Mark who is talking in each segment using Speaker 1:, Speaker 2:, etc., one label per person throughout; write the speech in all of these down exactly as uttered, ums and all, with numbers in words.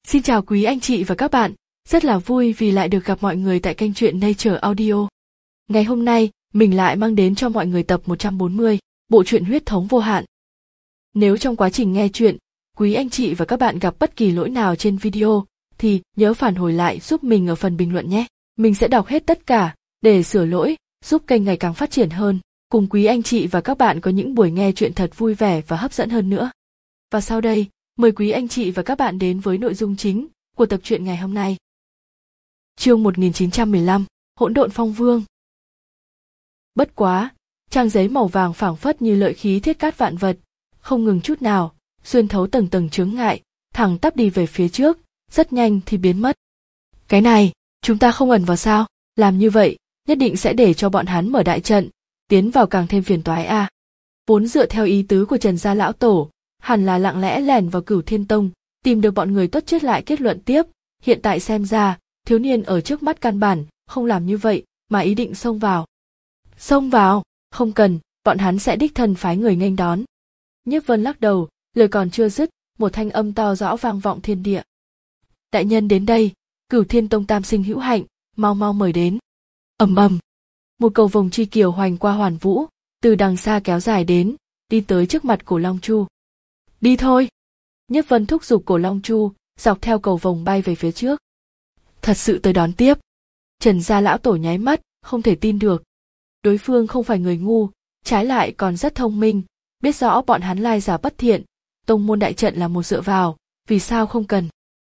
Speaker 1: Xin chào quý anh chị và các bạn, rất là vui vì lại được gặp mọi người tại kênh truyện Nature Audio. Ngày hôm nay, mình lại mang đến cho mọi người tập một trăm bốn mươi, bộ truyện Huyết thống vô hạn. Nếu trong quá trình nghe truyện, quý anh chị và các bạn gặp bất kỳ lỗi nào trên video, thì nhớ phản hồi lại giúp mình ở phần bình luận nhé. Mình sẽ đọc hết tất cả, để sửa lỗi, giúp kênh ngày càng phát triển hơn, cùng quý anh chị và các bạn có những buổi nghe truyện thật vui vẻ và hấp dẫn hơn nữa. Và sau đây, mời quý anh chị và các bạn đến với nội dung chính của tập truyện ngày hôm nay. Chương một nghìn chín trăm mười lăm, Hỗn độn phong vương. Bất quá, trang giấy màu vàng phảng phất như lợi khí thiết cát vạn vật, không ngừng chút nào, xuyên thấu tầng tầng chướng ngại, thẳng tắp đi về phía trước, rất nhanh thì biến mất. Cái này, chúng ta không ẩn vào sao? Làm như vậy, nhất định sẽ để cho bọn hắn mở đại trận, tiến vào càng thêm phiền toái a. À. Vốn dựa theo ý tứ của Trần gia lão tổ, hẳn là lặng lẽ lẻn vào Cửu Thiên Tông, tìm được bọn người tốt chết lại kết luận tiếp, hiện tại xem ra, thiếu niên ở trước mắt căn bản, không làm như vậy, mà ý định xông vào. Xông vào, không cần, bọn hắn sẽ đích thân phái người nghênh đón. Nhiếp Vân lắc đầu, lời còn chưa dứt, một thanh âm to rõ vang vọng thiên địa. Đại nhân đến đây, Cửu Thiên Tông tam sinh hữu hạnh, mau mau mời đến. Ầm ầm, một cầu vồng chi kiều hoành qua hoàn vũ, từ đằng xa kéo dài đến, đi tới trước mặt Cổ Long Chu. Đi thôi. Nhiếp Vân thúc giục Cổ Long Chu, dọc theo cầu vồng bay về phía trước. Thật sự tới đón tiếp. Trần gia lão tổ nháy mắt, không thể tin được. Đối phương không phải người ngu, trái lại còn rất thông minh, biết rõ bọn hắn lai giả bất thiện, tông môn đại trận là một dựa vào, vì sao không cần.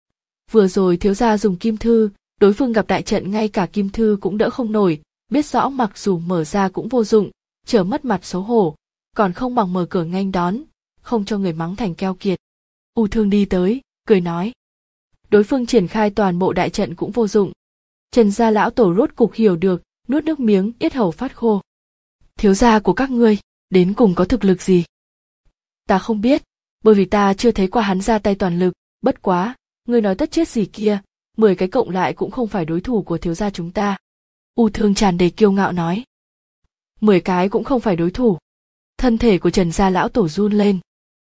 Speaker 1: Vừa rồi thiếu gia dùng kim thư, đối phương gặp đại trận ngay cả kim thư cũng đỡ không nổi, biết rõ mặc dù mở ra cũng vô dụng, trở mất mặt xấu hổ, còn không bằng mở cửa nghênh đón, không cho người mắng thành keo kiệt. U Thương đi tới, cười nói. Đối phương triển khai toàn bộ đại trận cũng vô dụng. Trần gia lão tổ rốt cục hiểu được, nuốt nước miếng, yết hầu phát khô. Thiếu gia của các ngươi, đến cùng có thực lực gì? Ta không biết, bởi vì ta chưa thấy qua hắn ra tay toàn lực, bất quá, ngươi nói tất chết gì kia, mười cái cộng lại cũng không phải đối thủ của thiếu gia chúng ta. U Thương tràn đầy kiêu ngạo nói. Mười cái cũng không phải đối thủ. Thân thể của Trần gia lão tổ run lên.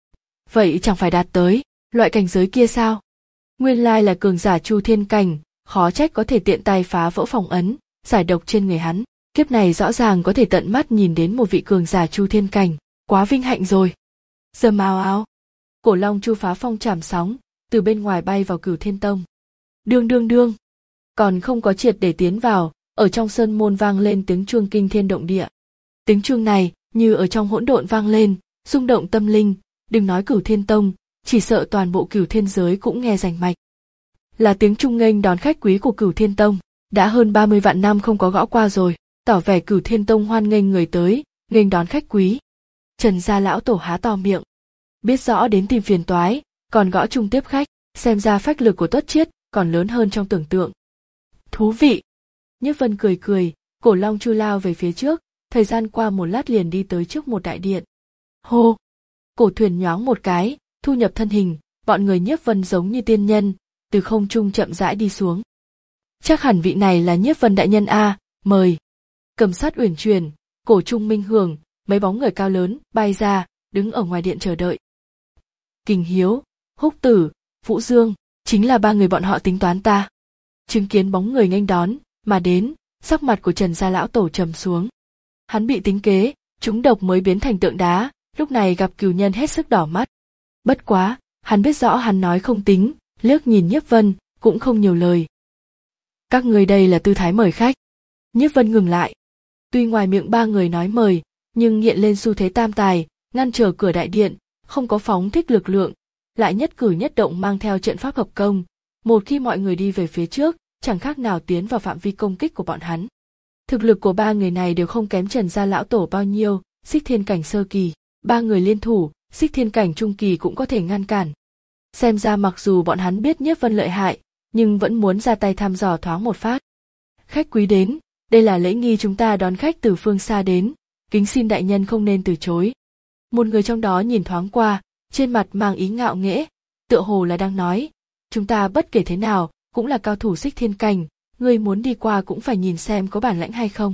Speaker 1: Vậy chẳng phải đạt tới loại cảnh giới kia sao? Nguyên lai là cường giả Chu Thiên cảnh, khó trách có thể tiện tay phá vỡ phòng ấn, giải độc trên người hắn. Kiếp này rõ ràng có thể tận mắt nhìn đến một vị cường giả Chu Thiên cảnh, quá vinh hạnh rồi. Dầm ào ào, Cổ Long Chu phá phong trảm sóng, từ bên ngoài bay vào Cửu Thiên Tông. Đương đương đương, còn không có triệt để tiến vào, ở trong sơn môn vang lên tiếng chuông kinh thiên động địa. Tiếng chuông này như ở trong hỗn độn vang lên, rung động tâm linh. Đừng nói Cửu Thiên Tông, chỉ sợ toàn bộ Cửu Thiên giới cũng nghe rành mạch. Là tiếng trung nghênh đón khách quý của Cửu Thiên Tông, đã hơn ba mươi vạn năm không có gõ qua rồi, tỏ vẻ Cửu Thiên Tông hoan nghênh người tới, nghênh đón khách quý. Trần gia lão tổ há to miệng, biết rõ đến tìm phiền toái, còn gõ chung tiếp khách, xem ra phách lực của Tuất Chiết còn lớn hơn trong tưởng tượng. Thú vị. Nhiếp Vân cười cười, Cổ Long Chu lao về phía trước, thời gian qua một lát liền đi tới trước một đại điện. Hô. Cổ thuyền nhoáng một cái, thu nhập thân hình, bọn người Nhiếp Vân giống như tiên nhân, từ không trung chậm rãi đi xuống. Chắc hẳn vị này là Nhiếp Vân đại nhân a, mời. Cầm sát uyển chuyển, Cổ Trung Minh Hưởng, mấy bóng người cao lớn bay ra, đứng ở ngoài điện chờ đợi. Kình Hiếu, Húc Tử, Vũ Dương, chính là ba người bọn họ tính toán ta. Chứng kiến bóng người nghênh đón mà đến, sắc mặt của Trần gia lão tổ trầm xuống. Hắn bị tính kế, trúng độc mới biến thành tượng đá. Lúc này gặp cừu nhân hết sức đỏ mắt. Bất quá, hắn biết rõ hắn nói không tính, liếc nhìn Nhiếp Vân, cũng không nhiều lời. Các người đây là tư thái mời khách. Nhiếp Vân ngừng lại. Tuy ngoài miệng ba người nói mời, nhưng hiện lên xu thế tam tài, ngăn trở cửa đại điện, không có phóng thích lực lượng, lại nhất cử nhất động mang theo trận pháp hợp công. Một khi mọi người đi về phía trước, chẳng khác nào tiến vào phạm vi công kích của bọn hắn. Thực lực của ba người này đều không kém Trần gia lão tổ bao nhiêu, Xích Thiên cảnh sơ kỳ. Ba người liên thủ, Xích Thiên cảnh trung kỳ cũng có thể ngăn cản. Xem ra mặc dù bọn hắn biết Nhiếp Vân lợi hại, nhưng vẫn muốn ra tay thăm dò thoáng một phát. Khách quý đến, đây là lễ nghi chúng ta đón khách từ phương xa đến, kính xin đại nhân không nên từ chối. Một người trong đó nhìn thoáng qua, trên mặt mang ý ngạo nghễ, tựa hồ là đang nói, chúng ta bất kể thế nào, cũng là cao thủ Xích Thiên cảnh, ngươi muốn đi qua cũng phải nhìn xem có bản lãnh hay không.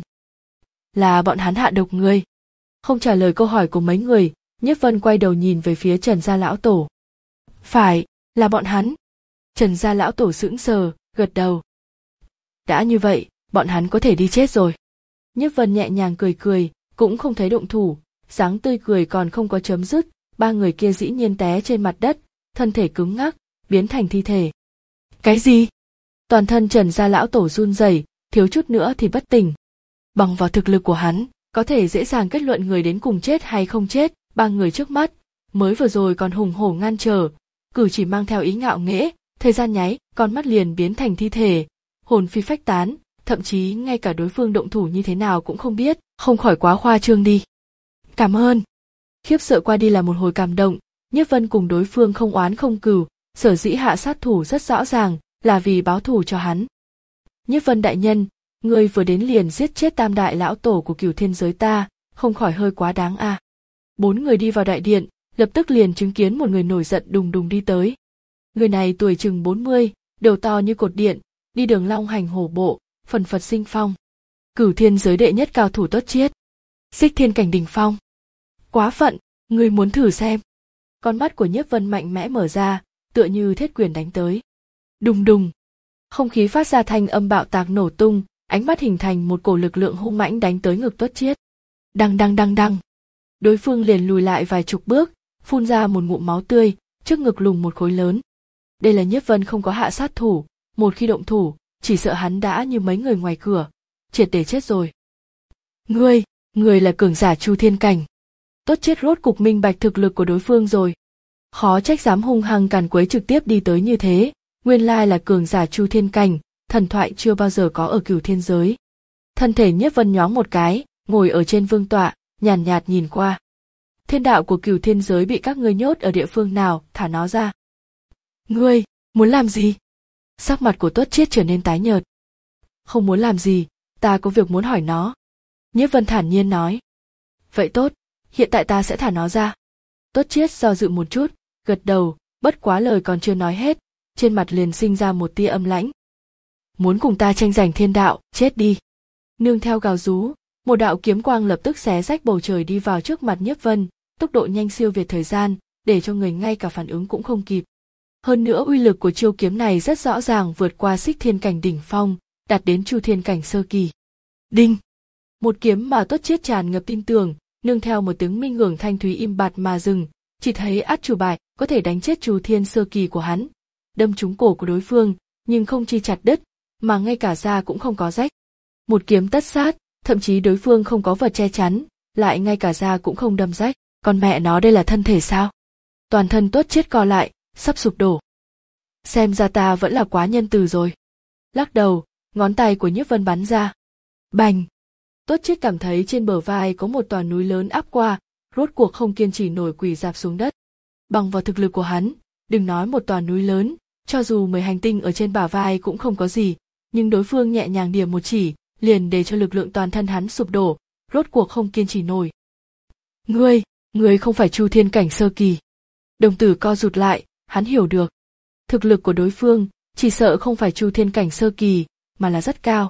Speaker 1: Là bọn hắn hạ độc ngươi. Không trả lời câu hỏi của mấy người, Nhiếp Vân quay đầu nhìn về phía Trần gia lão tổ. Phải, là bọn hắn. Trần gia lão tổ sững sờ, gật đầu. Đã như vậy, bọn hắn có thể đi chết rồi. Nhiếp Vân nhẹ nhàng cười cười, cũng không thấy động thủ, dáng tươi cười còn không có chấm dứt, ba người kia dĩ nhiên té trên mặt đất, thân thể cứng ngắc, biến thành thi thể. Cái gì? Toàn thân Trần gia lão tổ run rẩy, thiếu chút nữa thì bất tỉnh. Bằng vào thực lực của hắn, có thể dễ dàng kết luận người đến cùng chết hay không chết, ba người trước mắt, mới vừa rồi còn hùng hổ ngăn trở, cử chỉ mang theo ý ngạo nghễ, thời gian nháy, con mắt liền biến thành thi thể, hồn phi phách tán, thậm chí ngay cả đối phương động thủ như thế nào cũng không biết, không khỏi quá khoa trương đi. Cảm ơn. Khiếp sợ qua đi là một hồi cảm động, Nhiếp Vân cùng đối phương không oán không cừu, sở dĩ hạ sát thủ rất rõ ràng, là vì báo thù cho hắn. Nhiếp Vân đại nhân, ngươi vừa đến liền giết chết tam đại lão tổ của Cửu Thiên giới ta, không khỏi hơi quá đáng a. À. Bốn người đi vào đại điện, lập tức liền chứng kiến một người nổi giận đùng đùng đi tới. Người này tuổi chừng bốn mươi, đầu to như cột điện, đi đường long hành hổ bộ, phần phật sinh phong. Cửu Thiên giới đệ nhất cao thủ Tốt Chiết, Xích Thiên cảnh đỉnh phong. Quá phận, ngươi muốn thử xem. Con mắt của Nhiếp Vân mạnh mẽ mở ra, tựa như thiết quyền đánh tới. Đùng đùng. Không khí phát ra thanh âm bạo tạc nổ tung, ánh mắt hình thành một cổ lực lượng hung mãnh đánh tới ngực Tốt Chiết. Đăng đăng đăng đăng. Đối phương liền lùi lại vài chục bước, phun ra một ngụm máu tươi, trước ngực lùng một khối lớn. Đây là Nhiếp Vân không có hạ sát thủ, một khi động thủ, chỉ sợ hắn đã như mấy người ngoài cửa, triệt để chết rồi. Ngươi, ngươi là cường giả Chu Thiên cảnh. Tốt Chiết rốt cục minh bạch thực lực của đối phương rồi. Khó trách dám hung hăng càn quấy trực tiếp đi tới như thế, nguyên lai là cường giả Chu Thiên cảnh, thần thoại chưa bao giờ có ở Cửu Thiên giới. Thân thể Nhiếp Vân nhoáng một cái, ngồi ở trên vương tọa, nhàn nhạt, nhạt nhìn qua. Thiên đạo của Cửu Thiên giới bị các ngươi nhốt ở địa phương nào, thả nó ra. Ngươi, muốn làm gì? Sắc mặt của Tốt Chiết trở nên tái nhợt. Không muốn làm gì, ta có việc muốn hỏi nó. Nhiếp Vân thản nhiên nói. Vậy tốt, hiện tại ta sẽ thả nó ra. Tốt Chiết do dự một chút, gật đầu, bất quá lời còn chưa nói hết, trên mặt liền sinh ra một tia âm lãnh. Muốn cùng ta tranh giành thiên đạo, chết đi. Nương theo gào rú, một đạo kiếm quang lập tức xé rách bầu trời đi vào trước mặt Nhiếp Vân, tốc độ nhanh siêu việt thời gian, để cho người ngay cả phản ứng cũng không kịp. Hơn nữa uy lực của chiêu kiếm này rất rõ ràng vượt qua Xích Thiên cảnh đỉnh phong, đạt đến Chu Thiên cảnh sơ kỳ. Đinh! Một kiếm mà Tốt Chiết tràn ngập tin tưởng, nương theo một tiếng minh hưởng thanh thúy im bặt mà dừng, chỉ thấy át chủ bài có thể đánh chết Chu Thiên sơ kỳ của hắn, đâm trúng cổ của đối phương, nhưng không chi chặt đứt, mà ngay cả da cũng không có rách. Một kiếm tất sát, thậm chí đối phương không có vật che chắn, lại ngay cả da cũng không đâm rách, còn mẹ nó đây là thân thể sao? Toàn thân Tốt Chiết co lại, sắp sụp đổ. Xem ra ta vẫn là quá nhân từ rồi. Lắc đầu, ngón tay của Nhiếp Vân bắn ra. Bành! Tốt Chiết cảm thấy trên bờ vai có một tòa núi lớn áp qua, rốt cuộc không kiên trì nổi quỳ rạp xuống đất. Bằng vào thực lực của hắn, đừng nói một tòa núi lớn, cho dù mười hành tinh ở trên bả vai cũng không có gì, nhưng đối phương nhẹ nhàng điểm một chỉ, liền để cho lực lượng toàn thân hắn sụp đổ, rốt cuộc không kiên trì nổi. Ngươi, ngươi không phải Chu Thiên cảnh sơ kỳ. Đồng tử co rụt lại, hắn hiểu được. Thực lực của đối phương, chỉ sợ không phải Chu Thiên cảnh sơ kỳ, mà là rất cao.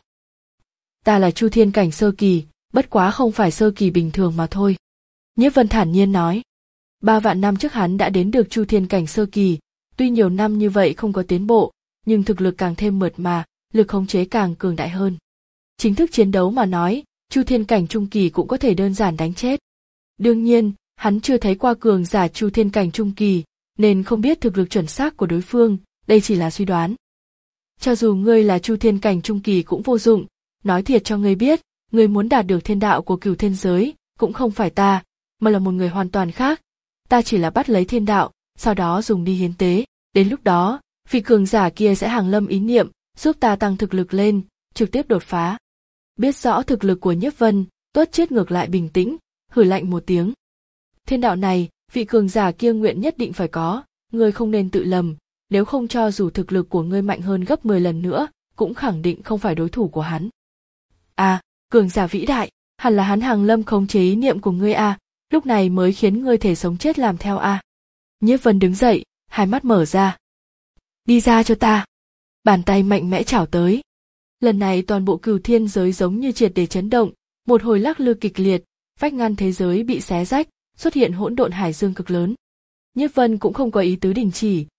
Speaker 1: Ta là Chu Thiên cảnh sơ kỳ, bất quá không phải sơ kỳ bình thường mà thôi. Nhiếp Vân thản nhiên nói. Ba vạn năm trước hắn đã đến được Chu Thiên cảnh sơ kỳ, tuy nhiều năm như vậy không có tiến bộ, nhưng thực lực càng thêm mượt mà, lực khống chế càng cường đại hơn. Chính thức chiến đấu mà nói, Chu Thiên cảnh trung kỳ cũng có thể đơn giản đánh chết. Đương nhiên, hắn chưa thấy qua cường giả Chu Thiên cảnh trung kỳ, nên không biết thực lực chuẩn xác của đối phương, đây chỉ là suy đoán. Cho dù ngươi là Chu Thiên cảnh trung kỳ cũng vô dụng, nói thiệt cho ngươi biết, ngươi muốn đạt được thiên đạo của Cửu Thiên giới, cũng không phải ta, mà là một người hoàn toàn khác. Ta chỉ là bắt lấy thiên đạo, sau đó dùng đi hiến tế, đến lúc đó, vị cường giả kia sẽ hàng lâm ý niệm, giúp ta tăng thực lực lên, trực tiếp đột phá. Biết rõ thực lực của Nhiếp Vân, Tốt Chiết ngược lại bình tĩnh, hừ lạnh một tiếng. Thiên đạo này, vị cường giả kia nguyện nhất định phải có, ngươi không nên tự lầm, nếu không cho dù thực lực của ngươi mạnh hơn gấp mười lần nữa, cũng khẳng định không phải đối thủ của hắn. À, cường giả vĩ đại, hẳn là hắn hàng lâm khống chế ý niệm của ngươi à, lúc này mới khiến ngươi thể sống chết làm theo à. Nhiếp Vân đứng dậy, hai mắt mở ra. Đi ra cho ta. Bàn tay mạnh mẽ chảo tới. Lần này toàn bộ Cửu Thiên giới giống như triệt để chấn động, một hồi lắc lư kịch liệt, vách ngăn thế giới bị xé rách, xuất hiện hỗn độn hải dương cực lớn. Nhiếp Vân cũng không có ý tứ đình chỉ,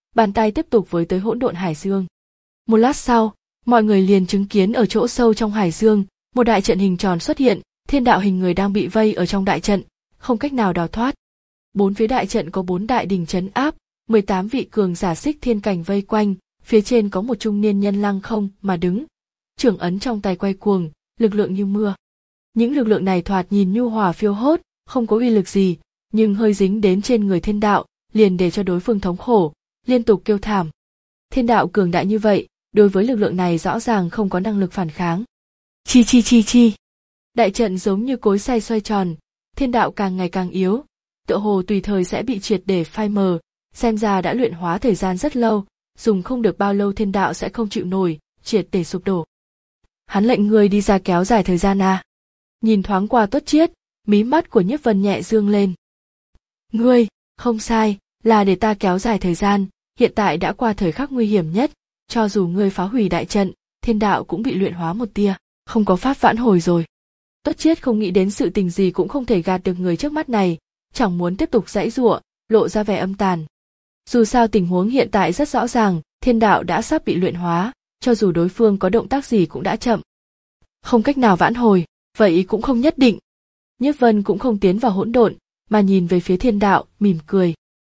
Speaker 1: bàn tay tiếp tục với tới hỗn độn hải dương. Một lát sau, mọi người liền chứng kiến ở chỗ sâu trong hải dương, một đại trận hình tròn xuất hiện, thiên đạo hình người đang bị vây ở trong đại trận, không cách nào đào thoát. Bốn phía đại trận có bốn đại đỉnh trấn áp, mười tám vị cường giả xích thiên cảnh vây quanh, phía trên có một trung niên nhân lăng không mà đứng, trưởng ấn trong tay quay cuồng, lực lượng như mưa. Những lực lượng này thoạt nhìn nhu hòa phiêu hốt, không có uy lực gì, nhưng hơi dính đến trên người thiên đạo, liền để cho đối phương thống khổ, liên tục kêu thảm. Thiên đạo cường đại như vậy, đối với lực lượng này rõ ràng không có năng lực phản kháng. Chi chi chi chi. Đại trận giống như cối xay xoay tròn, thiên đạo càng ngày càng yếu, tựa hồ tùy thời sẽ bị triệt để phai mờ, xem ra đã luyện hóa thời gian rất lâu, dùng không được bao lâu thiên đạo sẽ không chịu nổi, triệt để sụp đổ. Hắn lệnh người đi ra kéo dài thời gian à. Nhìn thoáng qua Tuất Chiết, mí mắt của Nhiếp Vân nhẹ dương lên. Ngươi, không sai, là để ta kéo dài thời gian, hiện tại đã qua thời khắc nguy hiểm nhất, cho dù ngươi phá hủy đại trận, thiên đạo cũng bị luyện hóa một tia, không có pháp vãn hồi rồi. Tuất Chiết không nghĩ đến sự tình gì cũng không thể gạt được người trước mắt này, chẳng muốn tiếp tục giãy giụa, lộ ra vẻ âm tàn. Dù sao tình huống hiện tại rất rõ ràng, thiên đạo đã sắp bị luyện hóa, cho dù đối phương có động tác gì cũng đã chậm. Không cách nào vãn hồi, vậy cũng không nhất định. Nhiếp Vân cũng không tiến vào hỗn độn, mà nhìn về phía thiên đạo, mỉm cười.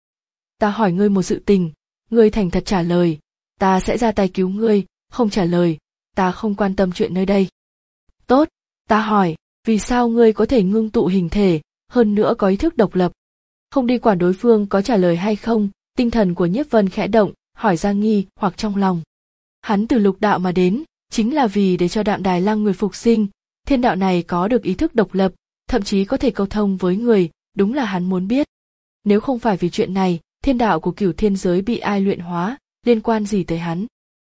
Speaker 1: Ta hỏi ngươi một sự tình, ngươi thành thật trả lời, ta sẽ ra tay cứu ngươi, không trả lời, ta không quan tâm chuyện nơi đây. Tốt, ta hỏi, vì sao ngươi có thể ngưng tụ hình thể, hơn nữa có ý thức độc lập? Không đi quản đối phương có trả lời hay không, tinh thần của Nhiếp Vân khẽ động, hỏi ra nghi hoặc trong lòng. Hắn từ lục đạo mà đến, chính là vì để cho Đạm Đài Lăng người phục sinh, thiên đạo này có được ý thức độc lập, thậm chí có thể câu thông với người, đúng là hắn muốn biết. Nếu không phải vì chuyện này, thiên đạo của cửu thiên giới bị ai luyện hóa, liên quan gì tới hắn?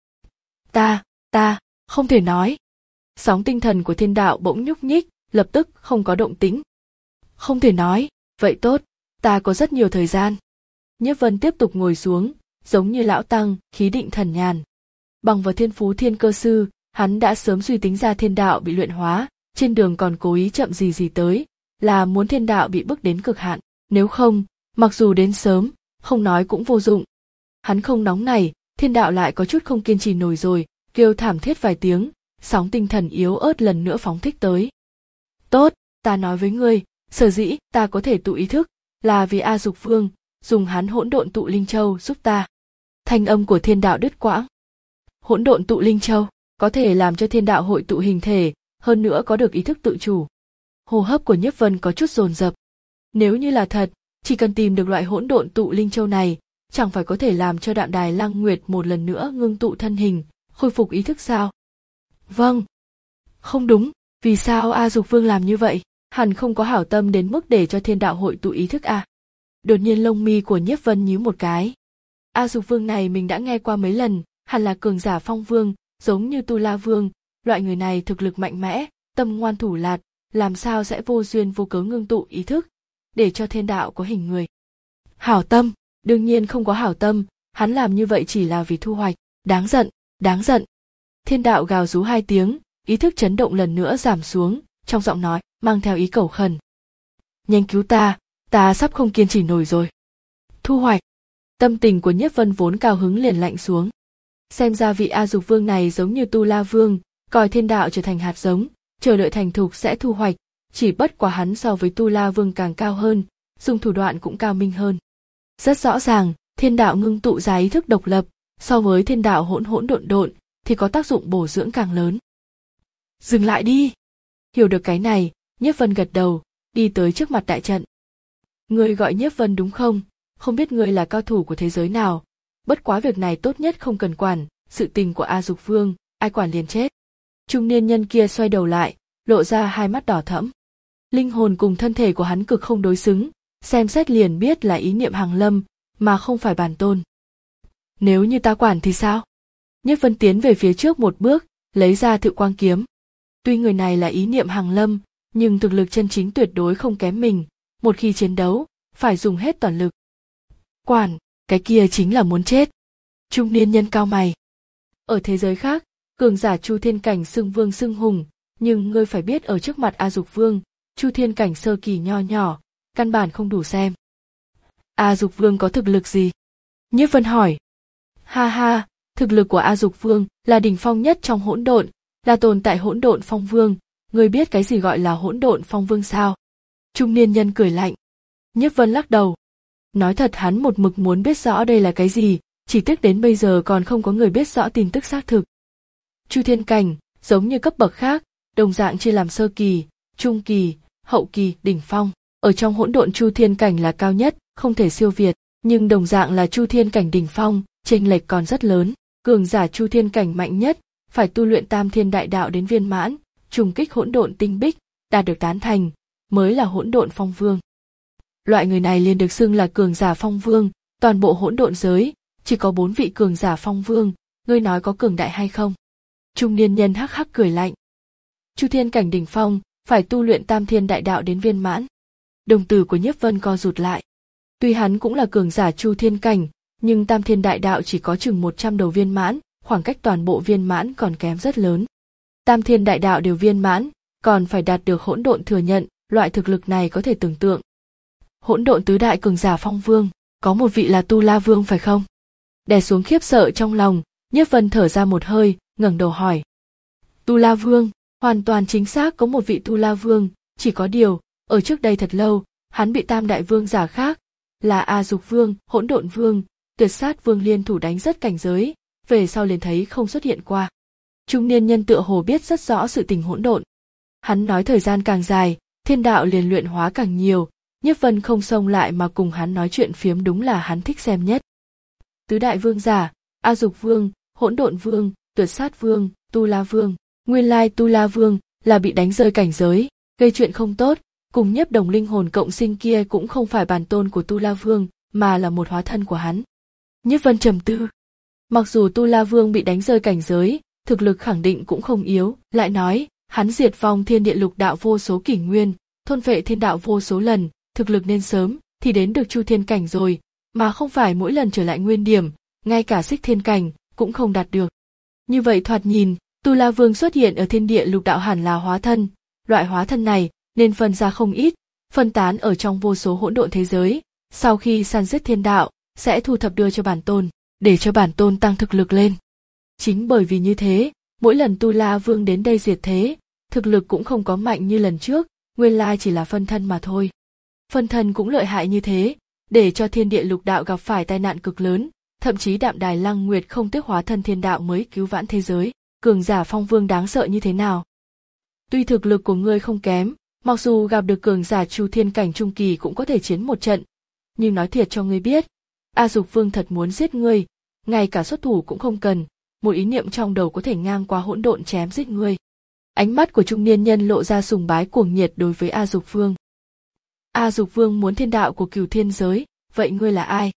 Speaker 1: Ta, ta, không thể nói. Sóng tinh thần của thiên đạo bỗng nhúc nhích, lập tức không có động tĩnh. Không thể nói, vậy tốt, ta có rất nhiều thời gian. Nhiếp Vân tiếp tục ngồi xuống, giống như lão tăng, khí định thần nhàn. Bằng vào thiên phú thiên cơ sư, hắn đã sớm suy tính ra thiên đạo bị luyện hóa, trên đường còn cố ý chậm gì gì tới, là muốn thiên đạo bị bức đến cực hạn, nếu không, mặc dù đến sớm, không nói cũng vô dụng. Hắn không nóng này, thiên đạo lại có chút không kiên trì nổi rồi, kêu thảm thiết vài tiếng, sóng tinh thần yếu ớt lần nữa phóng thích tới. Tốt, ta nói với ngươi, sở dĩ ta có thể tụ ý thức, là vì A Dục Vương, dùng hắn hỗn độn tụ linh châu giúp ta. Thanh âm của thiên đạo đứt quãng. Hỗn độn tụ linh châu, có thể làm cho thiên đạo hội tụ hình thể, hơn nữa có được ý thức tự chủ. Hô hấp của Nhiếp Vân có chút dồn dập. Nếu như là thật, chỉ cần tìm được loại hỗn độn tụ linh châu này, chẳng phải có thể làm cho Đạm Đài Lăng Nguyệt một lần nữa ngưng tụ thân hình, khôi phục ý thức sao? Vâng. Không đúng, vì sao A Dục Vương làm như vậy? Hẳn không có hảo tâm đến mức để cho thiên đạo hội tụ ý thức à? Đột nhiên lông mi của Nhiếp Vân nhíu một cái. A Dục Vương này mình đã nghe qua mấy lần, hẳn là cường giả phong vương, giống như Tu La Vương, loại người này thực lực mạnh mẽ, tâm ngoan thủ lạt, làm sao sẽ vô duyên vô cớ ngưng tụ ý thức, để cho thiên đạo có hình người. Hảo tâm, đương nhiên không có hảo tâm, hắn làm như vậy chỉ là vì thu hoạch, đáng giận, đáng giận. Thiên đạo gào rú hai tiếng, ý thức chấn động lần nữa giảm xuống, trong giọng nói, mang theo ý cầu khẩn. Nhanh cứu ta, ta sắp không kiên trì nổi rồi. Thu hoạch. Tâm tình của Nhiếp Vân vốn cao hứng liền lạnh xuống. Xem ra vị A Dục Vương này giống như Tu La Vương, coi thiên đạo trở thành hạt giống, chờ đợi thành thục sẽ thu hoạch, chỉ bất quá hắn so với Tu La Vương càng cao hơn, dùng thủ đoạn cũng cao minh hơn. Rất rõ ràng, thiên đạo ngưng tụ ra ý thức độc lập, so với thiên đạo hỗn hỗn độn độn, thì có tác dụng bổ dưỡng càng lớn. Dừng lại đi! Hiểu được cái này, Nhiếp Vân gật đầu, đi tới trước mặt đại trận. Ngươi gọi Nhiếp Vân đúng không? Không biết ngươi là cao thủ của thế giới nào, bất quá việc này tốt nhất không cần quản, sự tình của A Dục Vương, ai quản liền chết. Trung niên nhân kia xoay đầu lại, lộ ra hai mắt đỏ thẫm. Linh hồn cùng thân thể của hắn cực không đối xứng, xem xét liền biết là ý niệm hàng lâm, mà không phải bản tôn. Nếu như ta quản thì sao? Nhiếp Vân tiến về phía trước một bước, lấy ra Thự Quang kiếm. Tuy người này là ý niệm hàng lâm, nhưng thực lực chân chính tuyệt đối không kém mình, một khi chiến đấu, phải dùng hết toàn lực. Quản, cái kia chính là muốn chết. Trung niên nhân cao mày. Ở thế giới khác, cường giả Chu Thiên cảnh xưng vương xưng hùng, nhưng ngươi phải biết ở trước mặt A Dục Vương, Chu Thiên cảnh sơ kỳ nho nhỏ, căn bản không đủ xem. A Dục Vương có thực lực gì? Nhiếp Vân hỏi, Ha ha, thực lực của A Dục Vương là đỉnh phong nhất trong hỗn độn, là tồn tại hỗn độn phong vương, ngươi biết cái gì gọi là hỗn độn phong vương sao? Trung niên nhân cười lạnh. Nhiếp Vân lắc đầu. Nói thật hắn một mực muốn biết rõ đây là cái gì, chỉ tiếc đến bây giờ còn không có người biết rõ tin tức xác thực. Chu Thiên Cảnh, giống như cấp bậc khác, đồng dạng chia làm sơ kỳ, trung kỳ, hậu kỳ, đỉnh phong. Ở trong hỗn độn Chu Thiên Cảnh là cao nhất, không thể siêu việt, nhưng đồng dạng là Chu Thiên Cảnh đỉnh phong, chênh lệch còn rất lớn. Cường giả Chu Thiên Cảnh mạnh nhất, phải tu luyện Tam Thiên Đại Đạo đến viên mãn, trùng kích hỗn độn tinh bích, đạt được tán thành, mới là hỗn độn phong vương. Loại người này liền được xưng là cường giả phong vương, toàn bộ hỗn độn giới, chỉ có bốn vị cường giả phong vương, ngươi nói có cường đại hay không? Trung niên nhân hắc hắc cười lạnh. Chu Thiên Cảnh đỉnh phong, phải tu luyện Tam Thiên Đại Đạo đến viên mãn. Đồng tử của Nhiếp Vân co rụt lại. Tuy hắn cũng là cường giả Chu Thiên Cảnh, nhưng Tam Thiên Đại Đạo chỉ có chừng một trăm đầu viên mãn, khoảng cách toàn bộ viên mãn còn kém rất lớn. Tam Thiên Đại Đạo đều viên mãn, còn phải đạt được hỗn độn thừa nhận, loại thực lực này có thể tưởng tượng. Hỗn độn tứ đại cường giả phong vương, có một vị là Tu La Vương phải không? Đè xuống khiếp sợ trong lòng, Nhiếp Vân thở ra một hơi, ngẩng đầu hỏi. Tu La Vương, hoàn toàn chính xác có một vị Tu La Vương, chỉ có điều, ở trước đây thật lâu, hắn bị tam đại vương giả khác, là A Dục Vương, Hỗn Độn Vương, Tuyệt Sát Vương liên thủ đánh rất cảnh giới, về sau liền thấy không xuất hiện qua. Trung niên nhân tựa hồ biết rất rõ sự tình hỗn độn. Hắn nói thời gian càng dài, thiên đạo liền luyện hóa càng nhiều, Nhiếp Vân không xông lại mà cùng hắn nói chuyện phiếm đúng là hắn thích xem nhất. Tứ đại vương giả, A Dục Vương, Hỗn Độn Vương, Tuyệt Sát Vương, Tu La Vương, nguyên lai Tu La Vương là bị đánh rơi cảnh giới, gây chuyện không tốt, cùng Nhiếp Đồng linh hồn cộng sinh kia cũng không phải bản tôn của Tu La Vương, mà là một hóa thân của hắn. Nhiếp Vân trầm tư. Mặc dù Tu La Vương bị đánh rơi cảnh giới, thực lực khẳng định cũng không yếu, lại nói, hắn diệt vong thiên địa lục đạo vô số kỷ nguyên, thôn vệ thiên đạo vô số lần, thực lực nên sớm thì đến được Chu Thiên Cảnh rồi, mà không phải mỗi lần trở lại nguyên điểm, ngay cả Xích Thiên Cảnh cũng không đạt được. Như vậy thoạt nhìn, Tu La Vương xuất hiện ở thiên địa lục đạo hẳn là hóa thân, loại hóa thân này nên phân ra không ít, phân tán ở trong vô số hỗn độn thế giới, sau khi săn giết thiên đạo, sẽ thu thập đưa cho bản tôn, để cho bản tôn tăng thực lực lên. Chính bởi vì như thế, mỗi lần Tu La Vương đến đây diệt thế, thực lực cũng không có mạnh như lần trước, nguyên lai chỉ là phân thân mà thôi. Phân thân cũng lợi hại như thế, để cho thiên địa lục đạo gặp phải tai nạn cực lớn, thậm chí Đạm Đài Lăng Nguyệt không tiếc hóa thân thiên đạo mới cứu vãn thế giới, cường giả phong vương đáng sợ như thế nào. Tuy thực lực của ngươi không kém, mặc dù gặp được cường giả Chu Thiên Cảnh trung kỳ cũng có thể chiến một trận, nhưng nói thiệt cho ngươi biết, A Dục Vương thật muốn giết ngươi, ngay cả xuất thủ cũng không cần, một ý niệm trong đầu có thể ngang qua hỗn độn chém giết ngươi. Ánh mắt của trung niên nhân lộ ra sùng bái cuồng nhiệt đối với A Dục Vương. A Dục Vương muốn thiên đạo của Cửu Thiên giới, vậy ngươi là ai?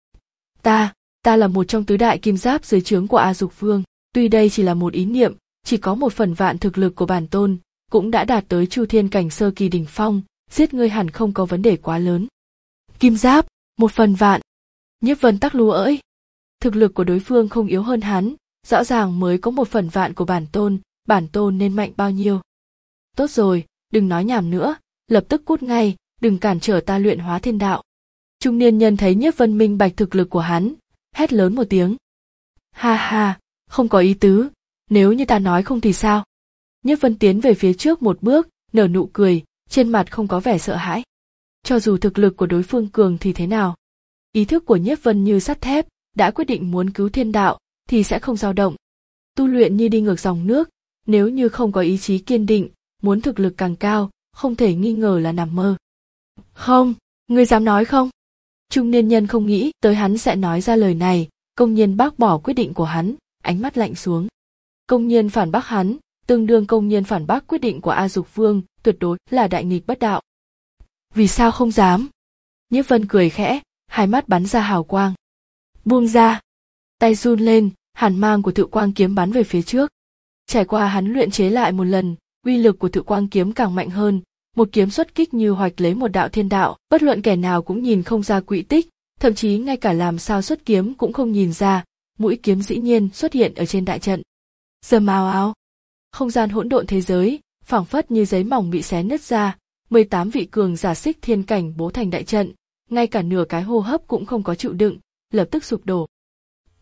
Speaker 1: Ta, ta là một trong tứ đại kim giáp dưới trướng của A Dục Vương, tuy đây chỉ là một ý niệm, chỉ có một phần vạn thực lực của bản tôn, cũng đã đạt tới Chu Thiên Cảnh sơ kỳ đỉnh phong, giết ngươi hẳn không có vấn đề quá lớn. Kim giáp, một phần vạn. Nhiếp Vân tắc lúa ỡi. Thực lực của đối phương không yếu hơn hắn, rõ ràng mới có một phần vạn của bản tôn, bản tôn nên mạnh bao nhiêu. Tốt rồi, đừng nói nhảm nữa, lập tức cút ngay, đừng cản trở ta luyện hóa thiên đạo. Trung niên nhân thấy Nhiếp Vân minh bạch thực lực của hắn, hét lớn một tiếng. Ha ha, không có ý tứ, nếu như ta nói không thì sao? Nhiếp Vân tiến về phía trước một bước, nở nụ cười, trên mặt không có vẻ sợ hãi. Cho dù thực lực của đối phương cường thì thế nào? Ý thức của Nhiếp Vân như sắt thép, đã quyết định muốn cứu thiên đạo, thì sẽ không dao động. Tu luyện như đi ngược dòng nước, nếu như không có ý chí kiên định, muốn thực lực càng cao, không thể nghi ngờ là nằm mơ. Không, ngươi dám nói không? Trung niên nhân không nghĩ tới hắn sẽ nói ra lời này, công nhiên bác bỏ quyết định của hắn, ánh mắt lạnh xuống. Công nhiên phản bác hắn, tương đương công nhiên phản bác quyết định của A Dục Vương, tuyệt đối là đại nghịch bất đạo. Vì sao không dám? Nhiếp Vân cười khẽ, hai mắt bắn ra hào quang. Buông ra. Tay run lên, hàn mang của Thự Quang kiếm bắn về phía trước. Trải qua hắn luyện chế lại một lần, uy lực của Thự Quang kiếm càng mạnh hơn, một kiếm xuất kích như hoạch lấy một đạo thiên đạo, bất luận kẻ nào cũng nhìn không ra quỹ tích, thậm chí ngay cả làm sao xuất kiếm cũng không nhìn ra, mũi kiếm dĩ nhiên xuất hiện ở trên đại trận. Rầm ào ào, không gian hỗn độn thế giới, phảng phất như giấy mỏng bị xé nứt ra, mười tám vị cường giả Xích Thiên Cảnh bố thành đại trận, ngay cả nửa cái hô hấp cũng không có chịu đựng, lập tức sụp đổ.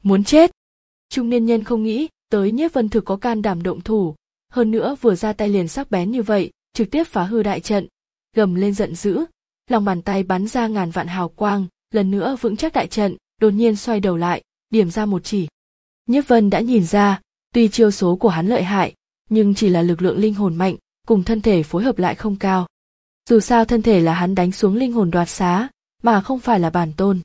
Speaker 1: Muốn chết. Trung niên nhân không nghĩ tới Nhiếp Vân thực có can đảm động thủ, hơn nữa vừa ra tay liền sắc bén như vậy, trực tiếp phá hư đại trận, gầm lên giận dữ, lòng bàn tay bắn ra ngàn vạn hào quang, lần nữa vững chắc đại trận, đột nhiên xoay đầu lại, điểm ra một chỉ. Nhiếp Vân đã nhìn ra, tuy chiêu số của hắn lợi hại, nhưng chỉ là lực lượng linh hồn mạnh, cùng thân thể phối hợp lại không cao. Dù sao thân thể là hắn đánh xuống linh hồn đoạt xá, mà không phải là bản tôn.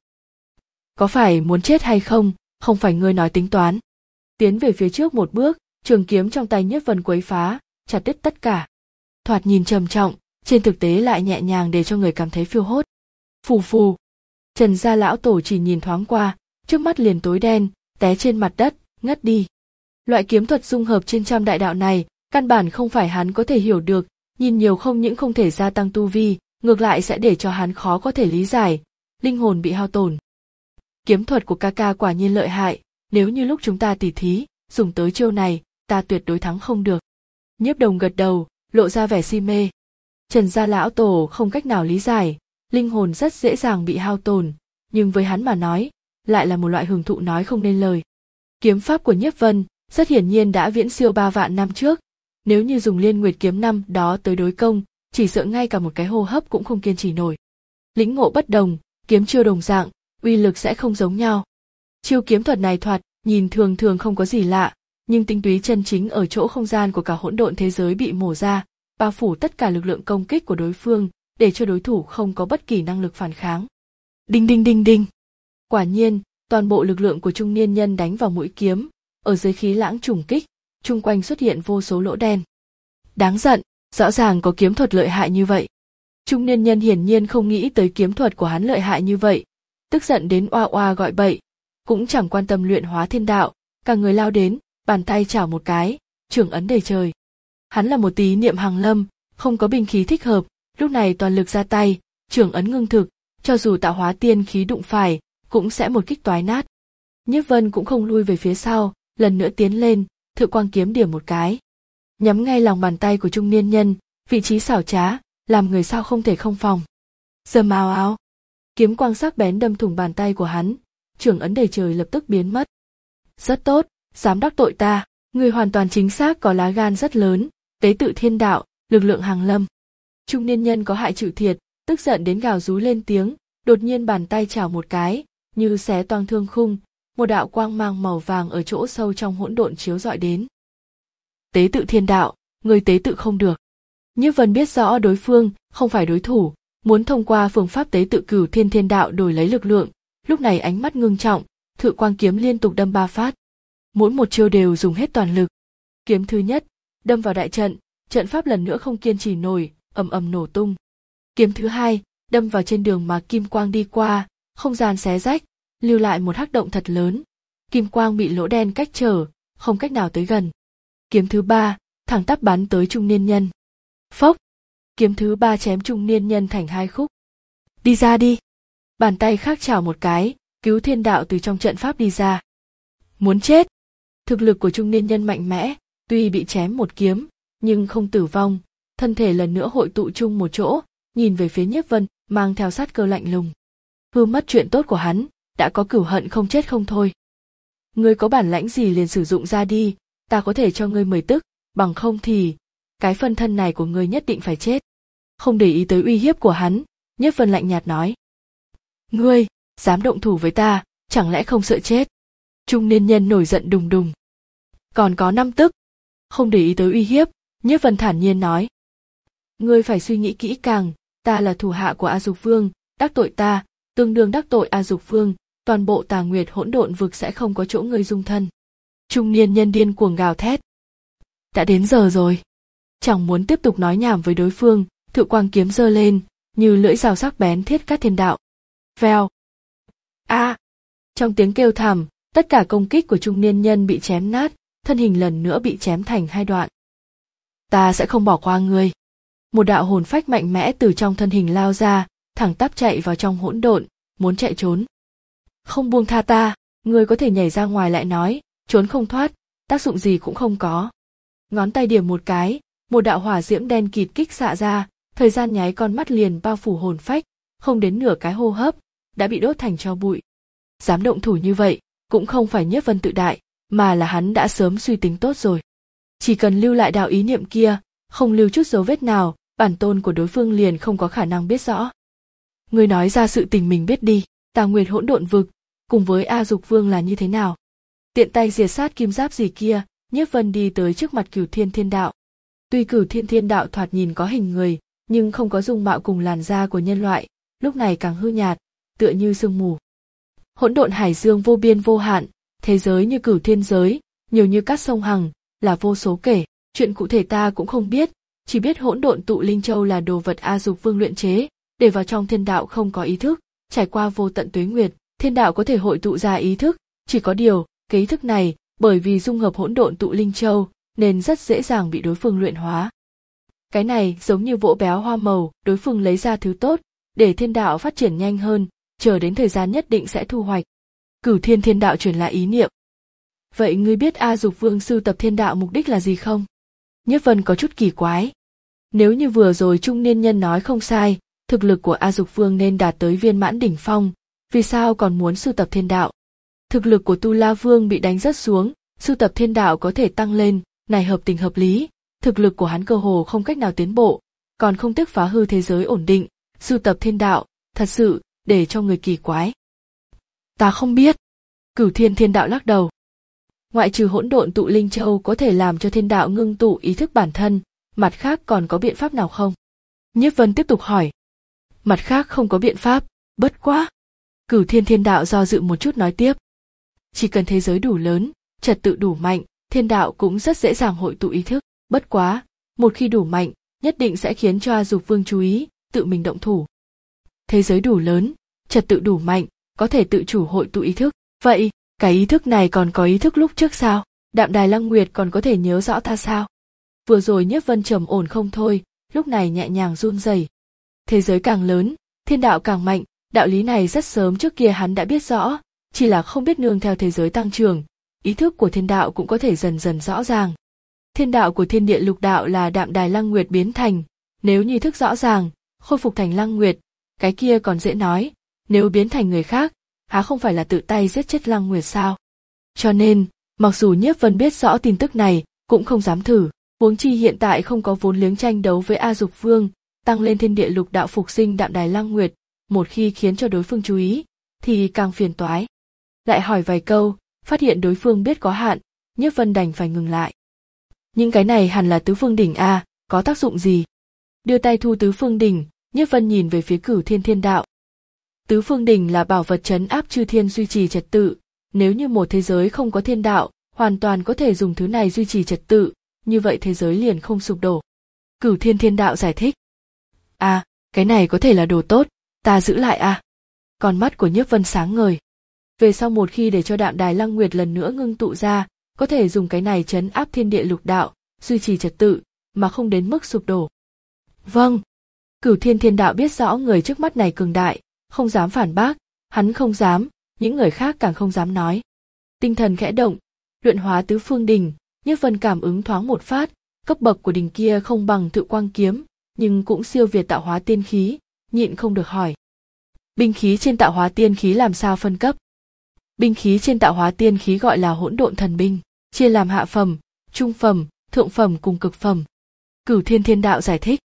Speaker 1: Có phải muốn chết hay không, không phải ngươi nói tính toán. Tiến về phía trước một bước, trường kiếm trong tay Nhiếp Vân quấy phá, chặt đứt tất cả. Thoạt nhìn trầm trọng, trên thực tế lại nhẹ nhàng để cho người cảm thấy phiêu hốt. Phù phù. Trần gia lão tổ chỉ nhìn thoáng qua, trước mắt liền tối đen, té trên mặt đất, ngất đi. Loại kiếm thuật dung hợp trên trăm đại đạo này, căn bản không phải hắn có thể hiểu được, nhìn nhiều không những không thể gia tăng tu vi, ngược lại sẽ để cho hắn khó có thể lý giải, linh hồn bị hao tổn. Kiếm thuật của ca ca quả nhiên lợi hại, nếu như lúc chúng ta tỉ thí, dùng tới chiêu này, ta tuyệt đối thắng không được. Nhiếp Đồng gật đầu, lộ ra vẻ si mê. Trần gia lão tổ không cách nào lý giải, linh hồn rất dễ dàng bị hao tổn, nhưng với hắn mà nói, lại là một loại hưởng thụ nói không nên lời. Kiếm pháp của Nhiếp Vân rất hiển nhiên đã viễn siêu ba vạn năm trước, nếu như dùng Liên Nguyệt kiếm năm đó tới đối công, chỉ sợ ngay cả một cái hô hấp cũng không kiên trì nổi. Lĩnh ngộ bất đồng, kiếm chiêu đồng dạng, uy lực sẽ không giống nhau. Chiêu kiếm thuật này thoạt nhìn thường thường không có gì lạ, nhưng tinh túy chân chính ở chỗ không gian của cả hỗn độn thế giới bị mổ ra, bao phủ tất cả lực lượng công kích của đối phương, để cho đối thủ không có bất kỳ năng lực phản kháng. Đinh đinh đinh đinh. Quả nhiên, toàn bộ lực lượng của trung niên nhân đánh vào mũi kiếm, ở dưới khí lãng trùng kích, chung quanh xuất hiện vô số lỗ đen. Đáng giận, rõ ràng có kiếm thuật lợi hại như vậy. Trung niên nhân hiển nhiên không nghĩ tới kiếm thuật của hắn lợi hại như vậy, tức giận đến oa oa gọi bậy, cũng chẳng quan tâm luyện hóa thiên đạo, cả người lao đến, bàn tay chảo một cái, trưởng ấn đầy trời. Hắn là một tí niệm hàng lâm, không có binh khí thích hợp, lúc này toàn lực ra tay, trưởng ấn ngưng thực, cho dù tạo hóa tiên khí đụng phải, cũng sẽ một kích toái nát. Nhiếp Vân cũng không lui về phía sau, lần nữa tiến lên, thự quang kiếm điểm một cái, nhắm ngay lòng bàn tay của trung niên nhân, vị trí xảo trá, làm người sao không thể không phòng. Dầm ào ào, kiếm quang sắc bén đâm thủng bàn tay của hắn, trưởng ấn đầy trời lập tức biến mất. Rất tốt, dám đắc tội ta, người hoàn toàn chính xác có lá gan rất lớn, tế tự thiên đạo, lực lượng hàng lâm. Trung niên nhân có hại chịu thiệt, tức giận đến gào rú lên tiếng, đột nhiên bàn tay chảo một cái, như xé toang thương khung, một đạo quang mang màu vàng ở chỗ sâu trong hỗn độn chiếu rọi đến. Tế tự thiên đạo, người tế tự không được. Nhiếp Vân biết rõ đối phương không phải đối thủ, muốn thông qua phương pháp tế tự cửu thiên thiên đạo đổi lấy lực lượng, lúc này ánh mắt ngưng trọng, thự quang kiếm liên tục đâm ba phát. Mỗi một chiêu đều dùng hết toàn lực. Kiếm thứ nhất, đâm vào đại trận, trận pháp lần nữa không kiên trì nổi, ầm ầm nổ tung. Kiếm thứ hai, đâm vào trên đường mà kim quang đi qua, không gian xé rách, lưu lại một hắc động thật lớn. Kim quang bị lỗ đen cách trở, không cách nào tới gần. Kiếm thứ ba, thẳng tắp bắn tới trung niên nhân. Phốc! Kiếm thứ ba chém trung niên nhân thành hai khúc. Đi ra đi! Bàn tay khác chảo một cái, cứu thiên đạo từ trong trận pháp đi ra. Muốn chết! Thực lực của trung niên nhân mạnh mẽ, tuy bị chém một kiếm, nhưng không tử vong, thân thể lần nữa hội tụ chung một chỗ, nhìn về phía Nhiếp Vân, mang theo sát cơ lạnh lùng. Hư mất chuyện tốt của hắn, đã có cửu hận không chết không thôi. Ngươi có bản lãnh gì liền sử dụng ra đi, ta có thể cho ngươi mười tức, bằng không thì, cái phân thân này của ngươi nhất định phải chết. Không để ý tới uy hiếp của hắn, Nhiếp Vân lạnh nhạt nói. Ngươi, dám động thủ với ta, chẳng lẽ không sợ chết? Trung niên nhân nổi giận đùng đùng. Còn có năm tức. Không để ý tới uy hiếp, Nhiếp Vân thản nhiên nói. Ngươi phải suy nghĩ kỹ càng, ta là thủ hạ của A Dục Vương, đắc tội ta, tương đương đắc tội A Dục Vương, toàn bộ Tà Nguyệt hỗn độn vực sẽ không có chỗ ngươi dung thân. Trung niên nhân điên cuồng gào thét. Đã đến giờ rồi. Chẳng muốn tiếp tục nói nhảm với đối phương, thự quang kiếm giơ lên, như lưỡi dao sắc bén thiết cắt thiên đạo. Vèo. A. À. Trong tiếng kêu thảm, tất cả công kích của trung niên nhân bị chém nát, thân hình lần nữa bị chém thành hai đoạn. Ta sẽ không bỏ qua ngươi. Một đạo hồn phách mạnh mẽ từ trong thân hình lao ra, thẳng tắp chạy vào trong hỗn độn, muốn chạy trốn. Không buông tha ta, ngươi có thể nhảy ra ngoài lại nói, trốn không thoát, tác dụng gì cũng không có. Ngón tay điểm một cái, một đạo hỏa diễm đen kịt kích xạ ra, thời gian nháy con mắt liền bao phủ hồn phách, không đến nửa cái hô hấp, đã bị đốt thành tro bụi. Dám động thủ như vậy, cũng không phải Nhiếp Vân tự đại, mà là hắn đã sớm suy tính tốt rồi. Chỉ cần lưu lại đạo ý niệm kia, không lưu chút dấu vết nào, bản tôn của đối phương liền không có khả năng biết rõ. Ngươi nói ra sự tình mình biết đi, Tà Nguyệt hỗn độn vực, cùng với A Dục Vương là như thế nào? Tiện tay diệt sát kim giáp gì kia, Nhiếp Vân đi tới trước mặt Cửu Thiên Thiên Đạo. Tuy Cửu Thiên Thiên Đạo thoạt nhìn có hình người, nhưng không có dung mạo cùng làn da của nhân loại, lúc này càng hư nhạt, tựa như sương mù. Hỗn độn hải dương vô biên vô hạn, thế giới như cửu thiên giới, nhiều như cát sông hằng, là vô số kể, chuyện cụ thể ta cũng không biết, chỉ biết hỗn độn tụ linh châu là đồ vật A Dục Vương luyện chế, để vào trong thiên đạo không có ý thức, trải qua vô tận tuế nguyệt, thiên đạo có thể hội tụ ra ý thức, chỉ có điều, cái ý thức này, bởi vì dung hợp hỗn độn tụ linh châu, nên rất dễ dàng bị đối phương luyện hóa. Cái này giống như vỗ béo hoa màu, đối phương lấy ra thứ tốt, để thiên đạo phát triển nhanh hơn, chờ đến thời gian nhất định sẽ thu hoạch. Cửu Thiên Thiên Đạo truyền lại ý niệm. Vậy ngươi biết A Dục Vương sưu tập thiên đạo mục đích là gì không? Nhiếp Vân có chút kỳ quái. Nếu như vừa rồi trung niên nhân nói không sai, thực lực của A Dục Vương nên đạt tới viên mãn đỉnh phong, vì sao còn muốn sưu tập thiên đạo? Thực lực của Tu La Vương bị đánh rất xuống, sưu tập thiên đạo có thể tăng lên, này hợp tình hợp lý, thực lực của hắn cơ hồ không cách nào tiến bộ, còn không tiếc phá hư thế giới ổn định, sưu tập thiên đạo, thật sự, để cho người kỳ quái. Ta không biết. Cửu Thiên Thiên Đạo lắc đầu. Ngoại trừ hỗn độn tụ linh châu có thể làm cho thiên đạo ngưng tụ ý thức bản thân, mặt khác còn có biện pháp nào không? Nhiếp Vân tiếp tục hỏi. Mặt khác không có biện pháp, bất quá. Cửu Thiên Thiên Đạo do dự một chút nói tiếp. Chỉ cần thế giới đủ lớn, trật tự đủ mạnh, thiên đạo cũng rất dễ dàng hội tụ ý thức, bất quá, một khi đủ mạnh, nhất định sẽ khiến cho A Dục Vương chú ý, tự mình động thủ. Thế giới đủ lớn, trật tự đủ mạnh, có thể tự chủ hội tụ ý thức, vậy, cái ý thức này còn có ý thức lúc trước sao? Đạm Đài Lăng Nguyệt còn có thể nhớ rõ ta sao? Vừa rồi Nhiếp Vân trầm ổn không thôi, lúc này nhẹ nhàng run rẩy. Thế giới càng lớn, thiên đạo càng mạnh, đạo lý này rất sớm trước kia hắn đã biết rõ, chỉ là không biết nương theo thế giới tăng trưởng, ý thức của thiên đạo cũng có thể dần dần rõ ràng. Thiên đạo của thiên địa lục đạo là Đạm Đài Lăng Nguyệt biến thành, nếu như ý thức rõ ràng, khôi phục thành Lăng Nguyệt, cái kia còn dễ nói, nếu biến thành người khác, há không phải là tự tay giết chết Lăng Nguyệt sao? Cho nên, mặc dù Nhiếp Vân biết rõ tin tức này, cũng không dám thử, huống chi hiện tại không có vốn liếng tranh đấu với A Dục Vương, tăng lên thiên địa lục đạo phục sinh Đạm Đài Lăng Nguyệt, một khi khiến cho đối phương chú ý, thì càng phiền toái. Lại hỏi vài câu, phát hiện đối phương biết có hạn, Nhiếp Vân đành phải ngừng lại. Những cái này hẳn là tứ phương đỉnh a, có tác dụng gì? Đưa tay thu tứ phương đỉnh, Nhiếp Vân nhìn về phía Cửu Thiên Thiên Đạo. Tứ phương đỉnh là bảo vật trấn áp chư thiên duy trì trật tự, nếu như một thế giới không có thiên đạo, hoàn toàn có thể dùng thứ này duy trì trật tự, như vậy thế giới liền không sụp đổ. Cửu Thiên Thiên Đạo giải thích. À, cái này có thể là đồ tốt, ta giữ lại à? Con mắt của Nhiếp Vân sáng ngời. Về sau một khi để cho Đạm Đài Lăng Nguyệt lần nữa ngưng tụ ra, có thể dùng cái này trấn áp thiên địa lục đạo, duy trì trật tự, mà không đến mức sụp đổ. Vâng. Cửu Thiên Thiên Đạo biết rõ người trước mắt này cường đại, không dám phản bác, hắn không dám, những người khác càng không dám nói. Tinh thần khẽ động, luyện hóa tứ phương đỉnh, Nhiếp Vân cảm ứng thoáng một phát, cấp bậc của đỉnh kia không bằng Thự Quang kiếm, nhưng cũng siêu việt tạo hóa tiên khí, nhịn không được hỏi. Binh khí trên tạo hóa tiên khí làm sao phân cấp? Binh khí trên tạo hóa tiên khí gọi là hỗn độn thần binh, chia làm hạ phẩm, trung phẩm, thượng phẩm cùng cực phẩm. Cửu Thiên Thiên Đạo giải thích.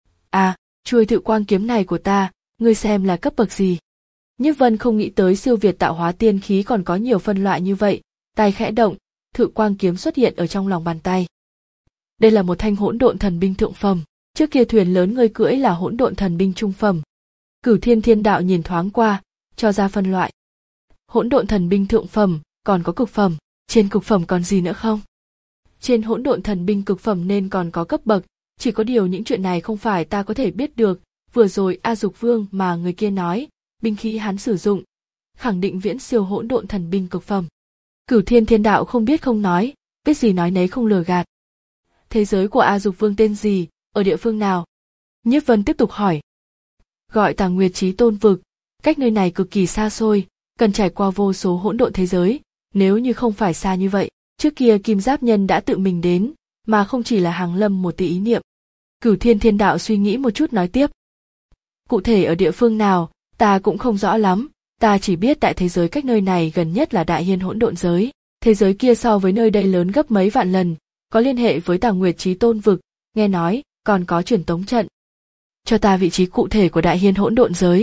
Speaker 1: À, chuôi Thự Quang kiếm này của ta, ngươi xem là cấp bậc gì? Nhiếp Vân không nghĩ tới siêu việt tạo hóa tiên khí còn có nhiều phân loại như vậy, tay khẽ động, Thự Quang kiếm xuất hiện ở trong lòng bàn tay. Đây là một thanh hỗn độn thần binh thượng phẩm, trước kia thuyền lớn ngươi cưỡi là hỗn độn thần binh trung phẩm. Cửu Thiên Thiên Đạo nhìn thoáng qua, cho ra phân loại. Hỗn độn thần binh thượng phẩm, còn có cực phẩm, trên cực phẩm còn gì nữa không? Trên hỗn độn thần binh cực phẩm nên còn có cấp bậc, chỉ có điều những chuyện này không phải ta có thể biết được, vừa rồi A Dục Vương mà người kia nói, binh khí hắn sử dụng, khẳng định viễn siêu hỗn độn thần binh cực phẩm. Cửu Thiên Thiên Đạo không biết không nói, biết gì nói nấy không lừa gạt. Thế giới của A Dục Vương tên gì, ở địa phương nào? Nhiếp Vân tiếp tục hỏi. Gọi Tà Nguyệt Chí Tôn vực, cách nơi này cực kỳ xa xôi, cần trải qua vô số hỗn độn thế giới, nếu như không phải xa như vậy, trước kia Kim Giáp Nhân đã tự mình đến, mà không chỉ là hàng lâm một tí ý niệm. Cửu Thiên Thiên Đạo suy nghĩ một chút nói tiếp. Cụ thể ở địa phương nào, ta cũng không rõ lắm, Ta chỉ biết tại thế giới cách nơi này gần nhất là Đại Hiên hỗn độn giới, thế giới kia so với nơi đây lớn gấp mấy vạn lần, có liên hệ với Tàng Nguyệt Chí Tôn vực, nghe nói còn có truyền tống trận. Cho ta vị trí cụ thể của Đại Hiên hỗn độn giới.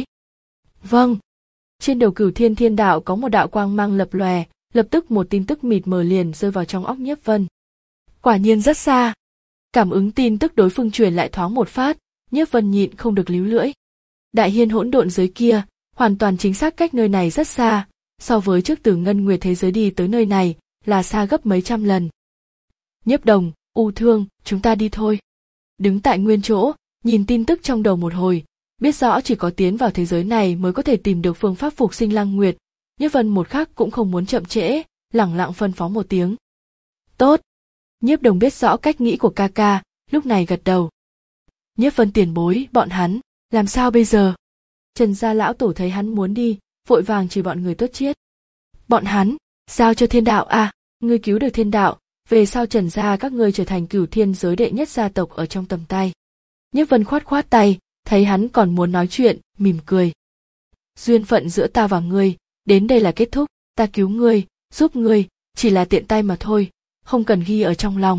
Speaker 1: Vâng. Trên đầu Cửu Thiên Thiên Đạo có một đạo quang mang lập lòe, lập tức một tin tức mịt mờ liền rơi vào trong óc Nhiếp Vân. Quả nhiên rất xa. Cảm ứng tin tức đối phương truyền lại thoáng một phát, Nhiếp Vân nhịn không được líu lưỡi. Đại Hiên hỗn độn giới kia, hoàn toàn chính xác cách nơi này rất xa, so với trước từ Ngân Nguyệt thế giới đi tới nơi này, là xa gấp mấy trăm lần. Nhiếp Đồng, U Thương, chúng ta đi thôi. Đứng tại nguyên chỗ, nhìn tin tức trong đầu một hồi, biết rõ chỉ có tiến vào thế giới này mới có thể tìm được phương pháp phục sinh Lăng Nguyệt, Nhiếp Vân một khắc cũng không muốn chậm trễ, lẳng lặng phân phó một tiếng. Tốt. Nhiếp Đồng biết rõ cách nghĩ của ca ca, lúc này gật đầu. Nhiếp Vân tiền bối, bọn hắn, làm sao bây giờ? Trần gia lão tổ thấy hắn muốn đi, vội vàng chỉ bọn người Tuất Chiết. Bọn hắn, giao cho thiên đạo à, ngươi cứu được thiên đạo, về sau Trần gia các ngươi trở thành Cửu Thiên giới đệ nhất gia tộc ở trong tầm tay. Nhiếp Vân khoát khoát tay, thấy hắn còn muốn nói chuyện, mỉm cười. Duyên phận giữa ta và ngươi, đến đây là kết thúc, ta cứu ngươi, giúp ngươi, chỉ là tiện tay mà thôi, không cần ghi ở trong lòng.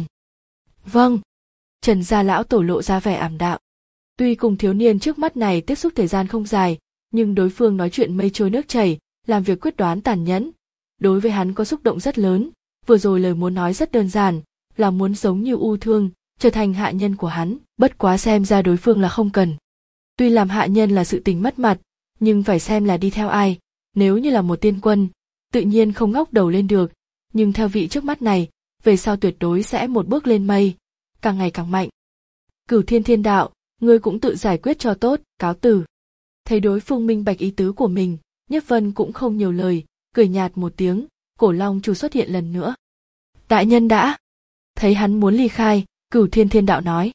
Speaker 1: Vâng. Trần gia lão tổ lộ ra vẻ ảm đạm. Tuy cùng thiếu niên trước mắt này tiếp xúc thời gian không dài, nhưng đối phương nói chuyện mây trôi nước chảy, làm việc quyết đoán tàn nhẫn. Đối với hắn có xúc động rất lớn, vừa rồi lời muốn nói rất đơn giản, là muốn giống như U Thương, trở thành hạ nhân của hắn, bất quá xem ra đối phương là không cần. Tuy làm hạ nhân là sự tình mất mặt, nhưng phải xem là đi theo ai, nếu như là một tiên quân, tự nhiên không ngóc đầu lên được, nhưng theo vị trước mắt này, về sau tuyệt đối sẽ một bước lên mây, càng ngày càng mạnh. Cửu Thiên Thiên Đạo, ngươi cũng tự giải quyết cho tốt, cáo từ. Thấy đối phương minh bạch ý tứ của mình, Nhiếp Vân cũng không nhiều lời, cười nhạt một tiếng, Cổ Long Chu xuất hiện lần nữa. Đại nhân đã. Thấy hắn muốn ly khai, Cửu Thiên Thiên Đạo nói.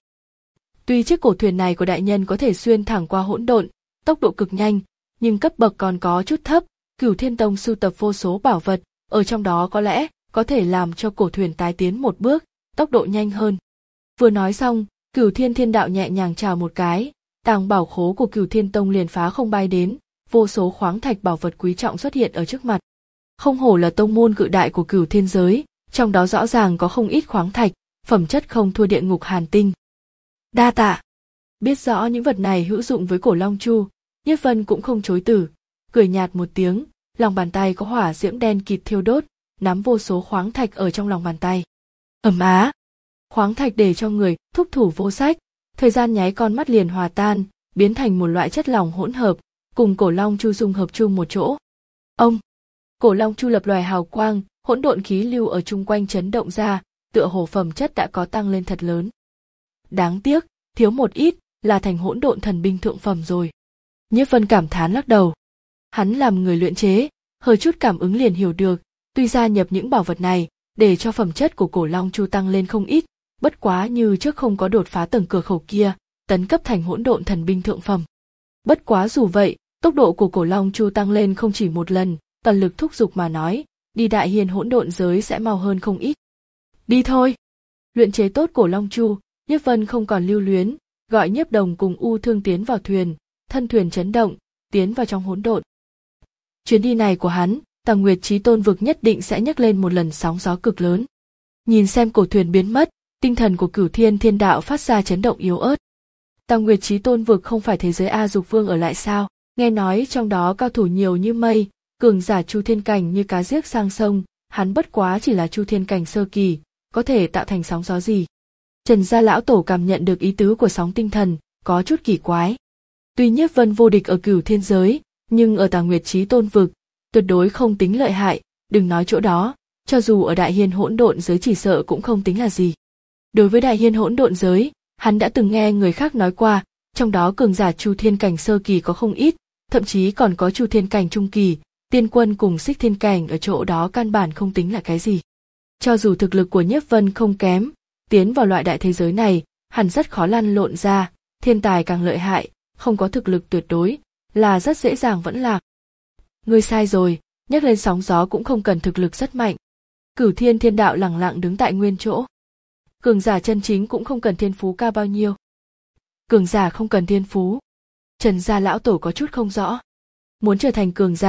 Speaker 1: Tuy chiếc cổ thuyền này của đại nhân có thể xuyên thẳng qua hỗn độn, tốc độ cực nhanh, nhưng cấp bậc còn có chút thấp, Cửu Thiên Tông sưu tập vô số bảo vật, ở trong đó có lẽ có thể làm cho cổ thuyền tái tiến một bước, tốc độ nhanh hơn. Vừa nói xong, Cửu Thiên Thiên Đạo nhẹ nhàng chào một cái, tàng bảo khố của Cửu Thiên Tông liền phá không bay đến, vô số khoáng thạch bảo vật quý trọng xuất hiện ở trước mặt. Không hổ là tông môn cự đại của Cửu Thiên giới, trong đó rõ ràng có không ít khoáng thạch, phẩm chất không thua địa ngục hàn tinh. Đa tạ. Biết rõ những vật này hữu dụng với Cổ Long Chu, Nhiếp Vân cũng không chối từ, cười nhạt một tiếng, lòng bàn tay có hỏa diễm đen kịt thiêu đốt, nắm vô số khoáng thạch ở trong lòng bàn tay. Ầm á. Khoáng thạch để cho người thúc thủ vô sách, thời gian nháy con mắt liền hòa tan, biến thành một loại chất lỏng hỗn hợp, cùng Cổ Long Chu dung hợp chung một chỗ. Ông, Cổ Long Chu lập lòe hào quang, hỗn độn khí lưu ở chung quanh chấn động ra, tựa hồ phẩm chất đã có tăng lên thật lớn. Đáng tiếc, thiếu một ít, là thành hỗn độn thần binh thượng phẩm rồi. Nhiếp Vân cảm thán lắc đầu. Hắn làm người luyện chế, hơi chút cảm ứng liền hiểu được, tuy gia nhập những bảo vật này, để cho phẩm chất của Cổ Long Chu tăng lên không ít, bất quá như trước không có đột phá tầng cửa khẩu kia, tấn cấp thành hỗn độn thần binh thượng phẩm. Bất quá dù vậy, tốc độ của Cổ Long Chu tăng lên không chỉ một lần, toàn lực thúc giục mà nói, đi Đại Hiên hỗn độn giới sẽ mau hơn không ít. Đi thôi. Luyện chế tốt Cổ Long Chu, Nhiếp Vân không còn lưu luyến, gọi Nhiếp Đồng cùng U Thương tiến vào thuyền, thân thuyền chấn động, tiến vào trong hỗn độn. Chuyến đi này của hắn, Tàng Nguyệt Chí Tôn vực nhất định sẽ nhấc lên một lần sóng gió cực lớn. Nhìn xem cổ thuyền biến mất, tinh thần của Cửu Thiên Thiên Đạo phát ra chấn động yếu ớt. Tàng Nguyệt Chí Tôn vực không phải thế giới A Dục Vương ở lại sao? Nghe nói trong đó cao thủ nhiều như mây, cường giả Chu Thiên cảnh như cá giết sang sông, hắn bất quá chỉ là Chu Thiên cảnh sơ kỳ, có thể tạo thành sóng gió gì? Trần gia lão tổ cảm nhận được ý tứ của sóng tinh thần, có chút kỳ quái. Tuy Nhiếp Vân vô địch ở Cửu Thiên giới, nhưng ở Tàng Nguyệt Chí Tôn vực, tuyệt đối không tính lợi hại, đừng nói chỗ đó, cho dù ở Đại Hiên hỗn độn giới chỉ sợ cũng không tính là gì. Đối với Đại Hiên hỗn độn giới, hắn đã từng nghe người khác nói qua, trong đó cường giả Chu Thiên cảnh sơ kỳ có không ít, thậm chí còn có Chu Thiên cảnh trung kỳ, tiên quân cùng Xích Thiên cảnh ở chỗ đó căn bản không tính là cái gì. Cho dù thực lực của Nhiếp Vân không kém, tiến vào loại đại thế giới này, hẳn rất khó lăn lộn ra, thiên tài càng lợi hại, không có thực lực tuyệt đối, là rất dễ dàng vẫn lạc. Ngươi sai rồi, nhắc lên sóng gió cũng không cần thực lực rất mạnh. Cửu Thiên Thiên Đạo lẳng lặng đứng tại nguyên chỗ. Cường giả chân chính cũng không cần thiên phú cao bao nhiêu. Cường giả không cần thiên phú. Trần gia lão tổ có chút không rõ. Muốn trở thành cường giả,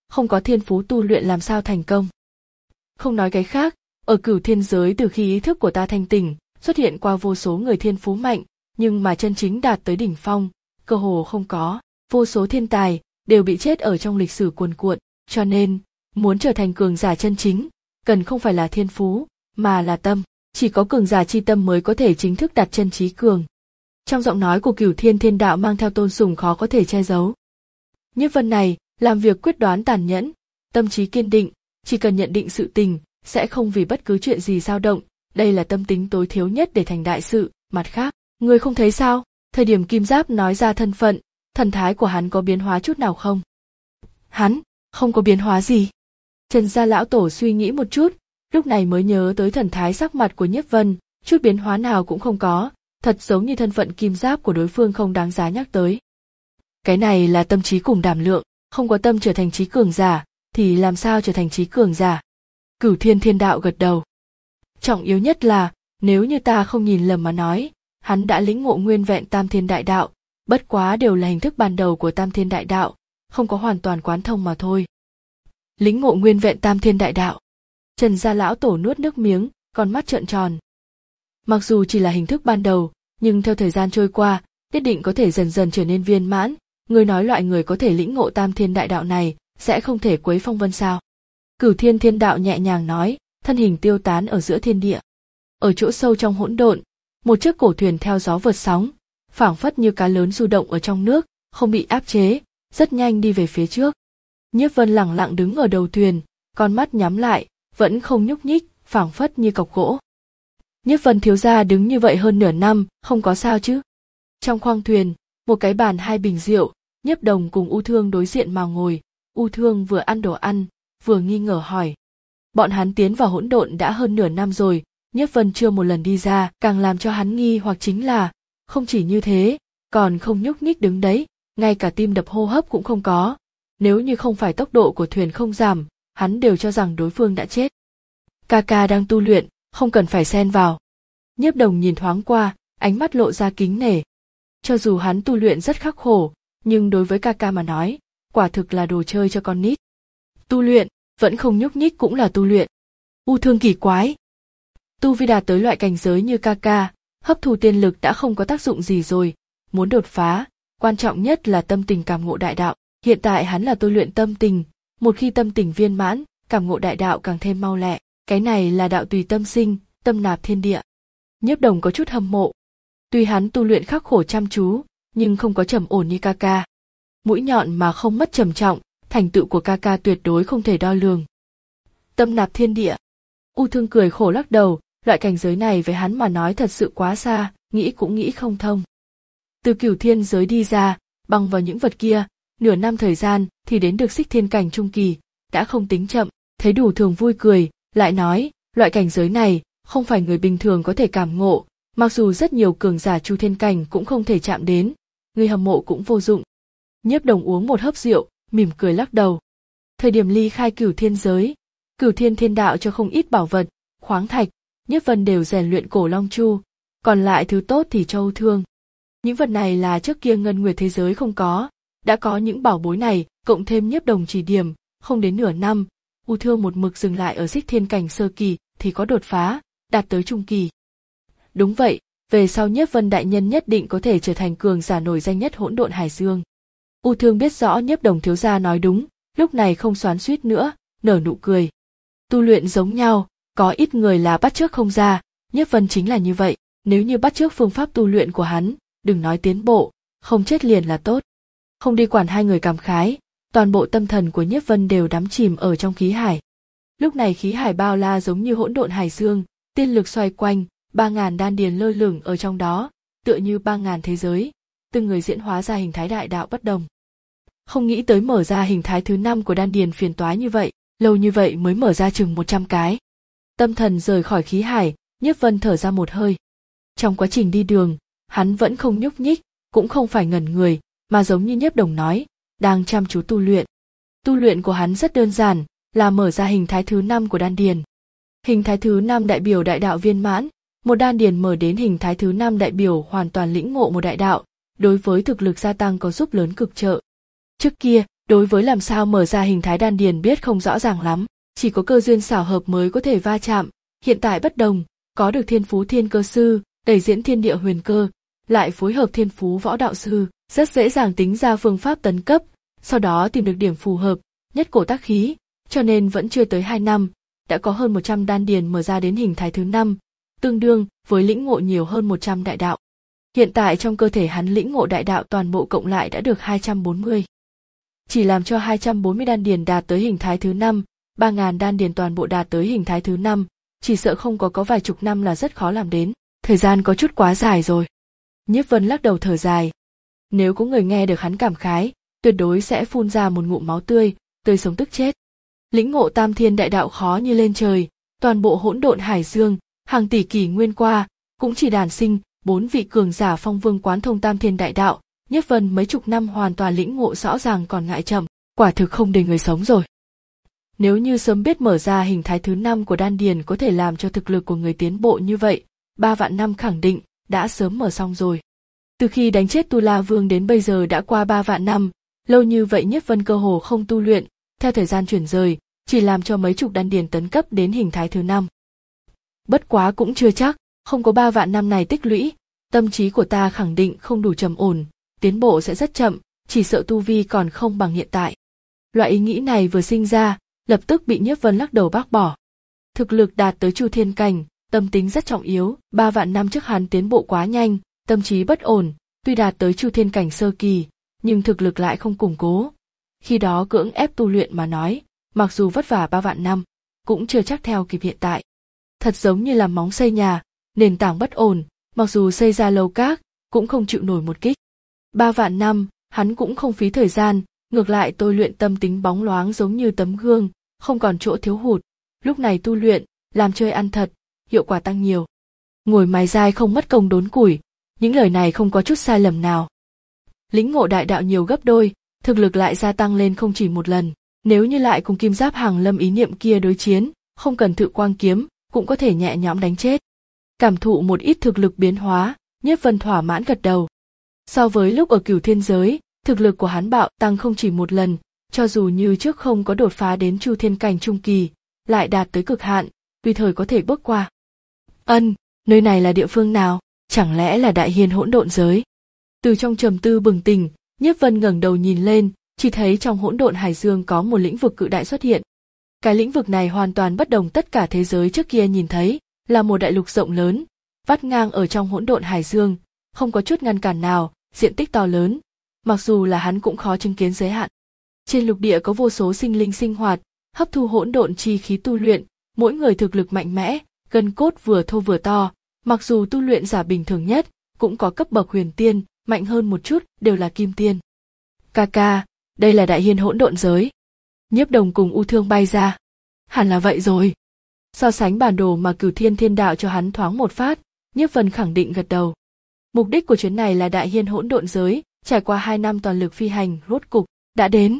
Speaker 1: không có thiên phú tu luyện làm sao thành công. Không nói cái khác, ở cửu thiên giới từ khi ý thức của ta thanh tỉnh, xuất hiện qua vô số người thiên phú mạnh, nhưng mà chân chính đạt tới đỉnh phong, cơ hồ không có. Vô số thiên tài đều bị chết ở trong lịch sử cuồn cuộn, cho nên muốn trở thành cường giả chân chính, cần không phải là thiên phú, mà là tâm. Chỉ có cường giả chi tâm mới có thể chính thức đặt chân trí cường. Trong giọng nói của Cửu Thiên Thiên Đạo mang theo tôn sùng khó có thể che giấu. Nhiếp Vân này làm việc quyết đoán tàn nhẫn, tâm trí kiên định, chỉ cần nhận định sự tình, sẽ không vì bất cứ chuyện gì dao động. Đây là tâm tính tối thiếu nhất để thành đại sự. Mặt khác, người không thấy sao? Thời điểm Kim Giáp nói ra thân phận, thần thái của hắn có biến hóa chút nào không? Hắn không có biến hóa gì. Trần gia lão tổ suy nghĩ một chút, lúc này mới nhớ tới thần thái sắc mặt của Nhiếp Vân, chút biến hóa nào cũng không có, thật giống như thân phận kim giáp của đối phương không đáng giá nhắc tới. Cái này là tâm trí cùng đảm lượng, không có tâm trở thành trí cường giả, thì làm sao trở thành trí cường giả? Cửu Thiên Thiên Đạo gật đầu. Trọng yếu nhất là, nếu như ta không nhìn lầm mà nói, hắn đã lĩnh ngộ nguyên vẹn Tam Thiên Đại Đạo, bất quá đều là hình thức ban đầu của Tam Thiên Đại Đạo, không có hoàn toàn quán thông mà thôi. Lĩnh ngộ nguyên vẹn Tam Thiên Đại Đạo. Trần gia lão tổ nuốt nước miếng, con mắt trợn tròn. Mặc dù chỉ là hình thức ban đầu, nhưng theo thời gian trôi qua, nhất định có thể dần dần trở nên viên mãn. Người nói loại người có thể lĩnh ngộ Tam Thiên Đại Đạo này, sẽ không thể quấy phong vân sao? Cửu Thiên Thiên Đạo nhẹ nhàng nói, thân hình tiêu tán ở giữa thiên địa. Ở chỗ sâu trong hỗn độn, một chiếc cổ thuyền theo gió vượt sóng, phảng phất như cá lớn du động ở trong nước, không bị áp chế, rất nhanh đi về phía trước. Nhiếp Vân lẳng lặng đứng ở đầu thuyền, con mắt nhắm lại, vẫn không nhúc nhích, phảng phất như cọc gỗ. Nhiếp Vân thiếu gia đứng như vậy hơn nửa năm, không có sao chứ? Trong khoang thuyền, một cái bàn hai bình rượu, Nhiếp Đồng cùng U Thương đối diện mà ngồi. U Thương vừa ăn đồ ăn, vừa nghi ngờ hỏi. Bọn hắn tiến vào hỗn độn đã hơn nửa năm rồi, Nhiếp Vân chưa một lần đi ra, càng làm cho hắn nghi hoặc chính là, không chỉ như thế, còn không nhúc nhích đứng đấy, ngay cả tim đập hô hấp cũng không có. Nếu như không phải tốc độ của thuyền không giảm, hắn đều cho rằng đối phương đã chết. Ca ca đang tu luyện, không cần phải xen vào. Nhiếp Đồng nhìn thoáng qua, ánh mắt lộ ra kính nể. Cho dù hắn tu luyện rất khắc khổ, nhưng đối với ca ca mà nói, quả thực là đồ chơi cho con nít. Tu luyện, vẫn không nhúc nhích cũng là tu luyện. U Thương kỳ quái. Tu vi đạt tới loại cảnh giới như ca ca, hấp thu tiên lực đã không có tác dụng gì rồi, muốn đột phá, quan trọng nhất là tâm tình cảm ngộ đại đạo. Hiện tại hắn là tu luyện tâm tình, một khi tâm tình viên mãn, cảm ngộ đại đạo càng thêm mau lẹ. Cái này là đạo tùy tâm sinh, tâm nạp thiên địa. Nhiếp Đồng có chút hâm mộ. Tuy hắn tu luyện khắc khổ chăm chú, nhưng không có trầm ổn như ca ca. Mũi nhọn mà không mất trầm trọng, thành tựu của ca ca tuyệt đối không thể đo lường. Tâm nạp thiên địa. U Thương cười khổ lắc đầu, loại cảnh giới này với hắn mà nói thật sự quá xa, nghĩ cũng nghĩ không thông. Từ Cửu Thiên giới đi ra, bằng vào những vật kia, nửa năm thời gian thì đến được Xích Thiên cảnh trung kỳ, đã không tính chậm. Thấy Đủ Thường vui cười, lại nói, loại cảnh giới này không phải người bình thường có thể cảm ngộ, mặc dù rất nhiều cường giả Chu Thiên cảnh cũng không thể chạm đến, người hâm mộ cũng vô dụng. Nhiếp Đồng uống một hớp rượu, mỉm cười lắc đầu. Thời điểm ly khai Cửu Thiên giới, Cửu Thiên Thiên Đạo cho không ít bảo vật, khoáng thạch, Nhiếp Vân đều rèn luyện cổ long chu, còn lại thứ tốt thì cho U Thương. Những vật này là trước kia ngân nguyệt thế giới không có, đã có những bảo bối này, cộng thêm Nhiếp Đồng chỉ điểm, không đến nửa năm, U Thương một mực dừng lại ở Xích Thiên cảnh sơ kỳ thì có đột phá, đạt tới trung kỳ. Đúng vậy, về sau Nhiếp Vân đại nhân nhất định có thể trở thành cường giả nổi danh nhất hỗn độn hải dương. U Thương biết rõ Nhiếp Đồng thiếu gia nói đúng, lúc này không xoắn xuýt nữa, nở nụ cười. Tu luyện giống nhau, có ít người là bắt chước không ra, Nhiếp Vân chính là như vậy, nếu như bắt chước phương pháp tu luyện của hắn, đừng nói tiến bộ, không chết liền là tốt. Không đi quản hai người cảm khái, toàn bộ tâm thần của Nhiếp Vân đều đắm chìm ở trong khí hải. Lúc này khí hải bao la giống như hỗn độn hải dương, tiên lực xoay quanh, ba ngàn đan điền lơ lửng ở trong đó, tựa như ba ngàn thế giới, từng người diễn hóa ra hình thái đại đạo bất đồng. Không nghĩ tới mở ra hình thái thứ năm của đan điền phiền toái như vậy, lâu như vậy mới mở ra chừng một trăm cái. Tâm thần rời khỏi khí hải, Nhiếp Vân thở ra một hơi. Trong quá trình đi đường, hắn vẫn không nhúc nhích, cũng không phải ngẩn người, mà giống như Nhiếp Đồng nói, đang chăm chú tu luyện. Tu luyện của hắn rất đơn giản, là mở ra hình thái thứ năm của đan điền. Hình thái thứ năm đại biểu đại đạo viên mãn, một đan điền mở đến hình thái thứ năm đại biểu hoàn toàn lĩnh ngộ một đại đạo, đối với thực lực gia tăng có giúp lớn cực trợ. Trước kia, Đối với làm sao mở ra hình thái đan điền biết không rõ ràng lắm, chỉ có cơ duyên xảo hợp mới có thể va chạm, hiện tại bất đồng, có được thiên phú thiên cơ sư, đẩy diễn thiên địa huyền cơ, lại phối hợp thiên phú võ đạo sư, rất dễ dàng tính ra phương pháp tấn cấp, sau đó tìm được điểm phù hợp, nhất cổ tác khí, cho nên vẫn chưa tới hai năm, đã có hơn một trăm đan điền mở ra đến hình thái thứ năm, tương đương với lĩnh ngộ nhiều hơn một trăm đại đạo. Hiện tại trong cơ thể hắn lĩnh ngộ đại đạo toàn bộ cộng lại đã được hai trăm bốn mươi. Chỉ làm cho hai trăm bốn mươi đan điền đạt tới hình thái thứ năm, ba nghìn đan điền toàn bộ đạt tới hình thái thứ năm, chỉ sợ không có có vài chục năm là rất khó làm đến, thời gian có chút quá dài rồi. Nhiếp Vân lắc đầu thở dài. Nếu có người nghe được hắn cảm khái, tuyệt đối sẽ phun ra một ngụm máu tươi, tươi sống tức chết. Lĩnh ngộ tam thiên đại đạo khó như lên trời, toàn bộ hỗn độn hải dương, hàng tỷ kỷ nguyên qua, cũng chỉ đản sinh bốn vị cường giả phong vương quán thông tam thiên đại đạo, Nhiếp Vân mấy chục năm hoàn toàn lĩnh ngộ rõ ràng còn ngại chậm, quả thực không để người sống rồi. Nếu như sớm biết mở ra hình thái thứ năm của đan điền có thể làm cho thực lực của người tiến bộ như vậy, ba vạn năm khẳng định đã sớm mở xong rồi. Từ khi đánh chết Tu La Vương đến bây giờ đã qua ba vạn năm, lâu như vậy Nhiếp Vân cơ hồ không tu luyện, theo thời gian chuyển rời, chỉ làm cho mấy chục đan điền tấn cấp đến hình thái thứ năm. Bất quá cũng chưa chắc, không có ba vạn năm này tích lũy, tâm trí của ta khẳng định không đủ trầm ổn, tiến bộ sẽ rất chậm, chỉ sợ tu vi còn không bằng hiện tại. Loại ý nghĩ này vừa sinh ra, lập tức bị Nhiếp Vân lắc đầu bác bỏ. Thực lực đạt tới Chu Thiên cảnh, tâm tính rất trọng yếu, ba vạn năm trước hắn tiến bộ quá nhanh, tâm trí bất ổn, tuy đạt tới Chu Thiên cảnh sơ kỳ, nhưng thực lực lại không củng cố. Khi đó cưỡng ép tu luyện mà nói, mặc dù vất vả ba vạn năm, cũng chưa chắc theo kịp hiện tại. Thật giống như làm móng xây nhà, nền tảng bất ổn, mặc dù xây ra lầu các, cũng không chịu nổi một kích. Ba vạn năm, hắn cũng không phí thời gian, ngược lại tôi luyện tâm tính bóng loáng giống như tấm gương, không còn chỗ thiếu hụt. Lúc này tu luyện, làm chơi ăn thật, hiệu quả tăng nhiều. Ngồi mài dai không mất công đốn củi, những lời này không có chút sai lầm nào. Lĩnh ngộ đại đạo nhiều gấp đôi, thực lực lại gia tăng lên không chỉ một lần. Nếu như lại cùng Kim Giáp Hàng Lâm ý niệm kia đối chiến, không cần Thự Quang kiếm, cũng có thể nhẹ nhõm đánh chết. Cảm thụ một ít thực lực biến hóa, Nhiếp Vân thỏa mãn gật đầu. So với lúc ở Cửu Thiên giới, thực lực của hắn bạo tăng không chỉ một lần, cho dù như trước không có đột phá đến Chu Thiên cảnh trung kỳ, lại đạt tới cực hạn, tùy thời có thể bước qua. Ân, nơi này là địa phương nào? Chẳng lẽ là Đại Hiên hỗn độn giới? Từ trong trầm tư bừng tỉnh, Nhiếp Vân ngẩng đầu nhìn lên, chỉ thấy trong hỗn độn hải dương có một lĩnh vực cự đại xuất hiện. Cái lĩnh vực này hoàn toàn bất đồng tất cả thế giới trước kia nhìn thấy, là một đại lục rộng lớn, vắt ngang ở trong hỗn độn hải dương, không có chút ngăn cản nào, diện tích to lớn, mặc dù là hắn cũng khó chứng kiến giới hạn. Trên lục địa có vô số sinh linh sinh hoạt, hấp thu hỗn độn chi khí tu luyện, mỗi người thực lực mạnh mẽ, gân cốt vừa thô vừa to, mặc dù tu luyện giả bình thường nhất, cũng có cấp bậc huyền tiên, mạnh hơn một chút, đều là kim tiên. Ca ca, đây là Đại Hiên hỗn độn giới. Nhiếp Đồng cùng U Thương bay ra. Hẳn là vậy rồi. So sánh bản đồ mà Cửu Thiên Thiên Đạo cho hắn thoáng một phát, Nhiếp Vân khẳng định gật đầu. Mục đích của chuyến này là Đại Hiên hỗn độn giới, trải qua hai năm toàn lực phi hành, rốt cục đã đến.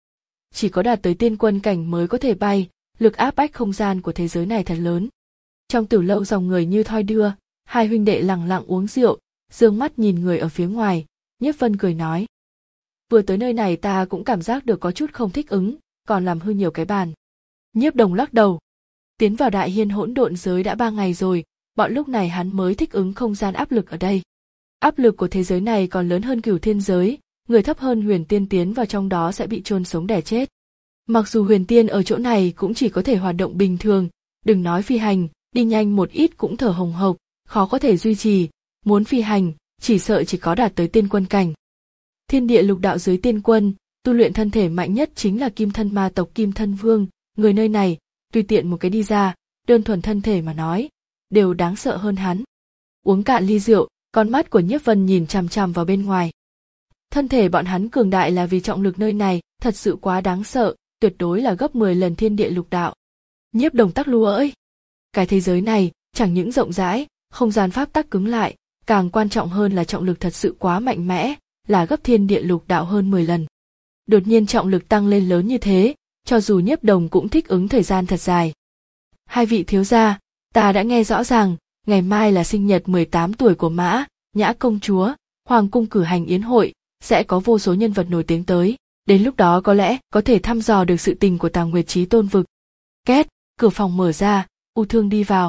Speaker 1: Chỉ có đạt tới tiên quân cảnh mới có thể bay, lực áp bách không gian của thế giới này thật lớn. Trong tử lậu dòng người như thoi đưa, hai huynh đệ lặng lặng uống rượu, dương mắt nhìn người ở phía ngoài, Nhiếp Vân cười nói. Vừa tới nơi này ta cũng cảm giác được có chút không thích ứng, còn làm hư nhiều cái bàn. Nhiếp Đồng lắc đầu. Tiến vào Đại Hiên hỗn độn giới đã ba ngày rồi, bọn lúc này hắn mới thích ứng không gian áp lực ở đây. Áp lực của thế giới này còn lớn hơn Cửu Thiên giới, người thấp hơn huyền tiên tiến vào trong đó sẽ bị chôn sống đẻ chết. Mặc dù huyền tiên ở chỗ này cũng chỉ có thể hoạt động bình thường, đừng nói phi hành, đi nhanh một ít cũng thở hồng hộc, khó có thể duy trì, muốn phi hành, chỉ sợ chỉ có đạt tới tiên quân cảnh. Thiên địa lục đạo dưới tiên quân, tu luyện thân thể mạnh nhất chính là Kim Thân Ma tộc Kim Thân Vương, người nơi này, tùy tiện một cái đi ra, đơn thuần thân thể mà nói, đều đáng sợ hơn hắn. Uống cạn ly rượu, con mắt của Nhiếp Vân nhìn chằm chằm vào bên ngoài. Thân thể bọn hắn cường đại là vì trọng lực nơi này, thật sự quá đáng sợ, tuyệt đối là gấp mười lần thiên địa lục đạo. Nhiếp Đồng tắc lúa ơi! Cái thế giới này, chẳng những rộng rãi, không gian pháp tắc cứng lại, càng quan trọng hơn là trọng lực thật sự quá mạnh mẽ, là gấp thiên địa lục đạo hơn mười lần. Đột nhiên trọng lực tăng lên lớn như thế, cho dù Nhiếp Đồng cũng thích ứng thời gian thật dài. Hai vị thiếu gia, ta đã nghe rõ ràng, ngày mai là sinh nhật mười tám tuổi của Mã, Nhã công chúa, Hoàng cung cử hành yến hội, sẽ có vô số nhân vật nổi tiếng tới, Đến lúc đó có lẽ có thể thăm dò được sự tình của Tàng Nguyệt Chí Tôn vực. Két, cửa phòng mở ra, U Thương đi vào.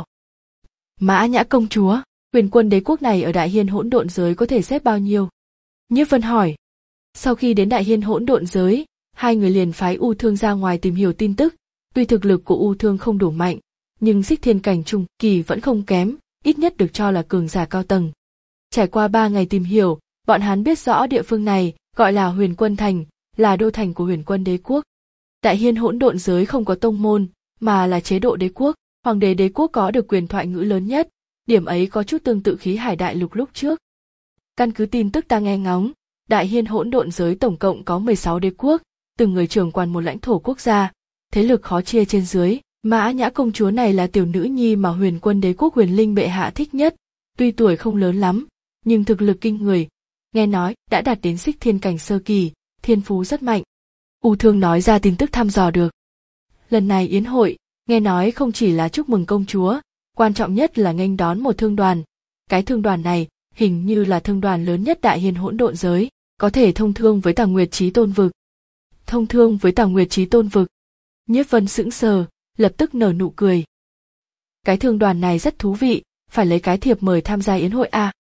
Speaker 1: Mã Nhã công chúa, huyền quân đế quốc này ở Đại Hiên hỗn độn giới có thể xếp bao nhiêu? Nhiếp Vân hỏi. Sau khi đến Đại Hiên hỗn độn giới, hai người liền phái U Thương ra ngoài tìm hiểu tin tức. Tuy thực lực của U Thương không đủ mạnh, nhưng xích thiên cảnh trung kỳ vẫn không kém, ít nhất được cho là cường giả cao tầng. Trải qua ba ngày tìm hiểu, bọn hắn biết rõ địa phương này gọi là Huyền Quân Thành, là đô thành của Huyền Quân đế quốc. Đại Hiên hỗn độn giới không có tông môn, mà là chế độ đế quốc, hoàng đế đế quốc có được quyền thoại ngữ lớn nhất, điểm ấy có chút tương tự khí hải đại lục lúc trước. Căn cứ tin tức ta nghe ngóng, Đại Hiên hỗn độn giới tổng cộng có mười sáu đế quốc, từng người trưởng quản một lãnh thổ quốc gia, thế lực khó chia trên dưới. Mã Nhã công chúa này là tiểu nữ nhi mà Huyền Quân đế quốc Huyền Linh bệ hạ thích nhất, tuy tuổi không lớn lắm, nhưng thực lực kinh người, nghe nói đã đạt đến xích thiên cảnh sơ kỳ, thiên phú rất mạnh. U Thương nói ra tin tức thăm dò được. Lần này yến hội, nghe nói không chỉ là chúc mừng công chúa, quan trọng nhất là nghênh đón một thương đoàn. Cái thương đoàn này hình như là thương đoàn lớn nhất Đại Hiên hỗn độn giới, có thể thông thương với Tàng Nguyệt Chí Tôn vực. Thông thương với Tàng Nguyệt Chí Tôn vực. Nhiếp Vân sững sờ, lập tức nở nụ cười. Cái thương đoàn này rất thú vị, phải lấy cái thiệp mời tham gia yến hội à?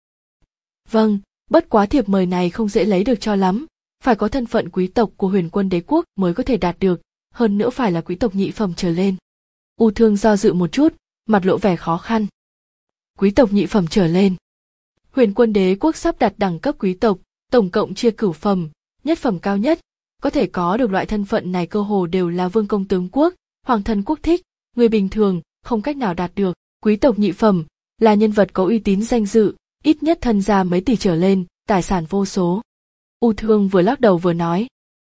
Speaker 1: Vâng, bất quá thiệp mời này không dễ lấy được cho lắm, phải có thân phận quý tộc của Huyền Quân đế quốc mới có thể đạt được, hơn nữa phải là quý tộc nhị phẩm trở lên. U Thương do dự một chút, mặt lộ vẻ khó khăn. Quý tộc nhị phẩm trở lên. Huyền Quân đế quốc sắp đặt đẳng cấp quý tộc, tổng cộng chia cửu phẩm, nhất phẩm cao nhất, có thể có được loại thân phận này cơ hồ đều là vương công tướng quốc, hoàng thân quốc thích, người bình thường không cách nào đạt được. Quý tộc nhị phẩm là nhân vật có uy tín danh dự, ít nhất thân gia mấy tỷ trở lên, tài sản vô số. U Thương vừa lắc đầu vừa nói.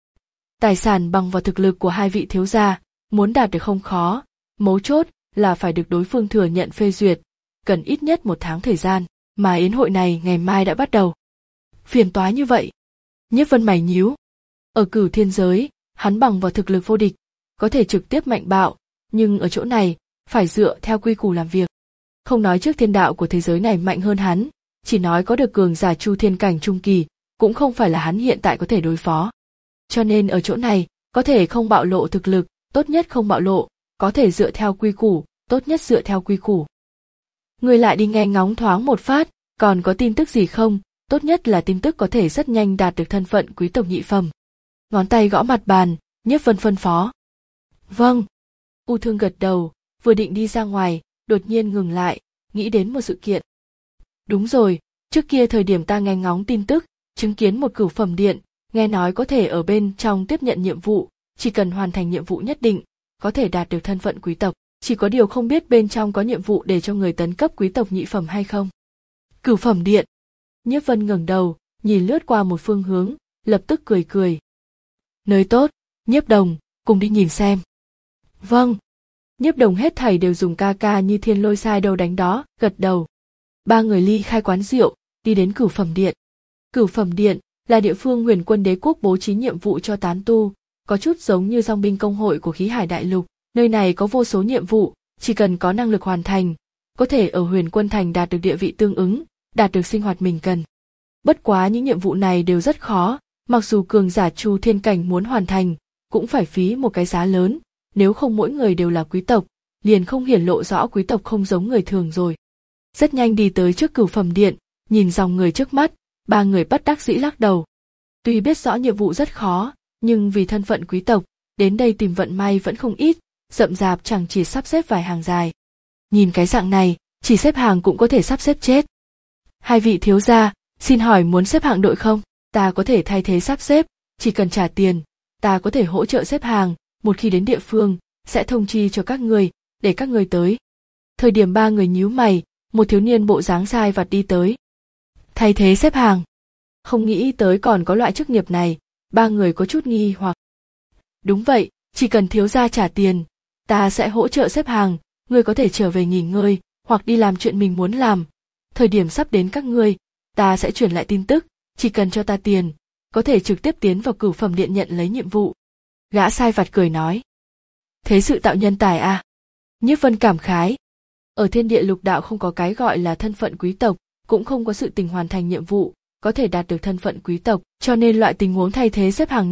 Speaker 1: Tài sản bằng vào thực lực của hai vị thiếu gia, muốn đạt được không khó, mấu chốt là phải được đối phương thừa nhận phê duyệt, cần ít nhất một tháng thời gian, mà yến hội này ngày mai đã bắt đầu. Phiền toái như vậy. Nhiếp Vân mày nhíu. Ở Cửu Thiên giới, hắn bằng vào thực lực vô địch, có thể trực tiếp mạnh bạo, nhưng ở chỗ này, phải dựa theo quy củ làm việc. Không nói trước thiên đạo của thế giới này mạnh hơn hắn, chỉ nói có được cường giả chu thiên cảnh trung kỳ, cũng không phải là hắn hiện tại có thể đối phó. Cho nên ở chỗ này, có thể không bạo lộ thực lực, tốt nhất không bạo lộ, có thể dựa theo quy củ, tốt nhất dựa theo quy củ. Người lại đi nghe ngóng thoáng một phát, còn có tin tức gì không, tốt nhất là tin tức có thể rất nhanh đạt được thân phận quý tộc nhị phẩm. Ngón tay gõ mặt bàn, Nhiếp Vân phân phó. Vâng. U Thương gật đầu, vừa định đi ra ngoài, đột nhiên ngừng lại, nghĩ đến một sự kiện. Đúng rồi, trước kia thời điểm ta nghe ngóng tin tức, chứng kiến một cửu phẩm điện, nghe nói có thể ở bên trong tiếp nhận nhiệm vụ, chỉ cần hoàn thành nhiệm vụ nhất định, có thể đạt được thân phận quý tộc, chỉ có điều không biết bên trong có nhiệm vụ để cho người tấn cấp quý tộc nhị phẩm hay không. Cửu phẩm điện. Nhiếp Vân ngẩng đầu, nhìn lướt qua một phương hướng, lập tức cười cười. Nơi tốt, Nhiếp Đồng, cùng đi nhìn xem. Vâng. Nhiếp Đồng hết thảy đều dùng ca ca như thiên lôi sai đâu đánh đó, gật đầu. Ba người ly khai quán rượu, đi đến Cửu phẩm điện. Cửu phẩm điện là địa phương Huyền Quân đế quốc bố trí nhiệm vụ cho tán tu, có chút giống như dòng binh công hội của khí hải đại lục. Nơi này có vô số nhiệm vụ, chỉ cần có năng lực hoàn thành, có thể ở Huyền Quân thành đạt được địa vị tương ứng, đạt được sinh hoạt mình cần. Bất quá những nhiệm vụ này đều rất khó, mặc dù cường giả chu thiên cảnh muốn hoàn thành, cũng phải phí một cái giá lớn, nếu không mỗi người đều là quý tộc, liền không hiển lộ rõ quý tộc không giống người thường rồi. Rất nhanh đi tới trước Cửu phẩm điện, nhìn dòng người trước mắt, ba người bất đắc dĩ lắc đầu. Tuy biết rõ nhiệm vụ rất khó, nhưng vì thân phận quý tộc, đến đây tìm vận may vẫn không ít, rậm rạp chẳng chỉ sắp xếp vài hàng dài. Nhìn cái dạng này, chỉ xếp hàng cũng có thể sắp xếp chết. Hai vị thiếu gia, xin hỏi muốn xếp hạng đội không? Ta có thể thay thế sắp xếp, chỉ cần trả tiền, ta có thể hỗ trợ xếp hàng, một khi đến địa phương, sẽ thông chi cho các người, để các người tới. Thời điểm ba người nhíu mày, một thiếu niên bộ dáng sai vặt đi tới. Thay thế xếp hàng. Không nghĩ tới còn có loại chức nghiệp này, ba người có chút nghi hoặc. Đúng vậy, chỉ cần thiếu gia trả tiền, ta sẽ hỗ trợ xếp hàng, ngươi có thể trở về nghỉ ngơi, hoặc đi làm chuyện mình muốn làm. Thời điểm sắp đến các ngươi, ta sẽ chuyển lại tin tức, chỉ cần cho ta tiền, có thể trực tiếp tiến vào Cửu phẩm điện nhận lấy nhiệm vụ. Gã sai vặt cười nói. Thế sự tạo nhân tài à? Nhiếp Vân cảm khái. Ở thiên địa lục đạo không có cái gọi là thân phận quý tộc, cũng không có sự tình hoàn thành nhiệm vụ, có thể đạt được thân phận quý tộc, cho nên loại tình huống thay thế xếp hàng này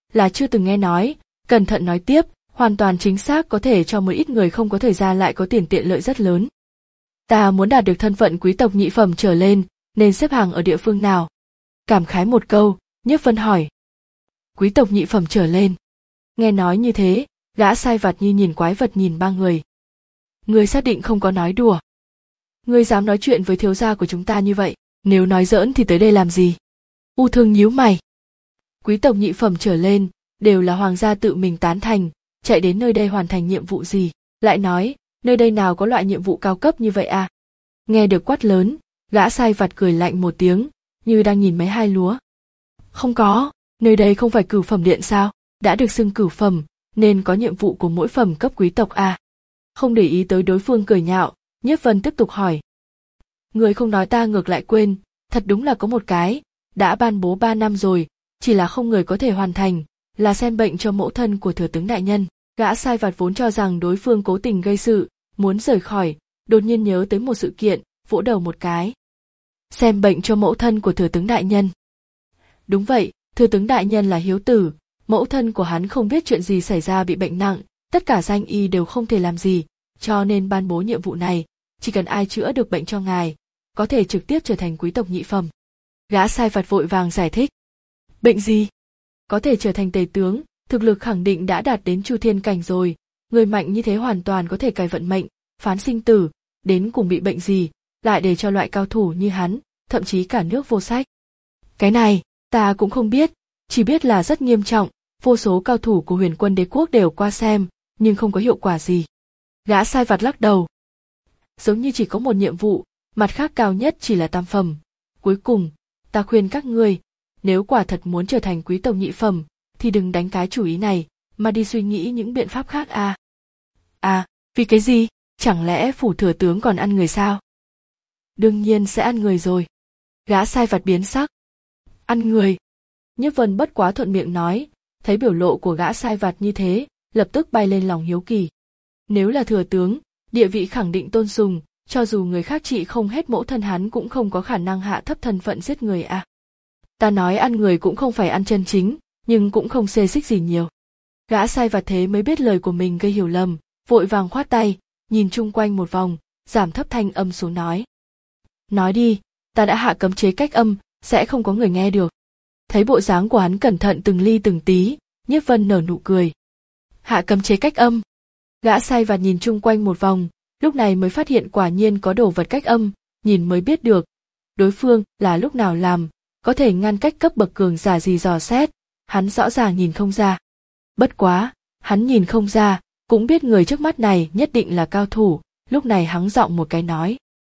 Speaker 1: là chưa từng nghe nói, cẩn thận nói tiếp, hoàn toàn chính xác có thể cho một ít người không có thời gian lại có tiền tiện lợi rất lớn. Ta muốn đạt được thân phận quý tộc nhị phẩm trở lên, nên xếp hàng ở địa phương nào? Cảm khái một câu, Nhiếp Vân hỏi. Quý tộc nhị phẩm trở lên. Nghe nói như thế, gã sai vặt như nhìn quái vật nhìn ba người. Ngươi xác định không có nói đùa. Ngươi dám nói chuyện với thiếu gia của chúng ta như vậy, nếu nói giỡn thì tới đây làm gì? U Thương nhíu mày. Quý tộc nhị phẩm trở lên, đều là hoàng gia tự mình tán thành, chạy đến nơi đây hoàn thành nhiệm vụ gì? Lại nói, nơi đây nào có loại nhiệm vụ cao cấp như vậy à? Nghe được quát lớn, gã sai vặt cười lạnh một tiếng, như đang nhìn mấy hai lúa. Không có, nơi đây không phải cửu phẩm điện sao? Đã được xưng cửu phẩm, nên có nhiệm vụ của mỗi phẩm cấp quý tộc à? Không để ý tới đối phương cười nhạo, Nhiếp Vân tiếp tục hỏi. Người không nói ta ngược lại quên, thật đúng là có một cái, đã ban bố ba năm rồi, chỉ là không người có thể hoàn thành, là xem bệnh cho mẫu thân của thừa tướng đại nhân. Gã sai vặt vốn cho rằng đối phương cố tình gây sự, muốn rời khỏi, đột nhiên nhớ tới một sự kiện, vỗ đầu một cái. Xem bệnh cho mẫu thân của thừa tướng đại nhân. Đúng vậy, thừa tướng đại nhân là hiếu tử, mẫu thân của hắn không biết chuyện gì xảy ra bị bệnh nặng, tất cả danh y đều không thể làm gì, cho nên ban bố nhiệm vụ này, chỉ cần ai chữa được bệnh cho ngài, có thể trực tiếp trở thành quý tộc nhị phẩm. Gã sai vặt vội vàng giải thích. Bệnh gì? Có thể trở thành tể tướng, thực lực khẳng định đã đạt đến chu thiên cảnh rồi, người mạnh như thế hoàn toàn có thể cải vận mệnh, phán sinh tử, đến cùng bị bệnh gì, lại để cho loại cao thủ như hắn, thậm chí cả nước vô sách. Cái này, ta cũng không biết, chỉ biết là rất nghiêm trọng, vô số cao thủ của Huyền Quân Đế quốc đều qua xem, nhưng không có hiệu quả gì. Gã sai vặt lắc đầu. Giống như chỉ có một nhiệm vụ, mặt khác cao nhất chỉ là tam phẩm. Cuối cùng, ta khuyên các ngươi, nếu quả thật muốn trở thành quý tộc nhị phẩm, thì đừng đánh cái chủ ý này, mà đi suy nghĩ những biện pháp khác à. À, vì cái gì? Chẳng lẽ phủ thừa tướng còn ăn người sao? Đương nhiên sẽ ăn người rồi. Gã sai vặt biến sắc. Ăn người? Nhiếp Vân bất quá thuận miệng nói, thấy biểu lộ của gã sai vặt như thế, lập tức bay lên lòng hiếu kỳ. Nếu là thừa tướng, địa vị khẳng định tôn sùng, cho dù người khác trị không hết mẫu thân hắn cũng không có khả năng hạ thấp thân phận giết người à. Ta nói ăn người cũng không phải ăn chân chính, nhưng cũng không xê xích gì nhiều. Gã sai vặt thế mới biết lời của mình gây hiểu lầm, vội vàng khoát tay, nhìn chung quanh một vòng, giảm thấp thanh âm xuống nói. Nói đi, ta đã hạ cấm chế cách âm, sẽ không có người nghe được. Thấy bộ dáng của hắn cẩn thận từng ly từng tí, Nhiếp Vân nở nụ cười. Hạ cấm chế cách âm. Gã sai vặt nhìn chung quanh một vòng, lúc này mới phát hiện quả nhiên có đồ vật cách âm, nhìn mới biết được. Đối phương là lúc nào làm, có thể ngăn cách cấp bậc cường giả gì dò xét, hắn rõ ràng nhìn không ra. Bất quá, hắn nhìn không ra, cũng biết người trước mắt này nhất định là cao thủ, lúc này hắng giọng một cái nói.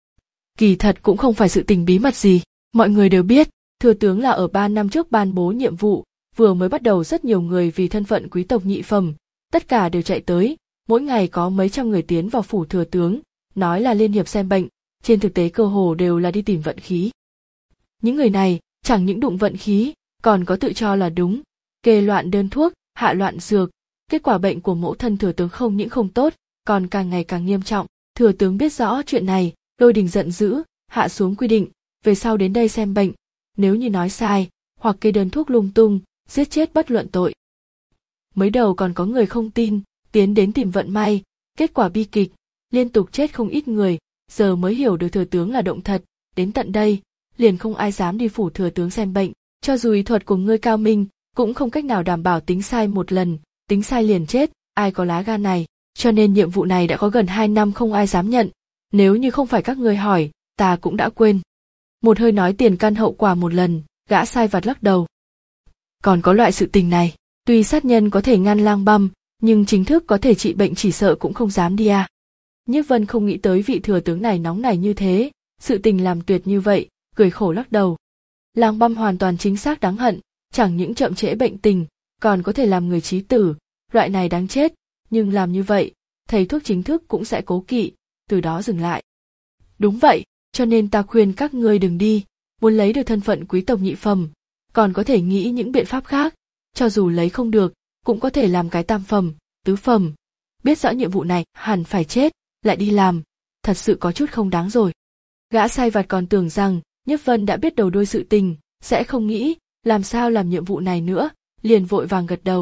Speaker 1: Kỳ thật cũng không phải sự tình bí mật gì, mọi người đều biết, thừa tướng là ở ba năm trước ban bố nhiệm vụ, vừa mới bắt đầu rất nhiều người vì thân phận quý tộc nhị phẩm, tất cả đều chạy tới, mỗi ngày có mấy trăm người tiến vào phủ thừa tướng, nói là liên hiệp xem bệnh, trên thực tế cơ hồ đều là đi tìm vận khí. Những người này, chẳng những đụng vận khí, còn có tự cho là đúng, kê loạn đơn thuốc, hạ loạn dược, kết quả bệnh của mẫu thân thừa tướng không những không tốt, còn càng ngày càng nghiêm trọng. Thừa tướng biết rõ chuyện này, Lôi Đình giận dữ, hạ xuống quy định, về sau đến đây xem bệnh, nếu như nói sai, hoặc kê đơn thuốc lung tung, giết chết bất luận tội. Mới đầu còn có người không tin, tiến đến tìm vận may, kết quả bi kịch, liên tục chết không ít người, giờ mới hiểu được thừa tướng là động thật, đến tận đây, liền không ai dám đi phủ thừa tướng xem bệnh, cho dù y thuật của ngươi cao minh, cũng không cách nào đảm bảo tính sai một lần, tính sai liền chết, ai có lá gan này, cho nên nhiệm vụ này đã có gần hai năm không ai dám nhận, nếu như không phải các ngươi hỏi, ta cũng đã quên. Một hơi nói tiền căn hậu quả một lần, gã sai vặt lắc đầu. Còn có loại sự tình này, tuy sát nhân có thể ngăn lang băm, nhưng chính thức có thể trị bệnh chỉ sợ cũng không dám đi à. Nhiếp Vân không nghĩ tới vị thừa tướng này nóng nảy như thế, sự tình làm tuyệt như vậy, cười khổ lắc đầu. Lang băm hoàn toàn chính xác đáng hận, chẳng những chậm trễ bệnh tình, còn có thể làm người chí tử, loại này đáng chết, nhưng làm như vậy, thầy thuốc chính thức cũng sẽ cố kỵ, từ đó dừng lại. Đúng vậy, cho nên ta khuyên các ngươi đừng đi, muốn lấy được thân phận quý tộc nhị phẩm, còn có thể nghĩ những biện pháp khác, cho dù lấy không được, cũng có thể làm cái tam phẩm, tứ phẩm. Biết rõ nhiệm vụ này hẳn phải chết, lại đi làm, thật sự có chút không đáng rồi. Gã sai vặt còn tưởng rằng Nhiếp Vân đã biết đầu đuôi sự tình, sẽ không nghĩ làm sao làm nhiệm vụ này nữa, liền vội vàng gật đầu.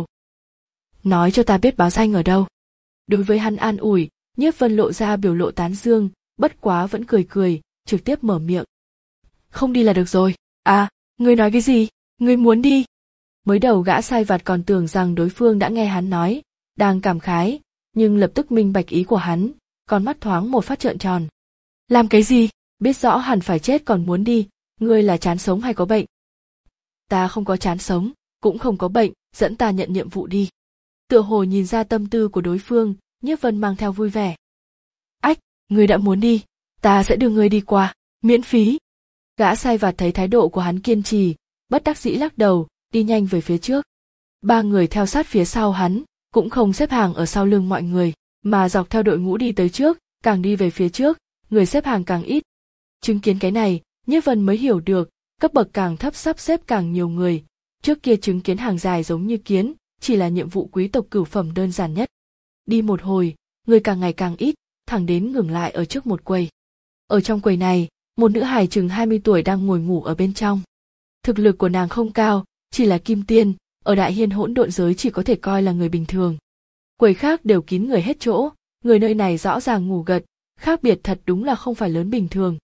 Speaker 1: Nói cho ta biết báo danh ở đâu. Đối với hắn an ủi, Nhiếp Vân lộ ra biểu lộ tán dương, bất quá vẫn cười cười, trực tiếp mở miệng. Không đi là được rồi. À, ngươi nói cái gì? Ngươi muốn đi? Mới đầu gã sai vặt còn tưởng rằng đối phương đã nghe hắn nói, đang cảm khái, nhưng lập tức minh bạch ý của hắn, con mắt thoáng một phát trợn tròn. Làm cái gì? Biết rõ hẳn phải chết còn muốn đi, ngươi là chán sống hay có bệnh? Ta không có chán sống, cũng không có bệnh, dẫn ta nhận nhiệm vụ đi. Tựa hồ nhìn ra tâm tư của đối phương, Nhiếp Vân mang theo vui vẻ. Ách, ngươi đã muốn đi, ta sẽ đưa ngươi đi qua, miễn phí. Gã sai vặt thấy thái độ của hắn kiên trì, bất đắc dĩ lắc đầu, đi nhanh về phía trước. Ba người theo sát phía sau hắn, cũng không xếp hàng ở sau lưng mọi người, mà dọc theo đội ngũ đi tới trước, càng đi về phía trước, người xếp hàng càng ít. Chứng kiến cái này, Nhiếp Vân mới hiểu được, cấp bậc càng thấp sắp xếp càng nhiều người. Trước kia chứng kiến hàng dài giống như kiến, chỉ là nhiệm vụ quý tộc cửu phẩm đơn giản nhất. Đi một hồi, người càng ngày càng ít, thẳng đến ngừng lại ở trước một quầy. Ở trong quầy này, một nữ hài chừng hai mươi tuổi đang ngồi ngủ ở bên trong. Thực lực của nàng không cao, chỉ là kim tiên, ở đại hiên hỗn độn giới chỉ có thể coi là người bình thường. Quầy khác đều kín người hết chỗ, người nơi này rõ ràng ngủ gật, khác biệt thật đúng là không phải lớn bình thường.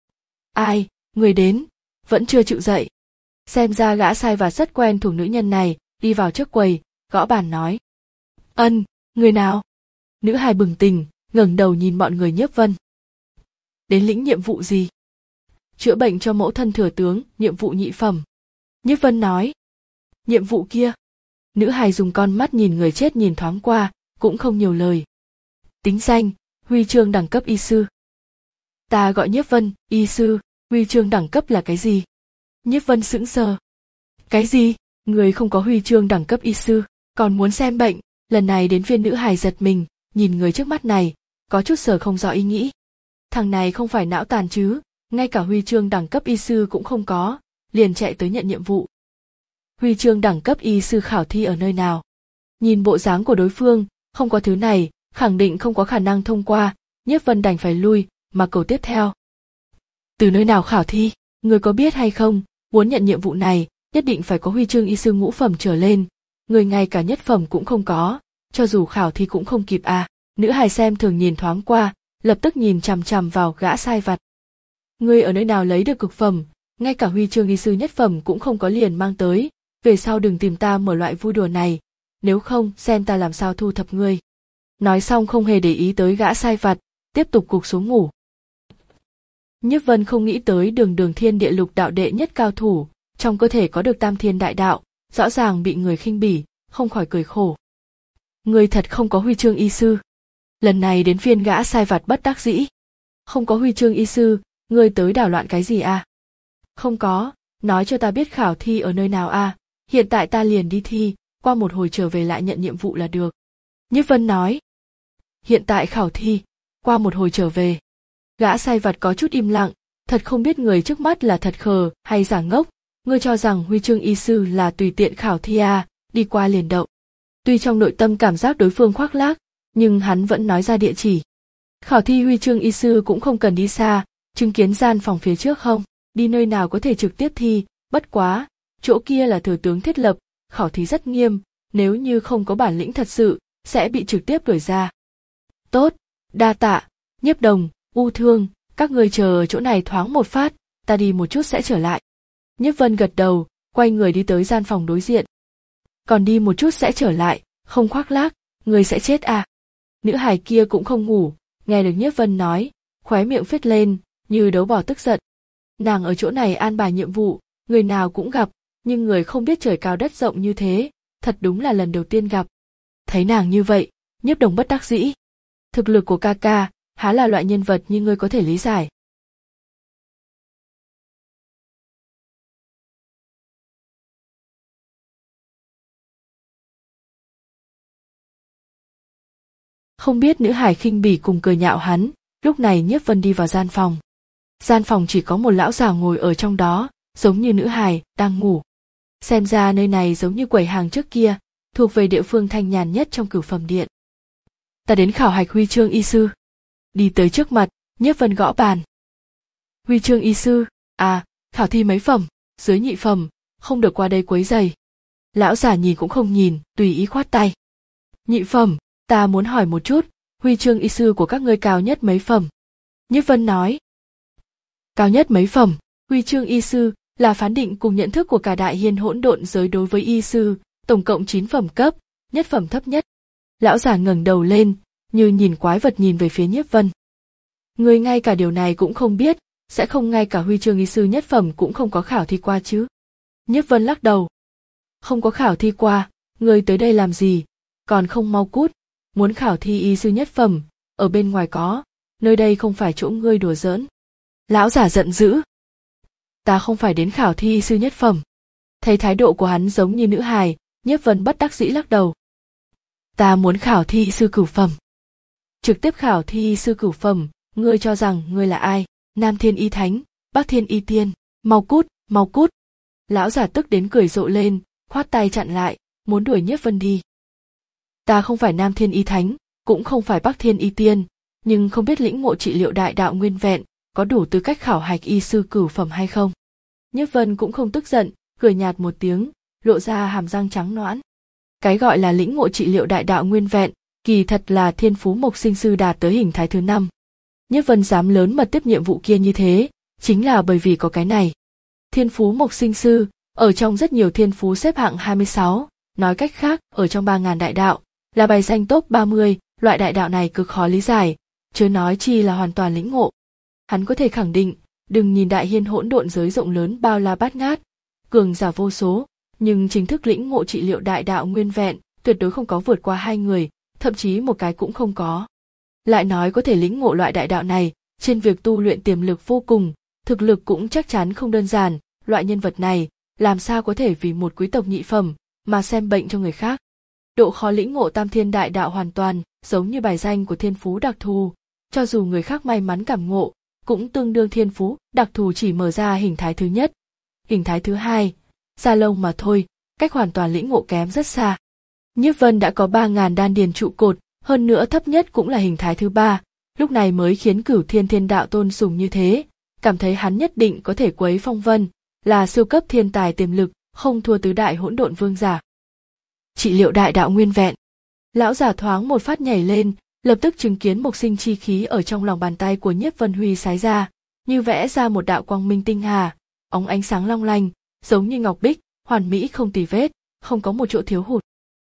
Speaker 1: Ai, người đến, vẫn chưa chịu dậy. Xem ra gã sai vặt rất quen thuộc nữ nhân này, đi vào trước quầy, gõ bàn nói. Ân, người nào? Nữ hài bừng tỉnh, ngẩng đầu nhìn bọn người Nhiếp Vân. Đến lĩnh nhiệm vụ gì? Chữa bệnh cho mẫu thân thừa tướng, nhiệm vụ nhị phẩm. Nhiếp Vân nói. Nhiệm vụ kia. Nữ hài dùng con mắt nhìn người chết nhìn thoáng qua, cũng không nhiều lời. Tính danh, huy chương đẳng cấp y sư. Ta gọi Nhiếp Vân, y sư, huy chương đẳng cấp là cái gì? Nhiếp Vân sững sờ. Cái gì? Người không có huy chương đẳng cấp y sư, còn muốn xem bệnh? Lần này đến phiên nữ hài giật mình, nhìn người trước mắt này, có chút sờ không rõ ý nghĩ. Thằng này không phải não tàn chứ, ngay cả huy chương đẳng cấp y sư cũng không có, liền chạy tới nhận nhiệm vụ. Huy chương đẳng cấp y sư khảo thi ở nơi nào? Nhìn bộ dáng của đối phương, không có thứ này, khẳng định không có khả năng thông qua, Nhiếp Vân đành phải lui, mà cầu tiếp theo. Từ nơi nào khảo thi? Người có biết hay không, muốn nhận nhiệm vụ này, nhất định phải có huy chương y sư ngũ phẩm trở lên, người ngay cả nhất phẩm cũng không có, cho dù khảo thi cũng không kịp à. Nữ hài xem thường nhìn thoáng qua, lập tức nhìn chằm chằm vào gã sai vặt. Ngươi ở nơi nào lấy được cực phẩm, ngay cả huy chương y sư nhất phẩm cũng không có liền mang tới, về sau đừng tìm ta mở loại vui đùa này, nếu không xem ta làm sao thu thập ngươi. Nói xong không hề để ý tới gã sai vặt, tiếp tục gục xuống ngủ. Nhiếp Vân không nghĩ tới đường đường thiên địa lục đạo đệ nhất cao thủ, trong cơ thể có được tam thiên đại đạo, rõ ràng bị người khinh bỉ, không khỏi cười khổ. Ngươi thật không có huy chương y sư. Lần này đến phiên gã sai vặt bất đắc dĩ. Không có huy chương y sư, ngươi tới đảo loạn cái gì à? Không có, nói cho ta biết khảo thi ở nơi nào à, hiện tại ta liền đi thi, qua một hồi trở về lại nhận nhiệm vụ là được. Nhiếp Vân nói. Hiện tại khảo thi, qua một hồi trở về. Gã sai vặt có chút im lặng, thật không biết người trước mắt là thật khờ hay giả ngốc, ngươi cho rằng huy chương y sư là tùy tiện khảo thi à, đi qua liền đậu. Tuy trong nội tâm cảm giác đối phương khoác lác, nhưng hắn vẫn nói ra địa chỉ. Khảo thi huy chương y sư cũng không cần đi xa, chứng kiến gian phòng phía trước không, đi nơi nào có thể trực tiếp thi, bất quá, chỗ kia là thừa tướng thiết lập, khảo thí rất nghiêm, nếu như không có bản lĩnh thật sự, sẽ bị trực tiếp đuổi ra. Tốt, đa tạ, Nhiếp Đồng, U Thương, các ngươi chờ ở chỗ này thoáng một phát, ta đi một chút sẽ trở lại. Nhiếp Vân gật đầu, quay người đi tới gian phòng đối diện. Còn đi một chút sẽ trở lại, không khoác lác, người sẽ chết à. Nữ hài kia cũng không ngủ, nghe được Nhiếp Vân nói, khóe miệng phết lên, như đấu bò tức giận. Nàng ở chỗ này an bài nhiệm vụ, người nào cũng gặp, nhưng người không biết trời cao đất rộng như thế, thật đúng là lần đầu tiên gặp. Thấy nàng như vậy, Nhiếp Đồng bất đắc dĩ. Thực lực của ca ca, há là loại nhân vật như ngươi có thể lý giải. Không biết nữ hải khinh bỉ cùng cười nhạo hắn, lúc này Nhiếp Vân đi vào gian phòng. Gian phòng chỉ có một lão già ngồi ở trong đó, giống như nữ hải đang ngủ. Xem ra nơi này giống như quầy hàng trước kia, thuộc về địa phương thanh nhàn nhất trong cửu phẩm điện. Ta đến khảo hạch huy chương y sư. Đi tới trước mặt, Nhiếp Vân gõ bàn. Huy chương y sư, à, khảo thi mấy phẩm, dưới nhị phẩm, không được qua đây quấy rầy. Lão giả nhìn cũng không nhìn, tùy ý khoát tay. Nhị phẩm, ta muốn hỏi một chút, huy chương y sư của các ngươi cao nhất mấy phẩm? Nhiếp Vân nói. Cao nhất mấy phẩm? Huy chương y sư là phán định cùng nhận thức của cả đại hiên hỗn độn giới đối với y sư, tổng cộng chín phẩm cấp, nhất phẩm thấp nhất. Lão giả ngẩng đầu lên, như nhìn quái vật nhìn về phía Nhiếp Vân. Ngươi ngay cả điều này cũng không biết, sẽ không ngay cả huy chương y sư nhất phẩm cũng không có khảo thi qua chứ? Nhiếp Vân lắc đầu. Không có khảo thi qua, ngươi tới đây làm gì? Còn không mau cút, muốn khảo thi y sư nhất phẩm, ở bên ngoài có, nơi đây không phải chỗ ngươi đùa giỡn. Lão giả giận dữ. Ta không phải đến khảo thi y sư nhất phẩm. Thấy thái độ của hắn giống như nữ hài, Nhiếp Vân bất đắc dĩ lắc đầu. Ta muốn khảo thi y sư cửu phẩm. Trực tiếp khảo thi y sư cửu phẩm, ngươi cho rằng ngươi là ai? Nam Thiên Y Thánh, Bắc Thiên Y Tiên, mau cút, mau cút. Lão giả tức đến cười rộ lên, khoát tay chặn lại, muốn đuổi Nhiếp Vân đi. Ta không phải Nam Thiên Y Thánh, cũng không phải Bắc Thiên Y Tiên, nhưng không biết lĩnh ngộ trị liệu đại đạo nguyên vẹn, có đủ tư cách khảo hạch y sư cửu phẩm hay không? Nhiếp Vân cũng không tức giận, cười nhạt một tiếng, lộ ra hàm răng trắng nõn. Cái gọi là lĩnh ngộ trị liệu đại đạo nguyên vẹn, kỳ thật là thiên phú mộc sinh sư đạt tới hình thái thứ năm. Nhiếp Vân dám lớn mật tiếp nhiệm vụ kia như thế, chính là bởi vì có cái này. Thiên phú mộc sinh sư, ở trong rất nhiều thiên phú xếp hạng hai mươi sáu, nói cách khác, ở trong ba ngàn đại đạo, là bài danh top ba mươi, loại đại đạo này cực khó lý giải, chớ nói chi là hoàn toàn lĩnh ngộ. Hắn có thể khẳng định, đừng nhìn đại hiên hỗn độn giới rộng lớn bao la bát ngát, cường giả vô số, nhưng chính thức lĩnh ngộ trị liệu đại đạo nguyên vẹn, tuyệt đối không có vượt qua hai người, thậm chí một cái cũng không có. Lại nói có thể lĩnh ngộ loại đại đạo này, trên việc tu luyện tiềm lực vô cùng, thực lực cũng chắc chắn không đơn giản, loại nhân vật này, làm sao có thể vì một quý tộc nhị phẩm, mà xem bệnh cho người khác. Độ khó lĩnh ngộ tam thiên đại đạo hoàn toàn, giống như bài danh của thiên phú đặc thù, cho dù người khác may mắn cảm ngộ, cũng tương đương thiên phú đặc thù chỉ mở ra hình thái thứ nhất, hình thái thứ hai, da lông mà thôi, cách hoàn toàn lĩnh ngộ kém rất xa. Nhiếp Vân đã có ba ngàn đan điền trụ cột, hơn nữa thấp nhất cũng là hình thái thứ ba, lúc này mới khiến Cửu Thiên Thiên Đạo tôn sùng như thế, cảm thấy hắn nhất định có thể quấy phong vân, là siêu cấp thiên tài tiềm lực, không thua tứ đại hỗn độn vương giả. Trị liệu đại đạo nguyên vẹn. Lão giả thoáng một phát nhảy lên, lập tức chứng kiến mộc sinh chi khí ở trong lòng bàn tay của Nhiếp Vân huy sái ra, như vẽ ra một đạo quang minh tinh hà, óng ánh sáng long lanh, giống như ngọc bích, hoàn mỹ không tì vết, không có một chỗ thiếu hụt.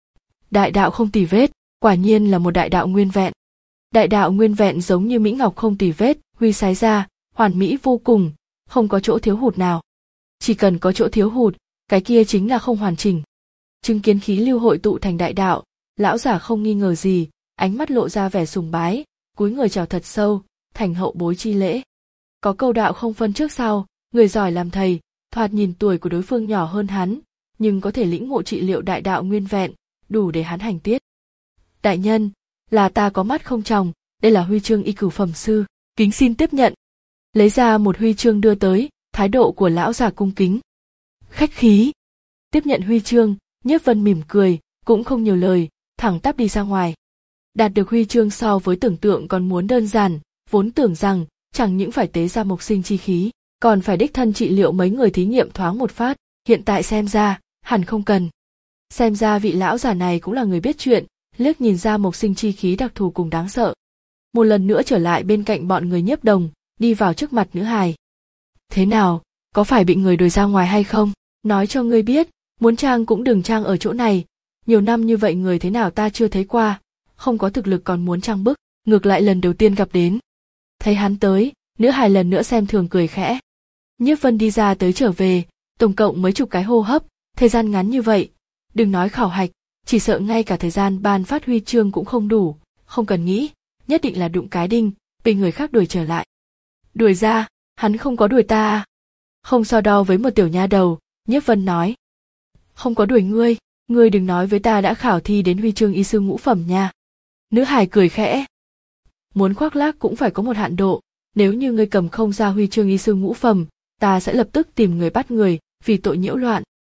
Speaker 1: Đại đạo không tì vết, quả nhiên là một đại đạo nguyên vẹn. Đại đạo nguyên vẹn giống như mỹ ngọc không tì vết, huy sái ra, hoàn mỹ vô cùng, không có chỗ thiếu hụt nào. Chỉ cần có chỗ thiếu hụt, cái kia chính là không hoàn chỉnh. Chứng kiến khí lưu hội tụ thành đại đạo, lão giả không nghi ngờ gì, ánh mắt lộ ra vẻ sùng bái, cúi người chào thật sâu, thành hậu bối chi lễ. Có câu đạo không phân trước sau, người giỏi làm thầy, thoạt nhìn tuổi của đối phương nhỏ hơn hắn, nhưng có thể lĩnh ngộ trị liệu đại đạo nguyên vẹn, đủ để hắn hành tiết. Đại nhân, là ta có mắt không tròng, đây là huy chương y cửu phẩm sư, kính xin tiếp nhận. Lấy ra một huy chương đưa tới, thái độ của lão già cung kính. Khách khí. Tiếp nhận huy chương, Nhiếp Vân mỉm cười, cũng không nhiều lời, thẳng tắp đi ra ngoài. Đạt được huy chương so với tưởng tượng còn muốn đơn giản, vốn tưởng rằng chẳng những phải tế ra mộc sinh chi khí, còn phải đích thân trị liệu mấy người thí nghiệm thoáng một phát, hiện tại xem ra, hẳn không cần. Xem ra vị lão già này cũng là người biết chuyện, liếc nhìn ra mộc sinh chi khí đặc thù cùng đáng sợ. Một lần nữa trở lại bên cạnh bọn người Nhiếp Đồng, đi vào trước mặt nữ hài. Thế nào, có phải bị người đuổi ra ngoài hay không? Nói cho ngươi biết, muốn trang cũng đừng trang ở chỗ này, nhiều năm như vậy người thế nào ta chưa thấy qua, không có thực lực còn muốn trang bức, ngược lại lần đầu tiên gặp đến. Thấy hắn tới, nữ hài lần nữa xem thường cười khẽ. Nhiếp Vân đi ra tới trở về, tổng cộng mấy chục cái hô hấp, thời gian ngắn như vậy, đừng nói khảo hạch, chỉ sợ ngay cả thời gian ban phát huy chương cũng không đủ, không cần nghĩ, nhất định là đụng cái đinh, bị người khác đuổi trở lại. Đuổi ra, hắn không có đuổi ta à? Không so đo với một tiểu nha đầu, Nhiếp Vân nói. Không có đuổi ngươi, ngươi đừng nói với ta đã khảo thi đến huy chương y sư ngũ phẩm nha. Nữ hài cười khẽ. Muốn khoác lác cũng phải có một hạn độ, nếu như ngươi cầm không ra huy chương y sư ngũ phẩm, ta sẽ lập tức tìm người bắt người, vì tội nhiễu loạn.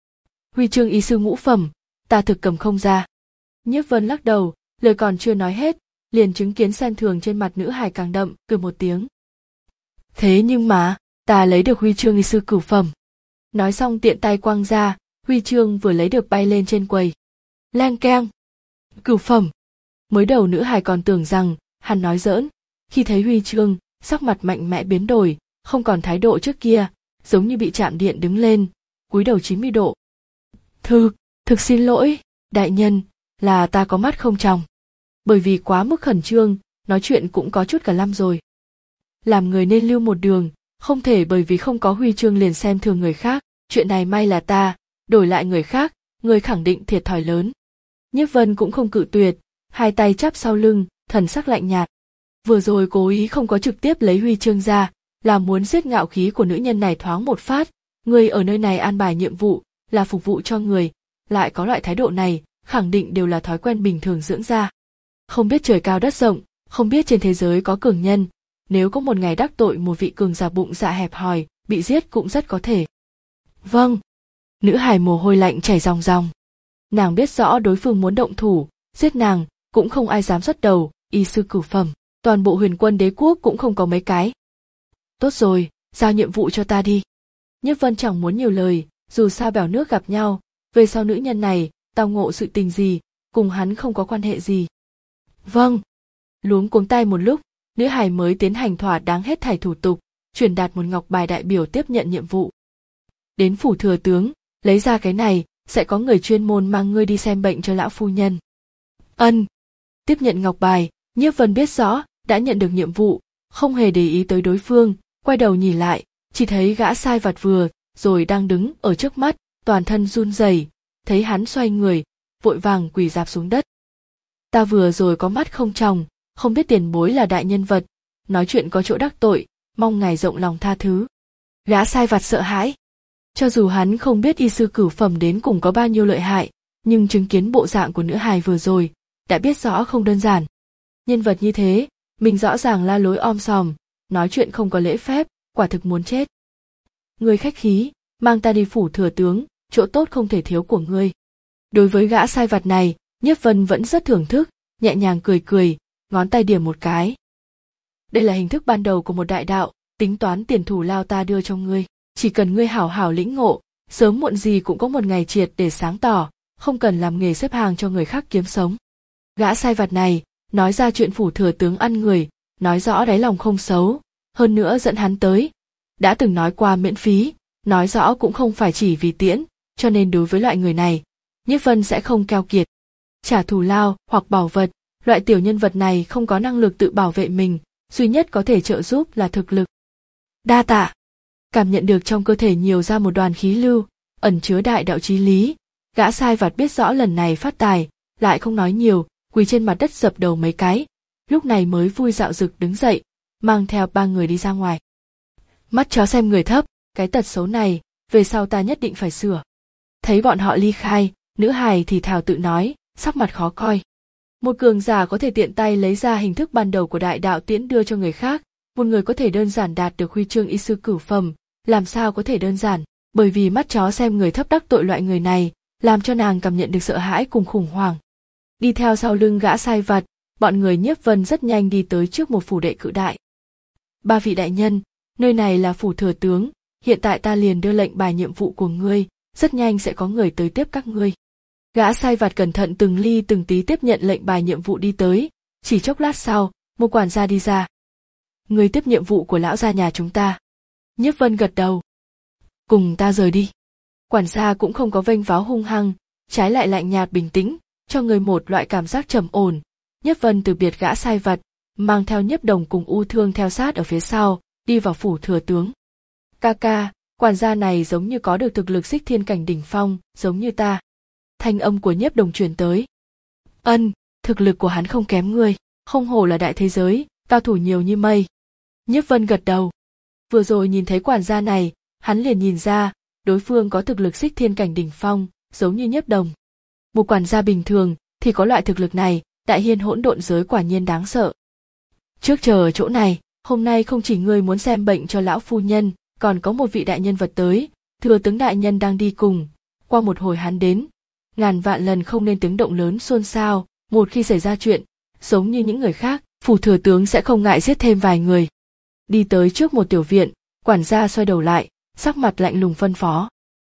Speaker 1: Huy chương y sư ngũ phẩm, ta thực cầm không ra. Nhiếp Vân lắc đầu, lời còn chưa nói hết, liền chứng kiến xem thường trên mặt nữ hài càng đậm, cười một tiếng. Thế nhưng mà, ta lấy được huy chương y sư cửu phẩm. Nói xong tiện tay quăng ra, huy chương vừa lấy được bay lên trên quầy. Lang keng. Cửu phẩm. Mới đầu nữ hài còn tưởng rằng hắn nói giỡn, khi thấy huy chương, sắc mặt mạnh mẽ biến đổi, không còn thái độ trước kia, giống như bị chạm điện đứng lên, cúi đầu chín mươi độ. Thực, thực xin lỗi, đại nhân, là ta có mắt không tròng. Bởi vì quá mức khẩn trương, nói chuyện cũng có chút cả lăm rồi. Làm người nên lưu một đường, không thể bởi vì không có huy chương liền xem thường người khác, chuyện này may là ta, đổi lại người khác, người khẳng định thiệt thòi lớn. Nhiếp Vân cũng không cự tuyệt, hai tay chắp sau lưng, thần sắc lạnh nhạt. Vừa rồi cố ý không có trực tiếp lấy huy chương ra, là muốn giết ngạo khí của nữ nhân này thoáng một phát, người ở nơi này an bài nhiệm vụ, là phục vụ cho người, lại có loại thái độ này, khẳng định đều là thói quen bình thường dưỡng ra. Không biết trời cao đất rộng, không biết trên thế giới có cường nhân, nếu có một ngày đắc tội một vị cường giả bụng dạ hẹp hòi, bị giết cũng rất có thể. Vâng. Nữ hài mồ hôi lạnh chảy ròng ròng. Nàng biết rõ đối phương muốn động thủ, giết nàng, cũng không ai dám xuất đầu, y sư cửu phẩm, toàn bộ huyền quân đế quốc cũng không có mấy cái. Tốt rồi, giao nhiệm vụ cho ta đi. Nhiếp Vân chẳng muốn nhiều lời, dù sao bèo nước gặp nhau, về sau nữ nhân này, tao ngộ sự tình gì, cùng hắn không có quan hệ gì. Vâng. Luống cuống tay một lúc, nữ hài mới tiến hành thỏa đáng hết thảy thủ tục, truyền đạt một ngọc bài đại biểu tiếp nhận nhiệm vụ. Đến phủ thừa tướng, lấy ra cái này, sẽ có người chuyên môn mang ngươi đi xem bệnh cho lão phu nhân. Ân. Tiếp nhận ngọc bài, Nhiếp Vân biết rõ, đã nhận được nhiệm vụ, không hề để ý tới đối phương, quay đầu nhìn lại, chỉ thấy gã sai vặt vừa, rồi đang đứng ở trước mắt, toàn thân run rẩy, thấy hắn xoay người, vội vàng quỳ rạp xuống đất. Ta vừa rồi có mắt không tròng, không biết tiền bối là đại nhân vật, nói chuyện có chỗ đắc tội, mong ngài rộng lòng tha thứ. Gã sai vặt sợ hãi. Cho dù hắn không biết y sư cửu phẩm đến cùng có bao nhiêu lợi hại, nhưng chứng kiến bộ dạng của nữ hài vừa rồi, đã biết rõ không đơn giản. Nhân vật như thế, mình rõ ràng la lối om sòm, nói chuyện không có lễ phép, quả thực muốn chết. Ngươi khách khí, mang ta đi phủ thừa tướng, chỗ tốt không thể thiếu của ngươi. Đối với gã sai vặt này, Nhiếp Vân vẫn rất thưởng thức, nhẹ nhàng cười cười, ngón tay điểm một cái. Đây là hình thức ban đầu của một đại đạo, tính toán tiền thù lao ta đưa cho ngươi, chỉ cần ngươi hảo hảo lĩnh ngộ, sớm muộn gì cũng có một ngày triệt để sáng tỏ, không cần làm nghề xếp hàng cho người khác kiếm sống. Gã sai vặt này, nói ra chuyện phủ thừa tướng ăn người, nói rõ đáy lòng không xấu, hơn nữa dẫn hắn tới. Đã từng nói qua miễn phí, nói rõ cũng không phải chỉ vì tiễn, cho nên đối với loại người này, Nhiếp Vân sẽ không keo kiệt. Trả thù lao hoặc bảo vật, loại tiểu nhân vật này không có năng lực tự bảo vệ mình, duy nhất có thể trợ giúp là thực lực. Đa tạ. Cảm nhận được trong cơ thể nhiều ra một đoàn khí lưu, ẩn chứa đại đạo chí lý, gã sai vặt biết rõ lần này phát tài, lại không nói nhiều, quỳ trên mặt đất dập đầu mấy cái, lúc này mới vui dạo dực đứng dậy, mang theo ba người đi ra ngoài. Mắt chó xem người thấp, cái tật xấu này, về sau ta nhất định phải sửa. Thấy bọn họ ly khai, nữ hài thì thào tự nói, sắc mặt khó coi. Một cường giả có thể tiện tay lấy ra hình thức ban đầu của đại đạo tiễn đưa cho người khác, một người có thể đơn giản đạt được huy chương y sư cửu phẩm, làm sao có thể đơn giản, bởi vì mắt chó xem người thấp đắc tội loại người này, làm cho nàng cảm nhận được sợ hãi cùng khủng hoảng. Đi theo sau lưng gã sai vặt, bọn người Nhiếp Vân rất nhanh đi tới trước một phủ đệ cự đại. Ba vị đại nhân, nơi này là phủ thừa tướng, hiện tại ta liền đưa lệnh bài nhiệm vụ của ngươi, rất nhanh sẽ có người tới tiếp các ngươi. Gã sai vặt cẩn thận từng ly từng tí tiếp nhận lệnh bài nhiệm vụ đi tới, chỉ chốc lát sau, một quản gia đi ra. Ngươi tiếp nhiệm vụ của lão gia nhà chúng ta. Nhiếp Vân gật đầu. Cùng ta rời đi. Quản gia cũng không có vênh váo hung hăng, trái lại lạnh nhạt bình tĩnh, cho người một loại cảm giác trầm ổn. Nhiếp Vân từ biệt gã sai vặt, mang theo Nhiếp Đồng cùng U Thương theo sát ở phía sau, đi vào phủ thừa tướng. Ca ca, quản gia này giống như có được thực lực xích thiên cảnh đỉnh phong, giống như ta. Thanh âm của Nhiếp Đồng truyền tới. Ân, thực lực của hắn không kém ngươi, không hổ là đại thế giới, cao thủ nhiều như mây. Nhiếp Vân gật đầu. Vừa rồi nhìn thấy quản gia này, hắn liền nhìn ra, đối phương có thực lực xích thiên cảnh đỉnh phong, giống như Nhiếp Đồng. Một quản gia bình thường thì có loại thực lực này, đại hiên hỗn độn giới quả nhiên đáng sợ. Trước chờ ở chỗ này, hôm nay không chỉ ngươi muốn xem bệnh cho lão phu nhân, còn có một vị đại nhân vật tới, thừa tướng đại nhân đang đi cùng. Qua một hồi hắn đến, ngàn vạn lần không nên tiếng động lớn xôn xao, một khi xảy ra chuyện, giống như những người khác, phủ thừa tướng sẽ không ngại giết thêm vài người. Đi tới trước một tiểu viện, quản gia xoay đầu lại, sắc mặt lạnh lùng phân phó.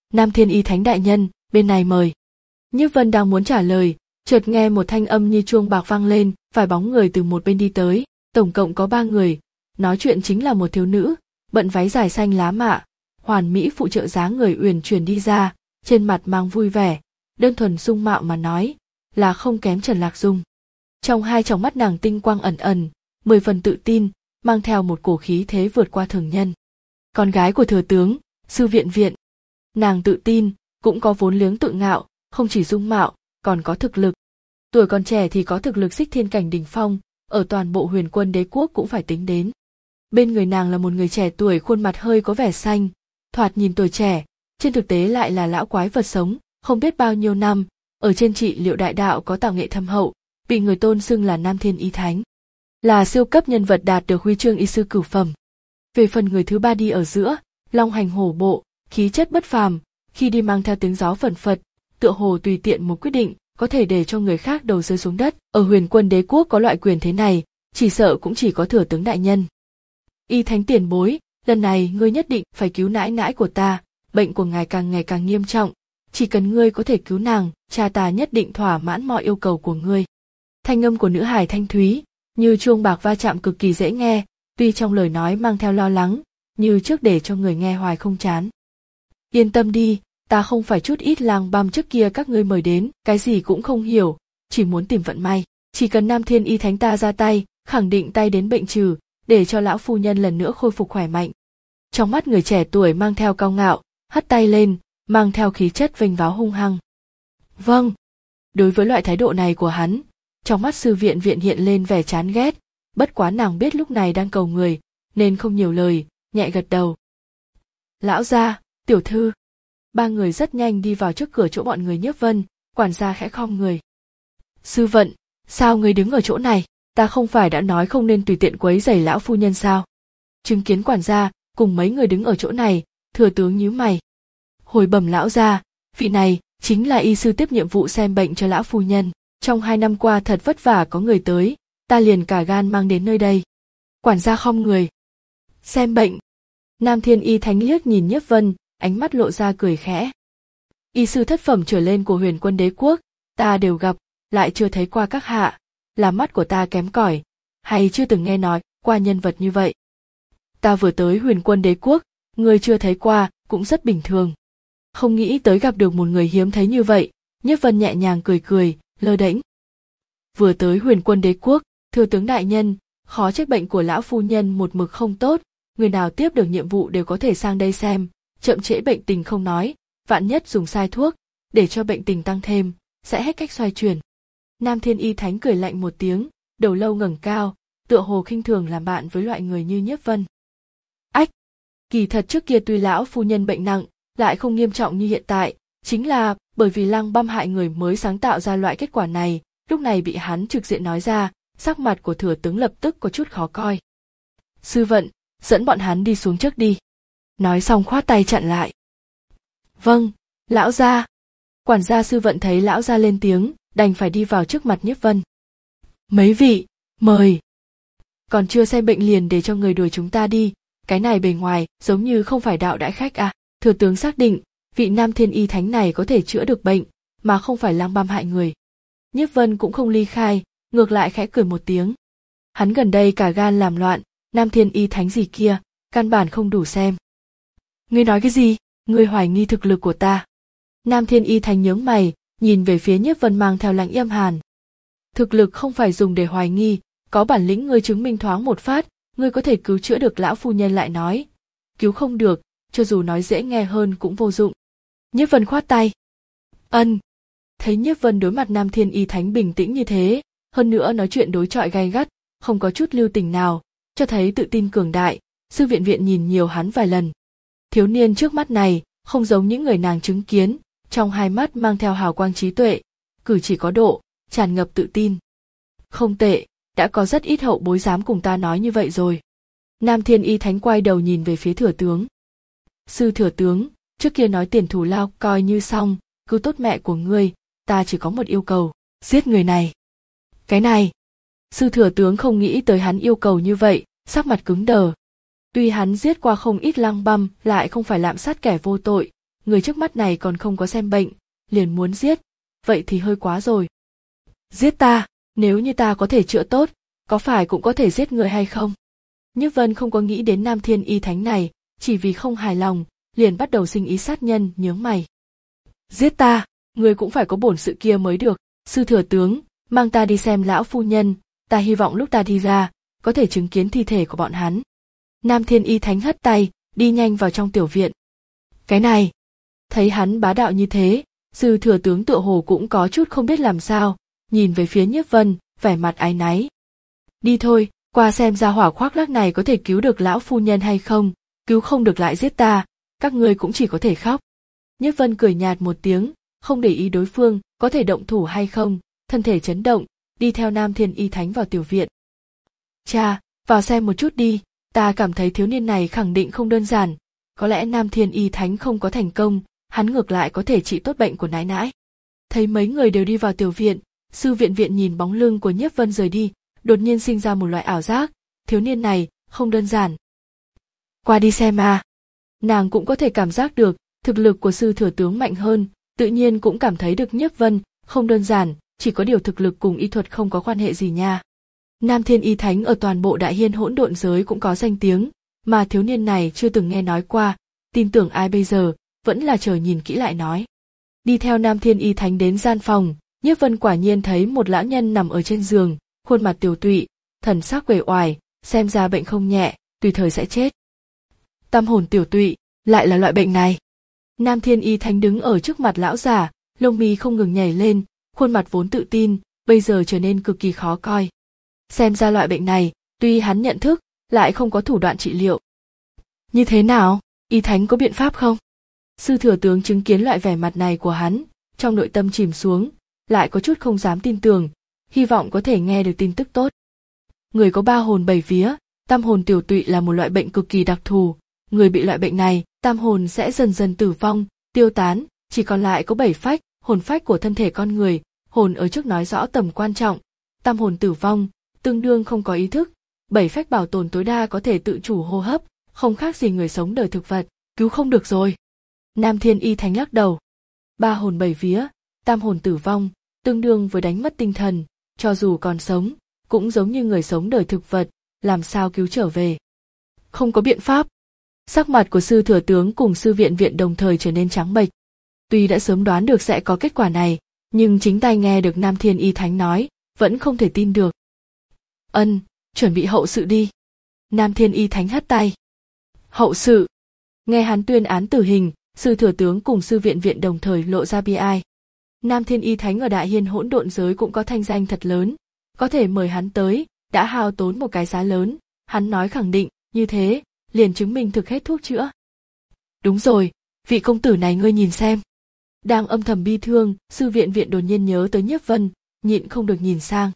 Speaker 1: Nam Thiên Y Thánh đại nhân, bên này mời. Nhiếp Vân đang muốn trả lời, chợt nghe một thanh âm như chuông bạc vang lên, vài bóng người từ một bên đi tới, tổng cộng có ba người, nói chuyện chính là một thiếu nữ, bận váy dài xanh lá mạ, hoàn mỹ phụ trợ dáng người uyển chuyển đi ra, trên mặt mang vui vẻ, đơn thuần dung mạo mà nói, là không kém Trần Lạc Dung. Trong hai tròng mắt nàng tinh quang ẩn ẩn, mười phần tự tin, mang theo một cổ khí thế vượt qua thường nhân. Con gái của thừa tướng, Sư Viện Viện. Nàng tự tin, cũng có vốn liếng tự ngạo, không chỉ dung mạo, còn có thực lực. Tuổi còn trẻ thì có thực lực xích thiên cảnh đỉnh phong, ở toàn bộ Huyền Quân Đế quốc cũng phải tính đến. Bên người nàng là một người trẻ tuổi khuôn mặt hơi có vẻ xanh, thoạt nhìn tuổi trẻ, trên thực tế lại là lão quái vật sống, không biết bao nhiêu năm, ở trên trị liệu đại đạo có tạo nghệ thâm hậu, bị người tôn xưng là Nam Thiên Y Thánh. Là siêu cấp nhân vật đạt được huy chương y sư cửu phẩm. Về phần người thứ ba đi ở giữa, long hành hổ bộ, khí chất bất phàm, khi đi mang theo tiếng gió phần phật, tựa hồ tùy tiện một quyết định, có thể để cho người khác đầu rơi xuống đất. Ở Huyền Quân Đế quốc có loại quyền thế này, chỉ sợ cũng chỉ có thừa tướng đại nhân. Y Thánh tiền bối, lần này ngươi nhất định phải cứu nãi nãi của ta, bệnh của ngài càng ngày càng nghiêm trọng, chỉ cần ngươi có thể cứu nàng, cha ta nhất định thỏa mãn mọi yêu cầu của ngươi. Thanh âm của nữ hài thanh thúy, như chuông bạc va chạm cực kỳ dễ nghe, tuy trong lời nói mang theo lo lắng, như trước để cho người nghe hoài không chán. Yên tâm đi, ta không phải chút ít lang băm trước kia các ngươi mời đến, cái gì cũng không hiểu, chỉ muốn tìm vận may, chỉ cần Nam Thiên Y Thánh ta ra tay, khẳng định tay đến bệnh trừ, để cho lão phu nhân lần nữa khôi phục khỏe mạnh. Trong mắt người trẻ tuổi mang theo cao ngạo, hất tay lên, mang theo khí chất vênh váo hung hăng. Vâng. Đối với loại thái độ này của hắn, trong mắt Sư Viện Viện hiện lên vẻ chán ghét, bất quá nàng biết lúc này đang cầu người, nên không nhiều lời, nhẹ gật đầu. Lão gia, tiểu thư. Ba người rất nhanh đi vào trước cửa chỗ bọn người Nhiếp Vân, quản gia khẽ khom người. Sư Vận, sao ngươi đứng ở chỗ này, ta không phải đã nói không nên tùy tiện quấy rầy lão phu nhân sao? Chứng kiến quản gia cùng mấy người đứng ở chỗ này, thừa tướng nhíu mày. Hồi bẩm lão gia, vị này chính là y sư tiếp nhiệm vụ xem bệnh cho lão phu nhân. Trong hai năm qua thật vất vả có người tới, ta liền cả gan mang đến nơi đây. Quản gia khom người. Xem bệnh. Nam Thiên Y Thánh liếc nhìn Nhiếp Vân, ánh mắt lộ ra cười khẽ. Y sư thất phẩm trở lên của Huyền Quân Đế quốc, ta đều gặp, lại chưa thấy qua các hạ, là mắt của ta kém cỏi, hay chưa từng nghe nói qua nhân vật như vậy. Ta vừa tới Huyền Quân Đế quốc, người chưa thấy qua, cũng rất bình thường. Không nghĩ tới gặp được một người hiếm thấy như vậy, Nhiếp Vân nhẹ nhàng cười cười, lơ đễnh. Vừa tới Huyền Quân Đế quốc, thừa tướng đại nhân, khó trách bệnh của lão phu nhân một mực không tốt, người nào tiếp được nhiệm vụ đều có thể sang đây xem, chậm trễ bệnh tình không nói, vạn nhất dùng sai thuốc, để cho bệnh tình tăng thêm, sẽ hết cách xoay chuyển. Nam Thiên Y Thánh cười lạnh một tiếng, đầu lâu ngẩng cao, tựa hồ khinh thường làm bạn với loại người như Nhiếp Vân. Ách, kỳ thật trước kia tuy lão phu nhân bệnh nặng, lại không nghiêm trọng như hiện tại, chính là bởi vì lang băm hại người mới sáng tạo ra loại kết quả này, lúc này bị hắn trực diện nói ra, sắc mặt của thừa tướng lập tức có chút khó coi. Sư Vận, dẫn bọn hắn đi xuống trước đi. Nói xong khoát tay chặn lại. Vâng, lão gia. Quản gia Sư Vận thấy lão gia lên tiếng, đành phải đi vào trước mặt Nhiếp Vân. Mấy vị, mời. Còn chưa xem bệnh liền để cho người đuổi chúng ta đi, cái này bề ngoài giống như không phải đạo đại khách à. Thừa tướng xác định, vị Nam Thiên Y Thánh này có thể chữa được bệnh, mà không phải lang băm hại người. Nhiếp Vân cũng không ly khai, ngược lại khẽ cười một tiếng. Hắn gần đây cả gan làm loạn, Nam Thiên Y Thánh gì kia, căn bản không đủ xem. Ngươi nói cái gì? Ngươi hoài nghi thực lực của ta. Nam Thiên Y Thánh nhướng mày, nhìn về phía Nhiếp Vân mang theo lạnh yêm hàn. Thực lực không phải dùng để hoài nghi, có bản lĩnh ngươi chứng minh thoáng một phát, ngươi có thể cứu chữa được lão phu nhân lại nói. Cứu không được, cho dù nói dễ nghe hơn cũng vô dụng. Nhiếp Vân khoát tay. Ân. Thấy Nhiếp Vân đối mặt Nam Thiên Y Thánh bình tĩnh như thế, hơn nữa nói chuyện đối chọi gay gắt, không có chút lưu tình nào, cho thấy tự tin cường đại, Sư Viện Viện nhìn nhiều hắn vài lần. Thiếu niên trước mắt này, không giống những người nàng chứng kiến, trong hai mắt mang theo hào quang trí tuệ, cử chỉ có độ, tràn ngập tự tin. Không tệ, đã có rất ít hậu bối dám cùng ta nói như vậy rồi. Nam Thiên Y Thánh quay đầu nhìn về phía thừa tướng. Sư thừa tướng, trước kia nói tiền thù lao coi như xong, cứu tốt mẹ của ngươi, ta chỉ có một yêu cầu, giết người này. Cái này, sư thừa tướng không nghĩ tới hắn yêu cầu như vậy, sắc mặt cứng đờ. Tuy hắn giết qua không ít lang băm, lại không phải lạm sát kẻ vô tội, người trước mắt này còn không có xem bệnh, liền muốn giết, vậy thì hơi quá rồi. Giết ta, nếu như ta có thể chữa tốt, có phải cũng có thể giết người hay không? Nhiếp Vân không có nghĩ đến Nam Thiên Y Thánh này, chỉ vì không hài lòng, liền bắt đầu sinh ý sát nhân, nhướng mày. Giết ta, người cũng phải có bổn sự kia mới được, sư thừa tướng, mang ta đi xem lão phu nhân, ta hy vọng lúc ta đi ra, có thể chứng kiến thi thể của bọn hắn. Nam Thiên Y Thánh hất tay, đi nhanh vào trong tiểu viện. Cái này, thấy hắn bá đạo như thế, sư thừa tướng tựa hồ cũng có chút không biết làm sao, nhìn về phía Nhiếp Vân, vẻ mặt áy náy. Đi thôi, qua xem ra hỏa khoác lác này có thể cứu được lão phu nhân hay không, cứu không được lại giết ta, các ngươi cũng chỉ có thể khóc. Nhiếp Vân cười nhạt một tiếng, không để ý đối phương có thể động thủ hay không, thân thể chấn động, đi theo Nam Thiên Y Thánh vào tiểu viện. Cha, vào xem một chút đi, ta cảm thấy thiếu niên này khẳng định không đơn giản, có lẽ Nam Thiên Y Thánh không có thành công, hắn ngược lại có thể trị tốt bệnh của nãi nãi. Thấy mấy người đều đi vào tiểu viện, sư viện viện nhìn bóng lưng của Nhiếp Vân rời đi, đột nhiên sinh ra một loại ảo giác, thiếu niên này không đơn giản. Qua đi xem à. Nàng cũng có thể cảm giác được, thực lực của sư thừa tướng mạnh hơn, tự nhiên cũng cảm thấy được Nhiếp Vân không đơn giản, chỉ có điều thực lực cùng y thuật không có quan hệ gì nha. Nam Thiên Y Thánh ở toàn bộ Đại Hiên hỗn độn giới cũng có danh tiếng, mà thiếu niên này chưa từng nghe nói qua, tin tưởng ai bây giờ, vẫn là chờ nhìn kỹ lại nói. Đi theo Nam Thiên Y Thánh đến gian phòng, Nhiếp Vân quả nhiên thấy một lão nhân nằm ở trên giường, khuôn mặt tiều tụy, thần sắc uể oải, xem ra bệnh không nhẹ, tùy thời sẽ chết. Tâm hồn tiểu tụy, lại là loại bệnh này. Nam Thiên Y Thánh đứng ở trước mặt lão già, lông mi không ngừng nhảy lên, khuôn mặt vốn tự tin, bây giờ trở nên cực kỳ khó coi. Xem ra loại bệnh này, tuy hắn nhận thức, lại không có thủ đoạn trị liệu. Như thế nào, Y Thánh có biện pháp không? Sư thừa tướng chứng kiến loại vẻ mặt này của hắn, trong nội tâm chìm xuống, lại có chút không dám tin tưởng, hy vọng có thể nghe được tin tức tốt. Người có ba hồn bảy vía, tam hồn tiểu tụy là một loại bệnh cực kỳ đặc thù, người bị loại bệnh này, tam hồn sẽ dần dần tử vong, tiêu tán, chỉ còn lại có bảy phách, hồn phách của thân thể con người, hồn ở trước nói rõ tầm quan trọng, tam hồn tử vong, tương đương không có ý thức, bảy phách bảo tồn tối đa có thể tự chủ hô hấp, không khác gì người sống đời thực vật, cứu không được rồi. Nam Thiên Y Thánh lắc đầu. Ba hồn bảy vía, tam hồn tử vong, tương đương với đánh mất tinh thần, cho dù còn sống, cũng giống như người sống đời thực vật, làm sao cứu trở về. Không có biện pháp. Sắc mặt của sư thừa tướng cùng sư viện viện đồng thời trở nên trắng bệch. Tuy đã sớm đoán được sẽ có kết quả này, nhưng chính tai nghe được Nam Thiên Y Thánh nói, vẫn không thể tin được. Ân, chuẩn bị hậu sự đi. Nam Thiên Y Thánh hất tay. Hậu sự. Nghe hắn tuyên án tử hình, sư thừa tướng cùng sư viện viện đồng thời lộ ra bi ai. Nam Thiên Y Thánh ở Đại Hiên hỗn độn giới cũng có thanh danh thật lớn, có thể mời hắn tới, đã hao tốn một cái giá lớn, hắn nói khẳng định, như thế, liền chứng minh thực hết thuốc chữa. Đúng rồi, vị công tử này ngươi nhìn xem. Đang âm thầm bi thương, sư viện viện đột nhiên nhớ tới Nhiếp Vân, nhịn không được nhìn sang.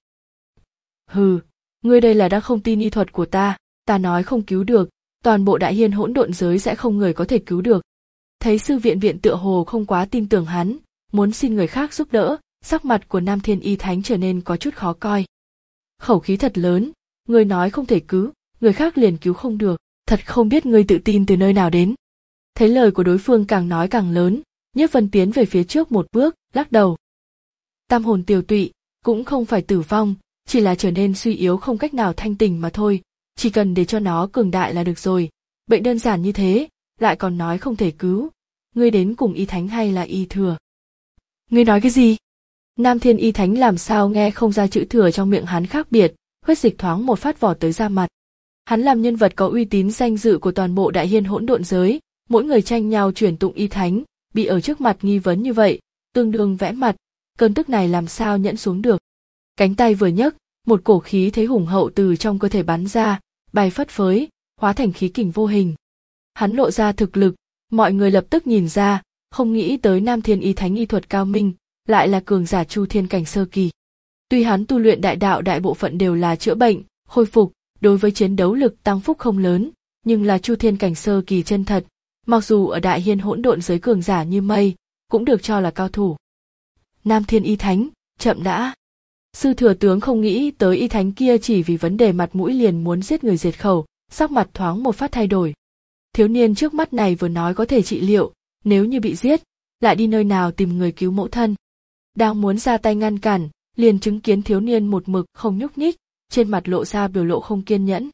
Speaker 1: Hừ, ngươi đây là đang không tin y thuật của ta, ta nói không cứu được, toàn bộ Đại Hiên hỗn độn giới sẽ không người có thể cứu được. Thấy sư viện viện tựa hồ không quá tin tưởng hắn, muốn xin người khác giúp đỡ, sắc mặt của Nam Thiên Y Thánh trở nên có chút khó coi. Khẩu khí thật lớn, ngươi nói không thể cứu, người khác liền cứu không được, thật không biết ngươi tự tin từ nơi nào đến. Thấy lời của đối phương càng nói càng lớn, Nhiếp Vân tiến về phía trước một bước, lắc đầu. Tam hồn tiều tụy, cũng không phải tử vong, chỉ là trở nên suy yếu không cách nào thanh tỉnh mà thôi, chỉ cần để cho nó cường đại là được rồi. Bệnh đơn giản như thế, lại còn nói không thể cứu, ngươi đến cùng Y Thánh hay là Y Thừa? Ngươi nói cái gì? Nam Thiên Y Thánh làm sao nghe không ra chữ thừa trong miệng hắn khác biệt, huyết dịch thoáng một phát vỏ tới da mặt. Hắn làm nhân vật có uy tín danh dự của toàn bộ Đại Hiên hỗn độn giới, mỗi người tranh nhau truyền tụng Y Thánh, bị ở trước mặt nghi vấn như vậy, tương đương vẽ mặt, cơn tức này làm sao nhẫn xuống được. Cánh tay vừa nhấc, một cổ khí thế hùng hậu từ trong cơ thể bắn ra, bay phất phới, hóa thành khí kình vô hình. Hắn lộ ra thực lực, mọi người lập tức nhìn ra, không nghĩ tới Nam Thiên Y Thánh y thuật cao minh, lại là cường giả Chu Thiên cảnh sơ kỳ. Tuy hắn tu luyện đại đạo đại bộ phận đều là chữa bệnh, khôi phục, đối với chiến đấu lực tăng phúc không lớn, nhưng là Chu Thiên cảnh sơ kỳ chân thật, mặc dù ở Đại Hiên hỗn độn giới cường giả như mây, cũng được cho là cao thủ. Nam Thiên Y Thánh, chậm đã. Sư thừa tướng không nghĩ tới Y Thánh kia chỉ vì vấn đề mặt mũi liền muốn giết người diệt khẩu, sắc mặt thoáng một phát thay đổi. Thiếu niên trước mắt này vừa nói có thể trị liệu, Nếu như bị giết, lại đi nơi nào tìm người cứu mẫu thân. Đang muốn ra tay ngăn cản, liền chứng kiến thiếu niên một mực không nhúc nhích, trên mặt lộ ra biểu lộ không kiên nhẫn.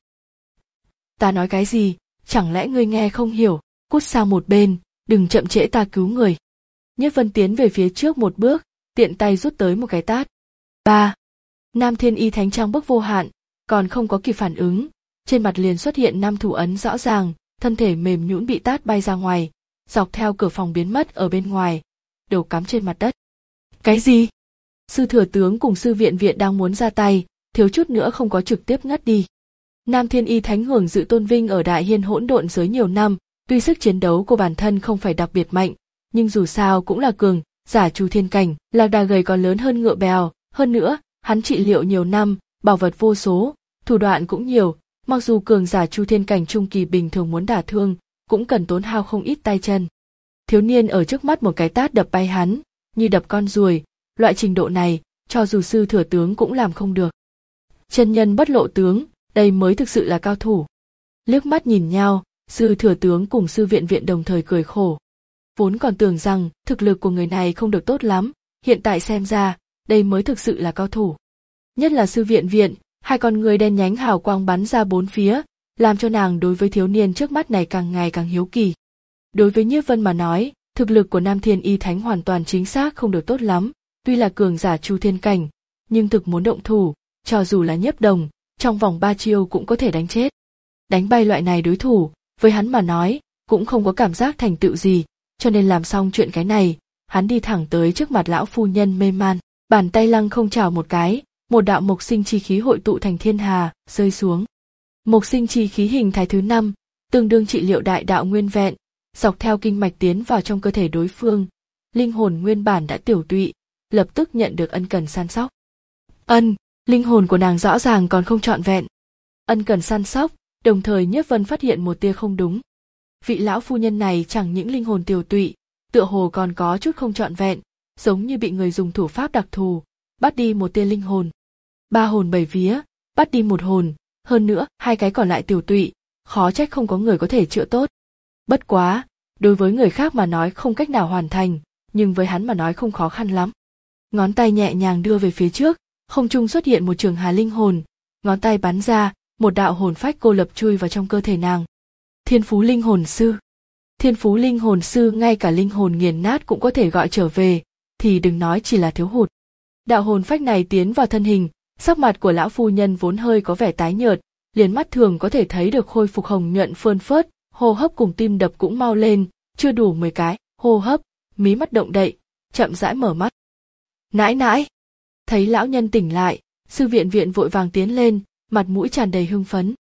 Speaker 1: Ta nói cái gì, chẳng lẽ ngươi nghe không hiểu, cút sang một bên, đừng chậm trễ ta cứu người. Nhiếp Vân tiến về phía trước một bước, tiện tay rút tới một cái tát. Ba. Nam Thiên Y Thánh trang bức vô hạn, còn không có kịp phản ứng, trên mặt liền xuất hiện năm thủ ấn rõ ràng, thân thể mềm nhũn bị tát bay ra ngoài, dọc theo cửa phòng biến mất ở bên ngoài, đầu cắm trên mặt đất. Cái gì? Sư thừa tướng cùng sư viện viện đang muốn ra tay, thiếu chút nữa không có trực tiếp ngất đi. Nam Thiên Y Thánh hưởng dự tôn vinh ở Đại Hiên hỗn độn giới nhiều năm, tuy sức chiến đấu của bản thân không phải đặc biệt mạnh, nhưng dù sao cũng là cường giả Chu Thiên cảnh, lạc đà gầy còn lớn hơn ngựa bèo, hơn nữa, hắn trị liệu nhiều năm, bảo vật vô số, thủ đoạn cũng nhiều, mặc dù cường giả Chu Thiên cảnh trung kỳ bình thường muốn đả thương, cũng cần tốn hao không ít tay chân. Thiếu niên ở trước mắt một cái tát đập bay hắn, như đập con ruồi, loại trình độ này, cho dù sư thừa tướng cũng làm không được. Chân nhân bất lộ tướng, đây mới thực sự là cao thủ. Liếc mắt nhìn nhau, sư thừa tướng cùng sư viện viện đồng thời cười khổ. Vốn còn tưởng rằng thực lực của người này không được tốt lắm, hiện tại xem ra, đây mới thực sự là cao thủ. Nhất là sư viện viện, hai con người đen nhánh hào quang bắn ra bốn phía, làm cho nàng đối với thiếu niên trước mắt này càng ngày càng hiếu kỳ. Đối với Nhiếp Vân mà nói, thực lực của Nam Thiên Y Thánh hoàn toàn chính xác không được tốt lắm, tuy là cường giả Chu Thiên cảnh, nhưng thực muốn động thủ, cho dù là Nhiếp Đồng, trong vòng ba chiêu cũng có thể đánh chết. Đánh bay loại này đối thủ, với hắn mà nói, cũng không có cảm giác thành tựu gì, cho nên làm xong chuyện cái này, hắn đi thẳng tới trước mặt lão phu nhân mê man, bàn tay lăng không chảo một cái, một đạo mộc sinh chi khí hội tụ thành thiên hà, rơi xuống. Mộc sinh chi khí hình thái thứ năm, tương đương trị liệu đại đạo nguyên vẹn, dọc theo kinh mạch tiến vào trong cơ thể đối phương, linh hồn nguyên bản đã tiểu tụy, lập tức nhận được ân cần săn sóc. Ân, linh hồn của nàng rõ ràng còn không trọn vẹn. Ân cần săn sóc, đồng thời Nhiếp Vân phát hiện một tia không đúng. Vị lão phu nhân này chẳng những linh hồn tiểu tụy, tựa hồ còn có chút không trọn vẹn, giống như bị người dùng thủ pháp đặc thù, bắt đi một tia linh hồn. Ba hồn bảy vía, bắt đi một hồn, hơn nữa, hai cái còn lại tiểu tụy, khó trách không có người có thể chữa tốt. Bất quá, đối với người khác mà nói không cách nào hoàn thành, nhưng với hắn mà nói không khó khăn lắm. Ngón tay nhẹ nhàng đưa về phía trước, không trung xuất hiện một trường hà linh hồn, ngón tay bắn ra, một đạo hồn phách cô lập chui vào trong cơ thể nàng. Thiên phú linh hồn sư. Thiên phú linh hồn sư ngay cả linh hồn nghiền nát cũng có thể gọi trở về, thì đừng nói chỉ là thiếu hụt. Đạo hồn phách này tiến vào thân hình, sắc mặt của lão phu nhân vốn hơi có vẻ tái nhợt, liền mắt thường có thể thấy được khôi phục hồng nhuận phơn phớt, hô hấp cùng tim đập cũng mau lên, chưa đủ mười cái, hô hấp, mí mắt động đậy, chậm rãi mở mắt. Nãi nãi! Thấy lão nhân tỉnh lại, sư viện viện vội vàng tiến lên, mặt mũi tràn đầy hưng phấn.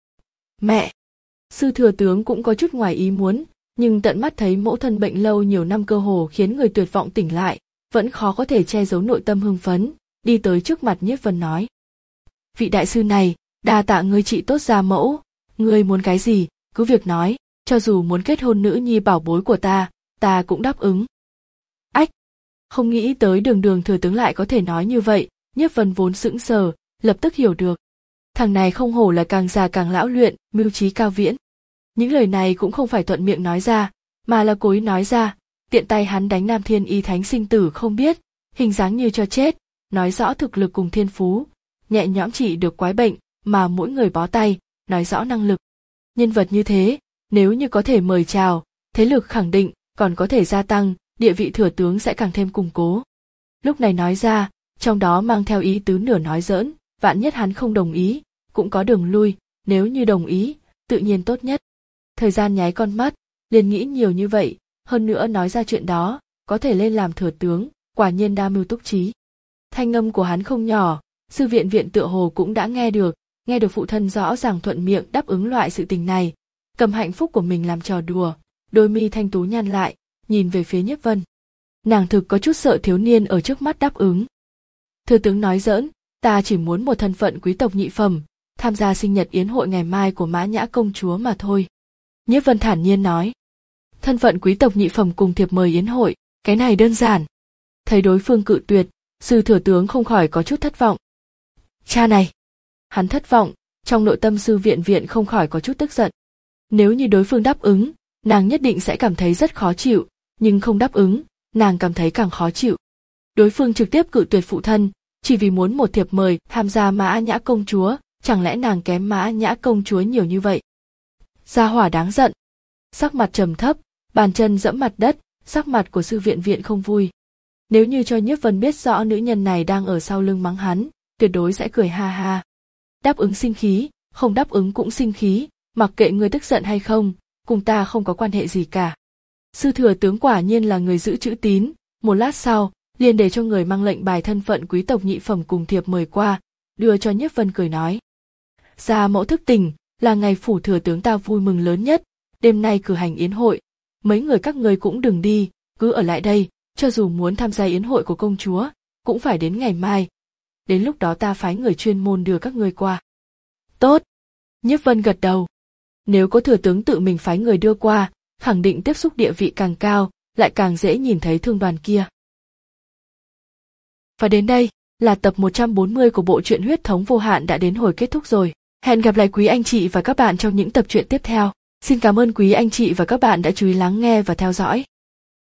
Speaker 1: Mẹ! Sư thừa tướng cũng có chút ngoài ý muốn, nhưng tận mắt thấy mẫu thân bệnh lâu nhiều năm cơ hồ khiến người tuyệt vọng tỉnh lại, vẫn khó có thể che giấu nội tâm hưng phấn, đi tới trước mặt Nhiếp Vân nói. Vị đại sư này, đa tạ ngươi trị tốt gia mẫu, ngươi muốn cái gì, cứ việc nói, cho dù muốn kết hôn nữ nhi bảo bối của ta, ta cũng đáp ứng. Ách! Không nghĩ tới đường đường thừa tướng lại có thể nói như vậy, Nhiếp Vân vốn sững sờ, lập tức hiểu được. Thằng này không hổ là càng già càng lão luyện, mưu trí cao viễn. Những lời này cũng không phải thuận miệng nói ra, mà là cố ý nói ra, tiện tay hắn đánh Nam Thiên Y Thánh sinh tử không biết, hình dáng như cho chết, nói rõ thực lực cùng thiên phú, nhẹ nhõm trị được quái bệnh, mà mỗi người bó tay, nói rõ năng lực. Nhân vật như thế, nếu như có thể mời chào, thế lực khẳng định, còn có thể gia tăng, địa vị thừa tướng sẽ càng thêm củng cố. Lúc này nói ra, trong đó mang theo ý tứ nửa nói giỡn, vạn nhất hắn không đồng ý, cũng có đường lui, nếu như đồng ý, tự nhiên tốt nhất. Thời gian nháy con mắt, liền nghĩ nhiều như vậy, hơn nữa nói ra chuyện đó, có thể lên làm thừa tướng, quả nhiên đa mưu túc trí. Thanh âm của hắn không nhỏ, sư viện viện tựa hồ cũng đã nghe được, nghe được phụ thân rõ ràng thuận miệng đáp ứng loại sự tình này, cầm hạnh phúc của mình làm trò đùa, đôi mi thanh tú nhăn lại, nhìn về phía Nhiếp Vân. Nàng thực có chút sợ thiếu niên ở trước mắt đáp ứng. Thừa tướng nói giỡn, ta chỉ muốn một thân phận quý tộc nhị phẩm, tham gia sinh nhật yến hội ngày mai của Mã Nhã công chúa mà thôi. Nhiếp Vân thản nhiên nói. Thân phận quý tộc nhị phẩm cùng thiệp mời yến hội, cái này đơn giản. Thấy đối phương cự tuyệt, sư thừa tướng không khỏi có chút thất vọng. Cha này! Hắn thất vọng, trong nội tâm sư viện viện không khỏi có chút tức giận. Nếu như đối phương đáp ứng, nàng nhất định sẽ cảm thấy rất khó chịu, nhưng không đáp ứng, nàng cảm thấy càng khó chịu. Đối phương trực tiếp cự tuyệt phụ thân, chỉ vì muốn một thiệp mời tham gia Mã Nhã công chúa, chẳng lẽ nàng kém Mã Nhã công chúa nhiều như vậy? Gia hỏa đáng giận. Sắc mặt trầm thấp, bàn chân dẫm mặt đất, sắc mặt của Sư Viện Viện không vui. Nếu như cho Nhiếp Vân biết rõ nữ nhân này đang ở sau lưng mắng hắn, tuyệt đối sẽ cười ha ha. Đáp ứng sinh khí, không đáp ứng cũng sinh khí, mặc kệ ngươi tức giận hay không, cùng ta không có quan hệ gì cả. Sư thừa tướng quả nhiên là người giữ chữ tín, một lát sau, liền để cho người mang lệnh bài thân phận quý tộc nhị phẩm cùng thiệp mời qua, đưa cho Nhiếp Vân cười nói. Gia mẫu thức tỉnh, là ngày phủ thừa tướng ta vui mừng lớn nhất, đêm nay cử hành yến hội, mấy người các ngươi cũng đừng đi, cứ ở lại đây, cho dù muốn tham gia yến hội của công chúa, cũng phải đến ngày mai. Đến lúc đó ta phái người chuyên môn đưa các ngươi qua. Tốt. Nhiếp Vân gật đầu. Nếu có thừa tướng tự mình phái người đưa qua, khẳng định tiếp xúc địa vị càng cao, lại càng dễ nhìn thấy thương đoàn kia. Và đến đây, là tập một trăm bốn mươi của bộ truyện Huyết thống vô hạn đã đến hồi kết thúc rồi. Hẹn gặp lại quý anh chị và các bạn trong những tập truyện tiếp theo. Xin cảm ơn quý anh chị và các bạn đã chú ý lắng nghe và theo dõi.